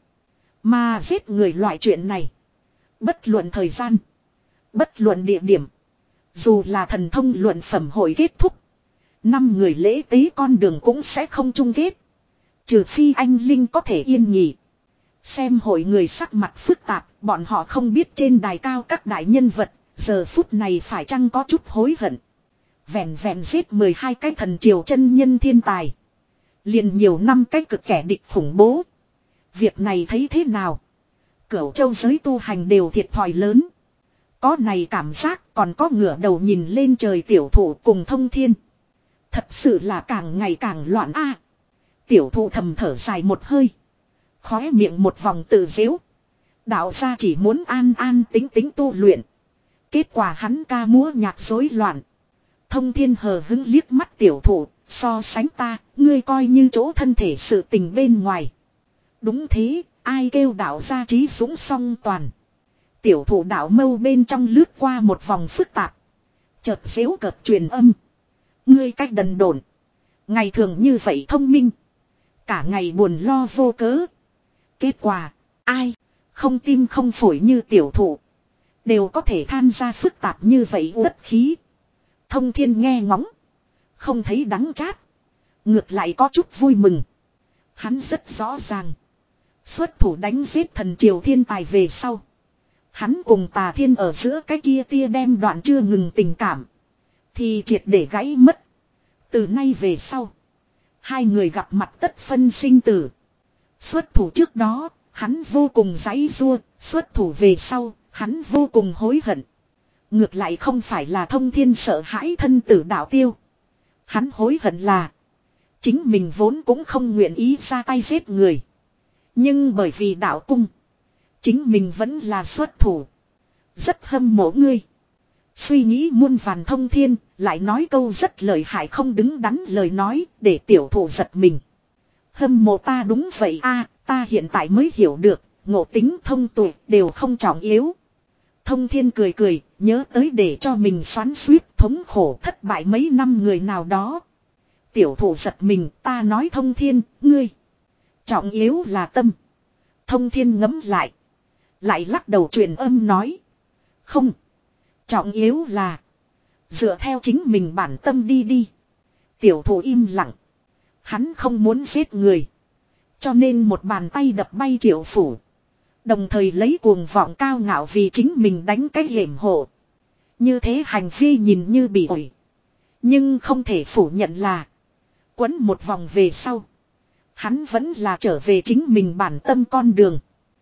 Mà giết người loại chuyện này. Bất luận thời gian. Bất luận địa điểm. Dù là thần thông luận phẩm hội kết thúc. Năm người lễ tế con đường cũng sẽ không chung kết. Trừ phi anh linh có thể yên nghỉ. Xem hội người sắc mặt phức tạp. Bọn họ không biết trên đài cao các đại nhân vật. Giờ phút này phải chăng có chút hối hận. Vẹn vẹn giết mười hai cái thần triều chân nhân thiên tài. Liền nhiều năm cái cực kẻ địch khủng bố. Việc này thấy thế nào? Cửu Châu giới tu hành đều thiệt thòi lớn. Có này cảm giác còn có ngửa đầu nhìn lên trời tiểu thụ cùng Thông Thiên. Thật sự là càng ngày càng loạn a. Tiểu thụ thầm thở dài một hơi. Khóe miệng một vòng tự giễu. Đạo gia chỉ muốn an an tính tính tu luyện. Kết quả hắn ca múa nhạc rối loạn. Thông Thiên hờ hững liếc mắt tiểu thụ. So sánh ta, ngươi coi như chỗ thân thể sự tình bên ngoài. Đúng thế, ai kêu đạo gia trí dũng song toàn. Tiểu thụ đạo mâu bên trong lướt qua một vòng phức tạp. Chợt xéo cợt truyền âm. Ngươi cách đần độn. Ngày thường như vậy thông minh. Cả ngày buồn lo vô cớ. Kết quả, ai, không tim không phổi như tiểu thụ. Đều có thể than ra phức tạp như vậy uất khí. Thông Thiên nghe ngóng. Không thấy đắng chát. Ngược lại có chút vui mừng. Hắn rất rõ ràng. Xuất thủ đánh giết thần triều thiên tài về sau. Hắn cùng Tà Thiên ở giữa cái kia tia đem đoạn chưa ngừng tình cảm. Thì triệt để gãy mất. Từ nay về sau. Hai người gặp mặt tất phân sinh tử. Xuất thủ trước đó, hắn vô cùng giãy giụa. Xuất thủ về sau, hắn vô cùng hối hận. Ngược lại không phải là Thông Thiên sợ hãi thân tử đạo tiêu. Hắn hối hận là. Chính mình vốn cũng không nguyện ý ra tay giết người. Nhưng bởi vì đạo cung. Chính mình vẫn là xuất thủ. Rất hâm mộ ngươi. Suy nghĩ muôn vàn Thông Thiên. Lại nói câu rất lợi hại không đứng đắn lời nói. Để tiểu thụ giật mình. Hâm mộ ta đúng vậy a, ta hiện tại mới hiểu được. Ngộ tính thông tuệ đều không trọng yếu. Thông Thiên cười cười. Nhớ tới để cho mình xoắn xuýt thống khổ thất bại mấy năm người nào đó. Tiểu thụ giật mình, ta nói Thông Thiên, ngươi. Trọng yếu là tâm. Thông Thiên ngấm lại. Lại lắc đầu truyền âm nói. Không. Trọng yếu là. Dựa theo chính mình bản tâm đi đi. Tiểu thụ im lặng. Hắn không muốn giết người. Cho nên một bàn tay đập bay Triệu Phủ. Đồng thời lấy cuồng vọng cao ngạo vì chính mình đánh cái hiểm hộ. Như thế hành vi nhìn như bị ổi. Nhưng không thể phủ nhận là. Quấn một vòng về sau. Hắn vẫn là trở về chính mình bản tâm con đường.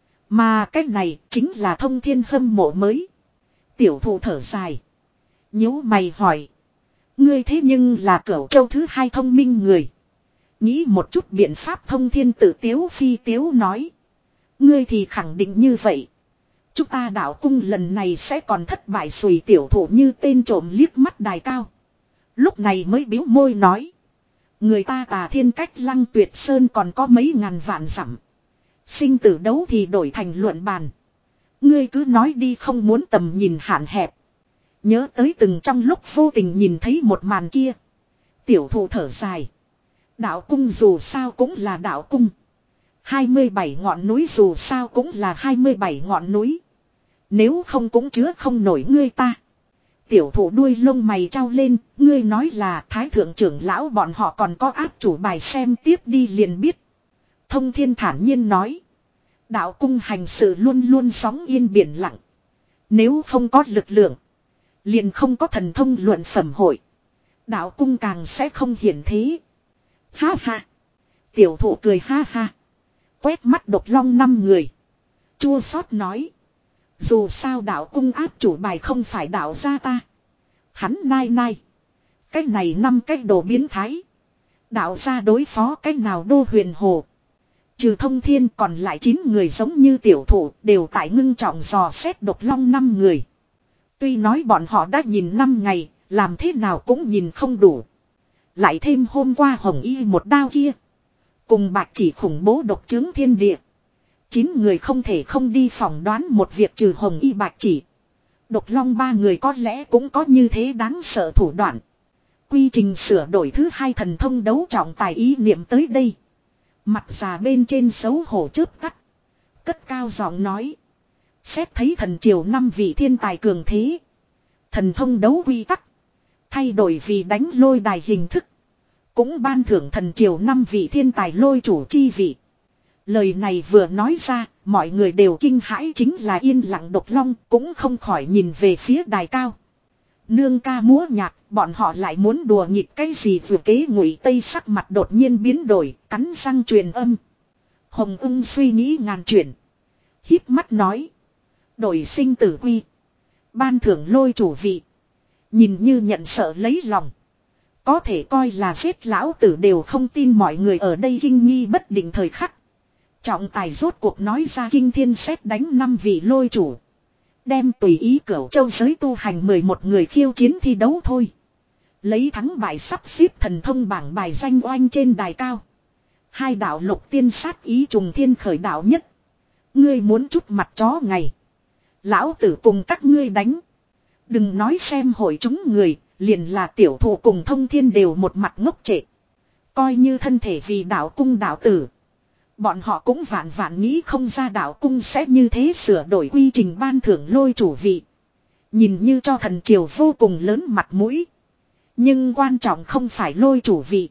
Mà cách này chính là Thông Thiên hâm mộ mới. Tiểu thụ thở dài. Nhíu mày hỏi. Ngươi thế nhưng là Cửu Châu thứ hai thông minh người. Nghĩ một chút biện pháp Thông Thiên tự tiếu phi tiếu nói. Ngươi thì khẳng định như vậy. Chúng ta đạo cung lần này sẽ còn thất bại sùi tiểu thụ như tên trộm liếc mắt đài cao. Lúc này mới biếu môi nói. Người ta Tà Thiên cách Lăng Tuyệt Sơn còn có mấy ngàn vạn dặm. Sinh tử đấu thì đổi thành luận bàn. Ngươi cứ nói đi không muốn tầm nhìn hạn hẹp. Nhớ tới từng trong lúc vô tình nhìn thấy một màn kia. Tiểu thụ thở dài. Đạo cung dù sao cũng là đạo cung. hai mươi bảy ngọn núi dù sao cũng là hai mươi bảy ngọn núi. Nếu không cũng chứa không nổi ngươi ta. Tiểu thụ đuôi lông mày trao lên, ngươi nói là thái thượng trưởng lão bọn họ còn có áp chủ bài xem tiếp đi liền biết. Thông Thiên thản nhiên nói. Đạo cung hành sự luôn luôn sóng yên biển lặng. Nếu không có lực lượng, liền không có thần thông luận phẩm hội. Đạo cung càng sẽ không hiển thế. Ha ha. Tiểu thụ cười ha ha. Quét mắt Độc Long năm người. Chua xót nói. Dù sao đạo cung áp chủ bài không phải đạo gia ta. Hắn nai nai. Cái này năm cái đồ biến thái. Đạo gia đối phó cái nào đô huyền hồ. Trừ Thông Thiên còn lại chín người giống như tiểu thủ đều tại ngưng trọng dò xét Độc Long năm người. Tuy nói bọn họ đã nhìn năm ngày, làm thế nào cũng nhìn không đủ. Lại thêm hôm qua Hồng Y một đao kia. Cùng Bạch Chỉ khủng bố độc chướng thiên địa. Chín người không thể không đi phỏng đoán một việc trừ Hồng Y Bạch Chỉ. Độc Long ba người có lẽ cũng có như thế đáng sợ thủ đoạn. Quy trình sửa đổi thứ hai thần thông đấu trọng tài ý niệm tới đây. Mặt già bên trên xấu hổ chớp tắt. Cất cao giọng nói. Xét thấy thần triều năm vị thiên tài cường thế. Thần thông đấu quy tắc. Thay đổi vì đánh lôi đài hình thức. Cũng ban thưởng thần triều năm vị thiên tài lôi chủ chi vị. Lời này vừa nói ra, mọi người đều kinh hãi, chính là yên lặng Độc Long cũng không khỏi nhìn về phía đài cao. Nương ca múa nhạc, bọn họ lại muốn đùa nghịch cái gì vừa kế Ngụy Tây sắc mặt đột nhiên biến đổi, cắn răng truyền âm. Hồng Ưng suy nghĩ ngàn chuyển. Híp mắt nói. Đổi sinh tử quy. Ban thưởng lôi chủ vị. Nhìn như nhận sợ lấy lòng. Có thể coi là giết lão tử đều không tin mọi người ở đây kinh nghi bất định thời khắc. Trọng tài rốt cuộc nói ra kinh thiên xét đánh năm vị lôi chủ. Đem tùy ý Cửu Châu giới tu hành mười một người khiêu chiến thi đấu thôi. Lấy thắng bại sắp xếp thần thông bảng bài danh oanh trên đài cao. Hai đạo lục tiên sát ý trùng thiên khởi đạo nhất. Ngươi muốn chút mặt chó ngày. Lão tử cùng các ngươi đánh. Đừng nói xem hội chúng người, liền là tiểu thụ cùng Thông Thiên đều một mặt ngốc trệ. Coi như thân thể vì đạo cung đạo tử. Bọn họ cũng vạn vạn nghĩ không ra đạo cung sẽ như thế sửa đổi quy trình ban thưởng lôi chủ vị. Nhìn như cho thần triều vô cùng lớn mặt mũi. Nhưng quan trọng không phải lôi chủ vị.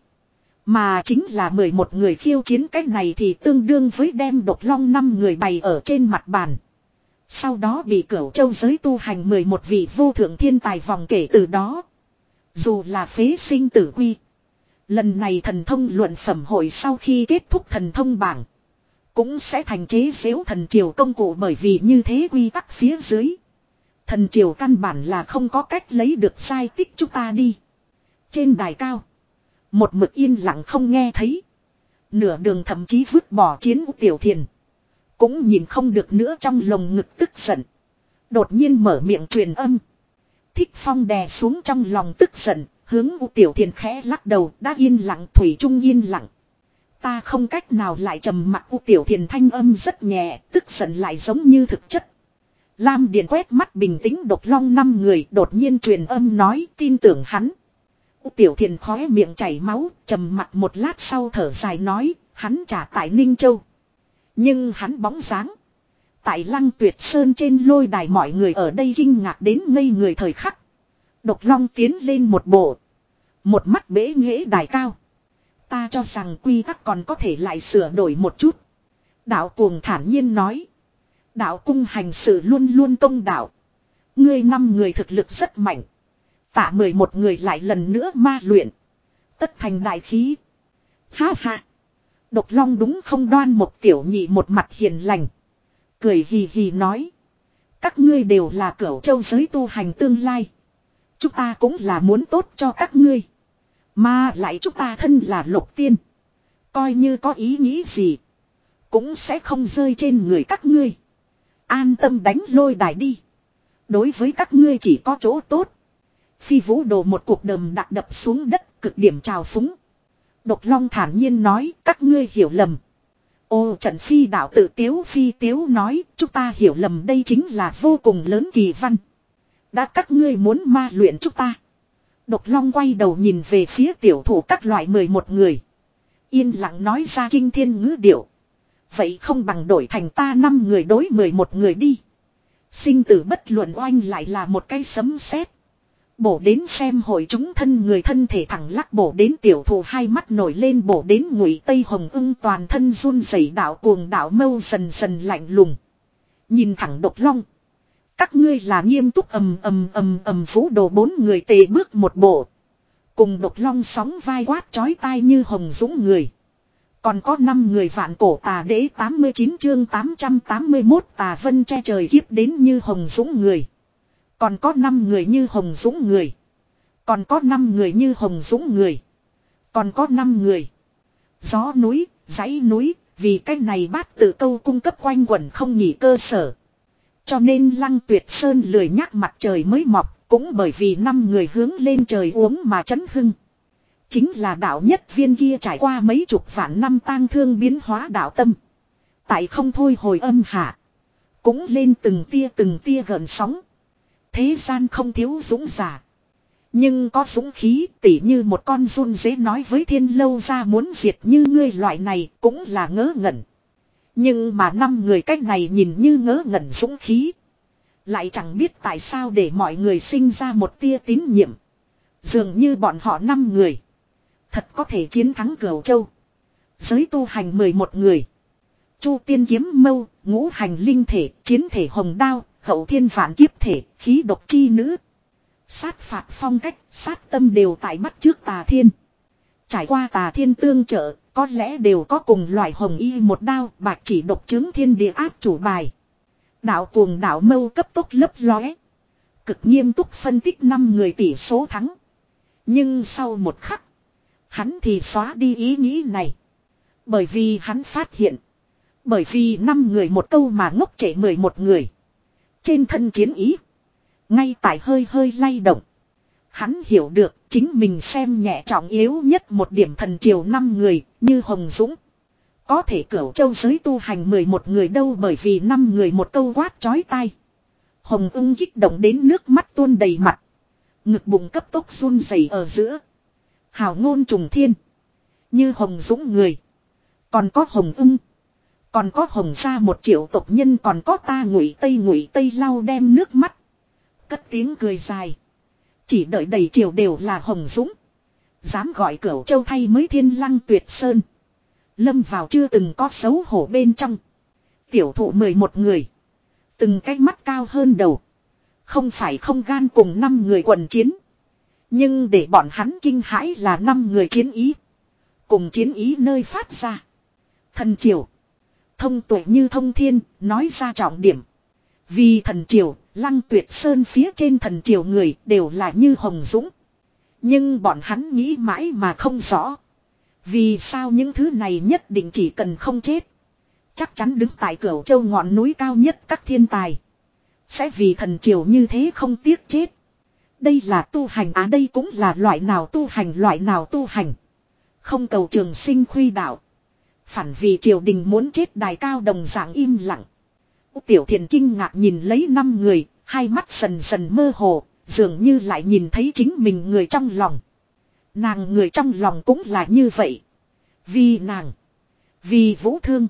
Mà chính là mười một người khiêu chiến cách này thì tương đương với đem Độc Long năm người bày ở trên mặt bàn. Sau đó bị Cửu Châu giới tu hành mười một vị vô thượng thiên tài vòng kể từ đó. Dù là phế sinh tử quy. Lần này thần thông luận phẩm hội sau khi kết thúc thần thông bảng. Cũng sẽ thành chế xếu thần triều công cụ, bởi vì như thế quy tắc phía dưới. Thần triều căn bản là không có cách lấy được sai tích chúng ta đi. Trên đài cao. Một mực yên lặng không nghe thấy. Nửa đường thậm chí vứt bỏ chiến Tiểu Thiền. Cũng nhìn không được nữa trong lồng ngực tức giận. Đột nhiên mở miệng truyền âm. Thích Phong đè xuống trong lòng tức giận. Hướng U Tiểu Thiền khẽ lắc đầu, đã yên lặng thủy chung yên lặng. Ta không cách nào lại trầm mặc. U Tiểu Thiền thanh âm rất nhẹ, tức giận lại giống như thực chất. Lam Điền quét mắt bình tĩnh Độc Long năm người, đột nhiên truyền âm nói tin tưởng hắn. U Tiểu Thiền khóe miệng chảy máu, trầm mặc một lát sau thở dài nói, hắn trả tại Ninh Châu. Nhưng hắn bóng dáng. Tại Lăng Tuyệt Sơn trên lôi đài mọi người ở đây kinh ngạc đến ngây người thời khắc. Độc Long tiến lên một bộ. Một mắt bế nghễ đài cao. Ta cho rằng quy tắc còn có thể lại sửa đổi một chút. Đạo Cuồng thản nhiên nói. Đạo cung hành sự luôn luôn công đạo. Ngươi năm người thực lực rất mạnh. Tạ mười một người lại lần nữa ma luyện. Tất thành đại khí. Ha ha. Độc Long đúng không đoan một tiểu nhị một mặt hiền lành. Cười hì hì nói. Các ngươi đều là Cửu Châu giới tu hành tương lai. Chúng ta cũng là muốn tốt cho các ngươi. Mà lại chúng ta thân là Lục Tiên. Coi như có ý nghĩ gì. Cũng sẽ không rơi trên người các ngươi. An tâm đánh lôi đài đi. Đối với các ngươi chỉ có chỗ tốt. Phi Vũ Đồ một cuộc đầm đặc đập xuống đất, cực điểm trào phúng. Độc Long thản nhiên nói, các ngươi hiểu lầm. Ô Trận Phi đạo tự tiếu phi tiếu nói, chúng ta hiểu lầm, đây chính là vô cùng lớn kỳ văn. Đã các ngươi muốn ma luyện chúng ta. Độc Long quay đầu nhìn về phía tiểu thủ các loại mười một người. Yên lặng nói ra kinh thiên ngữ điệu. Vậy không bằng đổi thành ta năm người đối mười một người đi. Sinh tử bất luận oanh lại là một cái sấm sét. Bổ đến xem hội chúng thân người thân thể thẳng lắc, bổ đến tiểu thủ hai mắt nổi lên, bổ đến Ngụy Tây Hồng Ưng toàn thân run rẩy. Đạo Cuồng đạo mâu dần dần lạnh lùng. Nhìn thẳng Độc Long. Các ngươi là nghiêm túc. Ầm ầm ầm ầm Vũ Đồ bốn người tề bước một bộ. Cùng Độc Long sóng vai quát chói tai như hồng dũng người. Còn có năm người vạn cổ tà đế tám mươi chín chương tám trăm tám mươi mốt tà vân che trời kiếp đến như hồng dũng người. Còn có năm người như hồng dũng người. Còn có năm người như hồng dũng người. Còn có năm người. Gió núi, dãy núi, Vì cái này bát tự câu cung cấp quanh quẩn không nghỉ cơ sở. Cho nên Lăng Tuyệt Sơn lười nhắc mặt trời mới mọc, cũng bởi vì năm người hướng lên trời uống mà chấn hưng. Chính là đạo nhất viên kia trải qua mấy chục vạn năm tang thương biến hóa đạo tâm. Tại không thôi hồi âm hạ. Cũng lên từng tia từng tia gợn sóng. Thế gian không thiếu dũng giả. Nhưng có dũng khí tỉ như một con run dế nói với thiên lâu ra muốn diệt như ngươi loại này cũng là ngớ ngẩn. Nhưng mà năm người cách này nhìn như ngớ ngẩn dũng khí. Lại chẳng biết tại sao để mọi người sinh ra một tia tín nhiệm. Dường như bọn họ năm người. Thật có thể chiến thắng Cửu Châu. Giới tu hành mười một người. Chu tiên kiếm mâu, ngũ hành linh thể, chiến thể hồng đao, hậu thiên vạn kiếp thể, khí độc chi nữ. Sát phạt phong cách, sát tâm đều tại bắt trước Tà Thiên. Trải qua Tà Thiên tương trợ, có lẽ đều có cùng loại hồng y một đao, bạc chỉ độc chứng thiên địa áp chủ bài. Đạo cuồng đạo mâu cấp tốc lấp lóe. Cực nghiêm túc phân tích năm người tỷ số thắng. Nhưng sau một khắc, hắn thì xóa đi ý nghĩ này. Bởi vì hắn phát hiện. Bởi vì năm người một câu mà ngốc trễ mười một người. Trên thân chiến ý. Ngay tại hơi hơi lay động. Hắn hiểu được chính mình xem nhẹ trọng yếu nhất một điểm thần triều năm người như Hồng Dũng. Có thể Cửu Châu giới tu hành mười một người đâu bởi vì năm người một câu quát chói tai. Hồng ưng kích động đến nước mắt tuôn đầy mặt. Ngực bụng cấp tốc run rẩy ở giữa. Hào ngôn trùng thiên. Như Hồng Dũng người. Còn có Hồng ưng. Còn có Hồng gia một triệu tộc nhân còn có ta Ngụy Tây Ngụy Tây lau đem nước mắt. Cất tiếng cười dài. Chỉ đợi đầy triều đều là Hồng Dũng. Dám gọi Cửu Châu thay mới Thiên Lăng Tuyệt Sơn. Lâm vào chưa từng có xấu hổ bên trong. Tiểu thụ mười một người. Từng cái mắt cao hơn đầu. Không phải không gan cùng năm người quần chiến. Nhưng để bọn hắn kinh hãi là năm người chiến ý. Cùng chiến ý nơi phát ra. Thần triều. Thông tuệ như thông thiên, nói ra trọng điểm. Vì thần triều, Lăng Tuyệt Sơn phía trên thần triều người đều là như Hồng Dũng. Nhưng bọn hắn nghĩ mãi mà không rõ. Vì sao những thứ này nhất định chỉ cần không chết. Chắc chắn đứng tại Cửu Châu ngọn núi cao nhất các thiên tài. Sẽ vì thần triều như thế không tiếc chết. Đây là tu hành à đây cũng là loại nào tu hành loại nào tu hành. Không cầu trường sinh khuy đạo. Phản vì triều đình muốn chết đài cao đồng dạng im lặng. Tiểu Thiền kinh ngạc nhìn lấy năm người, hai mắt dần dần mơ hồ, dường như lại nhìn thấy chính mình người trong lòng. Nàng người trong lòng cũng là như vậy. Vì nàng, vì Vũ Thương,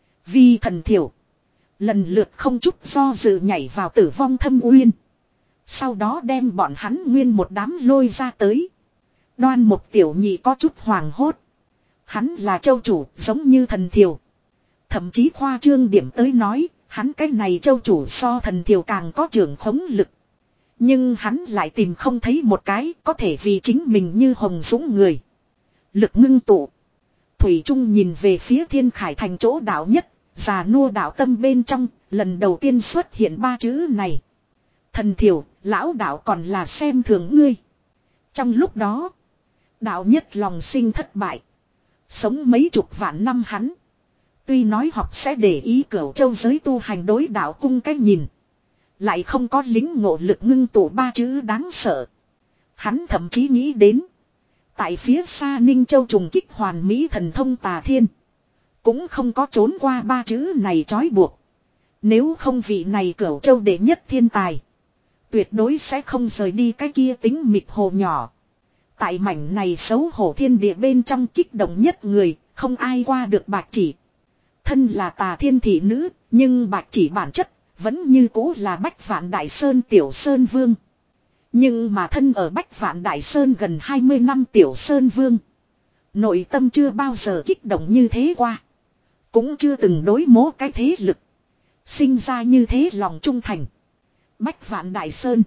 vì thần thiểu. Lần lượt không chút do dự nhảy vào tử vong thâm uyên. Sau đó đem bọn hắn nguyên một đám lôi ra tới. Đoan Mục Tiểu Nhị có chút hoàng hốt. Hắn là châu chủ giống như thần thiểu. Thậm chí khoa trương điểm tới nói, hắn cái này châu chủ so thần thiểu càng có trưởng khống lực. Nhưng hắn lại tìm không thấy một cái có thể vì chính mình như Hồng Dũng người. Lực ngưng tụ. Thủy Trung nhìn về phía Thiên Khải thành chỗ đạo nhất, già nua đạo tâm bên trong, lần đầu tiên xuất hiện ba chữ này. Thần thiểu, lão đạo còn là xem thường ngươi. Trong lúc đó, đạo nhất lòng sinh thất bại. Sống mấy chục vạn năm hắn. Tuy nói học sẽ để ý Cửu Châu giới tu hành đối đạo cung cách nhìn. Lại không có lính ngộ lực ngưng tụ ba chữ đáng sợ. Hắn thậm chí nghĩ đến. Tại phía xa Ninh Châu trùng kích hoàn mỹ thần thông Tà Thiên. Cũng không có trốn qua ba chữ này trói buộc. Nếu không vị này Cửu Châu đệ nhất thiên tài. Tuyệt đối sẽ không rời đi cái kia tính mịt hồ nhỏ. Tại mảnh này xấu hổ thiên địa bên trong kích động nhất người. Không ai qua được Bạch Chỉ. Thân là Tà Thiên thị nữ. Nhưng Bạch Chỉ bản chất. Vẫn như cũ là Bách Vạn Đại Sơn Tiểu Sơn Vương. Nhưng mà thân ở Bách Vạn Đại Sơn gần hai mươi năm Tiểu Sơn Vương. Nội tâm chưa bao giờ kích động như thế qua. Cũng chưa từng đối mố cái thế lực. Sinh ra như thế lòng trung thành. Bách Vạn Đại Sơn.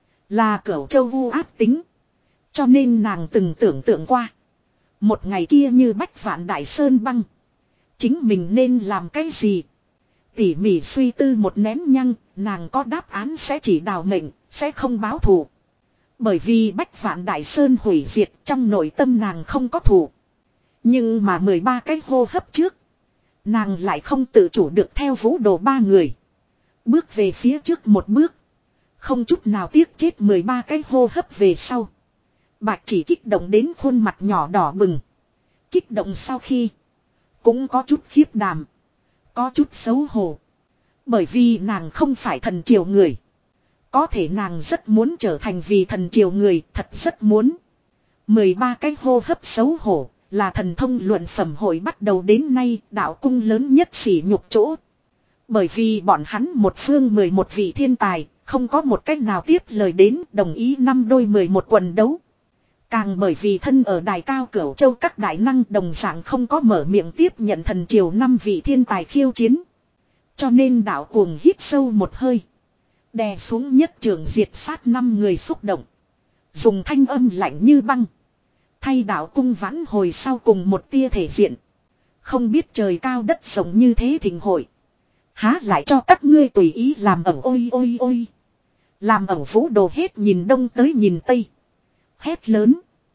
Là Cửu Châu vu áp tính. Cho nên nàng từng tưởng tượng qua. Một ngày kia như Bách Vạn Đại Sơn băng. Chính mình nên làm cái gì? Tỉ mỉ suy tư một nén nhăng, nàng có đáp án sẽ chỉ đào mệnh, sẽ không báo thù. Bởi vì Bách Vạn Đại Sơn hủy diệt trong nội tâm nàng không có thù. Nhưng mà mười ba cái hô hấp trước, Nàng lại không tự chủ được theo Vũ Đồ ba người. Bước về phía trước một bước. Không chút nào tiếc chết mười ba cái hô hấp về sau. Bạch chỉ kích động đến khuôn mặt nhỏ đỏ bừng. Kích động sau khi. Cũng có chút khiếp đảm. Có chút xấu hổ. Bởi vì nàng không phải thần triều người. Có thể nàng rất muốn trở thành vì thần triều người. Thật rất muốn. mười ba cái hô hấp xấu hổ. Là thần thông luận phẩm hội bắt đầu đến nay đạo cung lớn nhất sỉ nhục chỗ. Bởi vì bọn hắn một phương mười một vị thiên tài. Không có một cách nào tiếp lời đến đồng ý năm đôi mười một quần đấu. Càng bởi vì thân ở đài cao Cửu Châu các đại năng đồng dạng không có mở miệng tiếp nhận thần triều năm vị thiên tài khiêu chiến. Cho nên đạo cuồng hít sâu một hơi. Đè xuống nhất trường diệt sát năm người xúc động. Dùng thanh âm lạnh như băng. Thay đạo cung vãn hồi sau cùng một tia thể diện. Không biết trời cao đất rộng như thế thịnh hội. Há lại cho các ngươi tùy ý làm ẩu ôi ôi ôi. Làm ẩu Vũ Đồ hết nhìn đông tới nhìn tây. Hét lớn.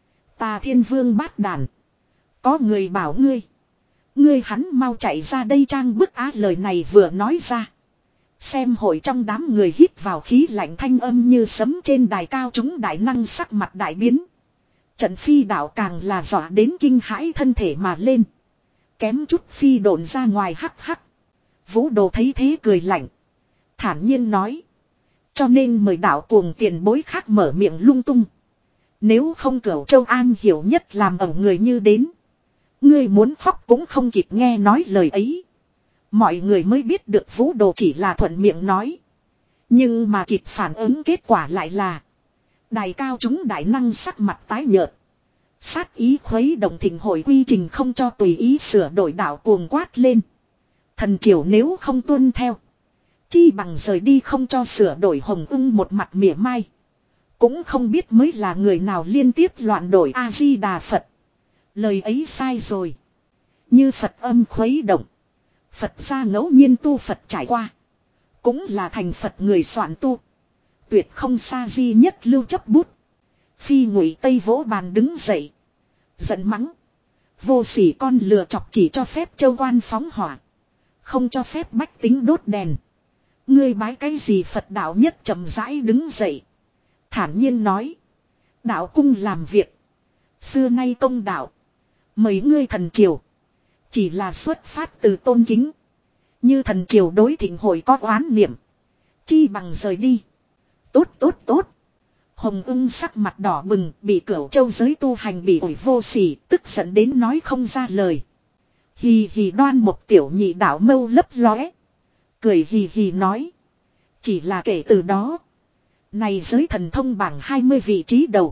Tà Thiên Vương bát đàn. Có người bảo ngươi. Ngươi hắn mau chạy ra đây trang bức á lời này vừa nói ra. Xem hội trong đám người hít vào khí lạnh thanh âm như sấm trên đài cao chúng đại năng sắc mặt đại biến. Trận phi đạo càng là dọa đến kinh hãi thân thể mà lên. Kém chút phi độn ra ngoài hắc hắc. Vũ Đồ thấy thế cười lạnh. Thản nhiên nói. Cho nên mời đạo cuồng tiền bối khác mở miệng lung tung. Nếu không Cửu Châu An hiểu nhất làm ẩu người như đến. Ngươi muốn khóc cũng không kịp nghe nói lời ấy. Mọi người mới biết được Vũ Đồ chỉ là thuận miệng nói. Nhưng mà kịp phản ứng kết quả lại là. Đài cao chúng đại năng sắc mặt tái nhợt. Sát ý khuấy động thịnh hội quy trình không cho tùy ý sửa đổi đạo cuồng quát lên. Thần triều nếu không tuân theo. Chi bằng rời đi không cho sửa đổi Hồng Ưng một mặt mỉa mai. Cũng không biết mới là người nào liên tiếp loạn đổi A-di-đà Phật. Lời ấy sai rồi. Như Phật âm khuấy động. Phật gia ngẫu nhiên tu Phật trải qua. Cũng là thành Phật người soạn tu. Tuyệt không xa di nhất lưu chấp bút. Phi Ngụy Tây vỗ bàn đứng dậy. Giận mắng. Vô sỉ con lừa chọc chỉ cho phép châu quan phóng hỏa. Không cho phép bách tính đốt đèn. Ngươi bái cái gì Phật đạo nhất chậm rãi đứng dậy. Thản nhiên nói. Đạo cung làm việc. Xưa nay công đạo. Mấy ngươi thần triều. Chỉ là xuất phát từ tôn kính. Như thần triều đối thịnh hội có oán niệm. Chi bằng rời đi. Tốt tốt tốt. Hồng Ưng sắc mặt đỏ bừng. Bị Cửu Châu giới tu hành bị ủi vô sỉ. Tức giận đến nói không ra lời. Hì hì đoan một tiểu nhị đạo mâu lấp lóe. Cười hì hì nói. Chỉ là kể từ đó. Này giới thần thông bảng hai mươi vị trí đầu.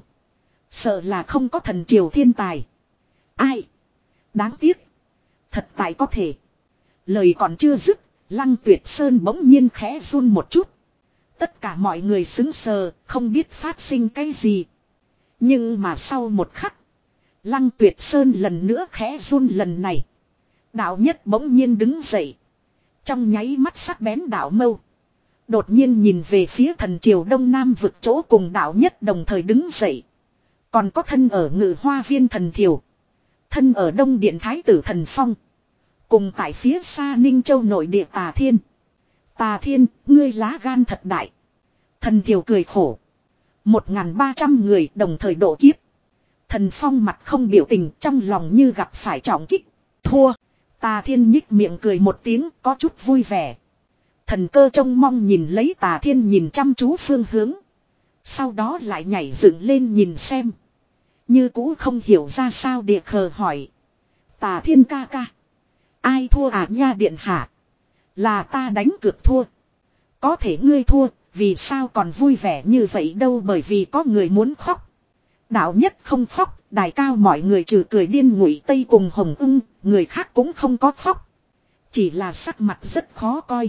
Sợ là không có thần triều thiên tài. Ai? Đáng tiếc. Thật tại có thể. Lời còn chưa dứt. Lăng Tuyệt Sơn bỗng nhiên khẽ run một chút. Tất cả mọi người xứng sờ. Không biết phát sinh cái gì. Nhưng mà sau một khắc. Lăng Tuyệt Sơn lần nữa khẽ run lần này. Đạo nhất bỗng nhiên đứng dậy. Trong nháy mắt sắc bén đạo mâu. Đột nhiên nhìn về phía thần triều đông nam vực chỗ cùng đạo nhất đồng thời đứng dậy. Còn có thân ở ngự hoa viên thần thiều. Thân ở đông điện thái tử thần phong. Cùng tại phía xa Ninh Châu nội địa Tà Thiên. Tà Thiên, ngươi lá gan thật đại. Thần thiều cười khổ. Một ngàn ba trăm người đồng thời độ kiếp. Thần phong mặt không biểu tình trong lòng như gặp phải trọng kích. Thua. Tà Thiên nhích miệng cười một tiếng có chút vui vẻ. Thần cơ trông mong nhìn lấy Tà Thiên nhìn chăm chú phương hướng. Sau đó lại nhảy dựng lên nhìn xem. Như cũ không hiểu ra sao địa khờ hỏi. Tà Thiên ca ca. Ai thua à nha điện hạ? Là ta đánh cược thua. Có thể ngươi thua, vì sao còn vui vẻ như vậy đâu bởi vì có người muốn khóc. Đạo nhất không khóc, đài cao mọi người trừ cười điên Ngụy Tây cùng Hồng Ưng, người khác cũng không có khóc. Chỉ là sắc mặt rất khó coi.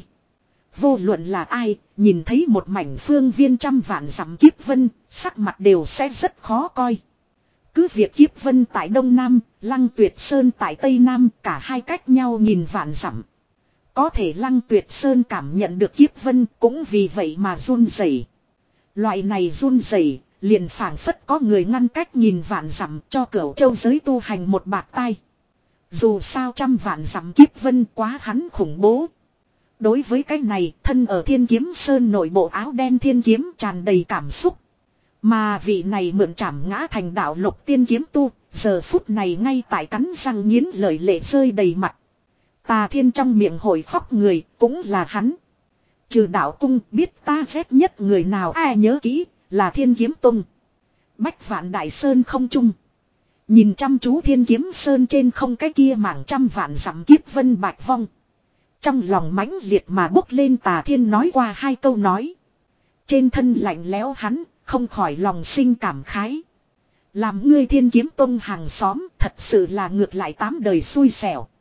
Vô luận là ai, nhìn thấy một mảnh phương viên trăm vạn dặm kiếp vân, sắc mặt đều sẽ rất khó coi. Cứ việc kiếp vân tại Đông Nam, Lăng Tuyệt Sơn tại Tây Nam, cả hai cách nhau nhìn vạn dặm. Có thể Lăng Tuyệt Sơn cảm nhận được kiếp vân cũng vì vậy mà run rẩy. Loại này run rẩy liền phảng phất có người ngăn cách nhìn vạn dặm cho Cửu Châu giới tu hành một bạt tai. Dù sao trăm vạn dặm kiếp vân quá hắn khủng bố. Đối với cái này, thân ở Thiên Kiếm Sơn nội bộ áo đen thiên kiếm tràn đầy cảm xúc. Mà vị này mượn trảm ngã thành đạo lục tiên kiếm tu, giờ phút này ngay tại cắn răng nghiến lời lệ rơi đầy mặt. Tà Thiên trong miệng hồi khóc người, cũng là hắn. Trừ đạo cung biết ta ghét nhất người nào ai nhớ kỹ, là Thiên Kiếm Tông. Bách Vạn Đại Sơn không chung. Nhìn chăm chú Thiên Kiếm Sơn trên không cái kia mảng trăm vạn dặm kiếp vân bạch vong. Trong lòng mãnh liệt mà bốc lên Tà Thiên nói qua hai câu nói. Trên thân lạnh lẽo hắn, không khỏi lòng sinh cảm khái. Làm ngươi Thiên Kiếm Tông hàng xóm thật sự là ngược lại tám đời xui xẻo.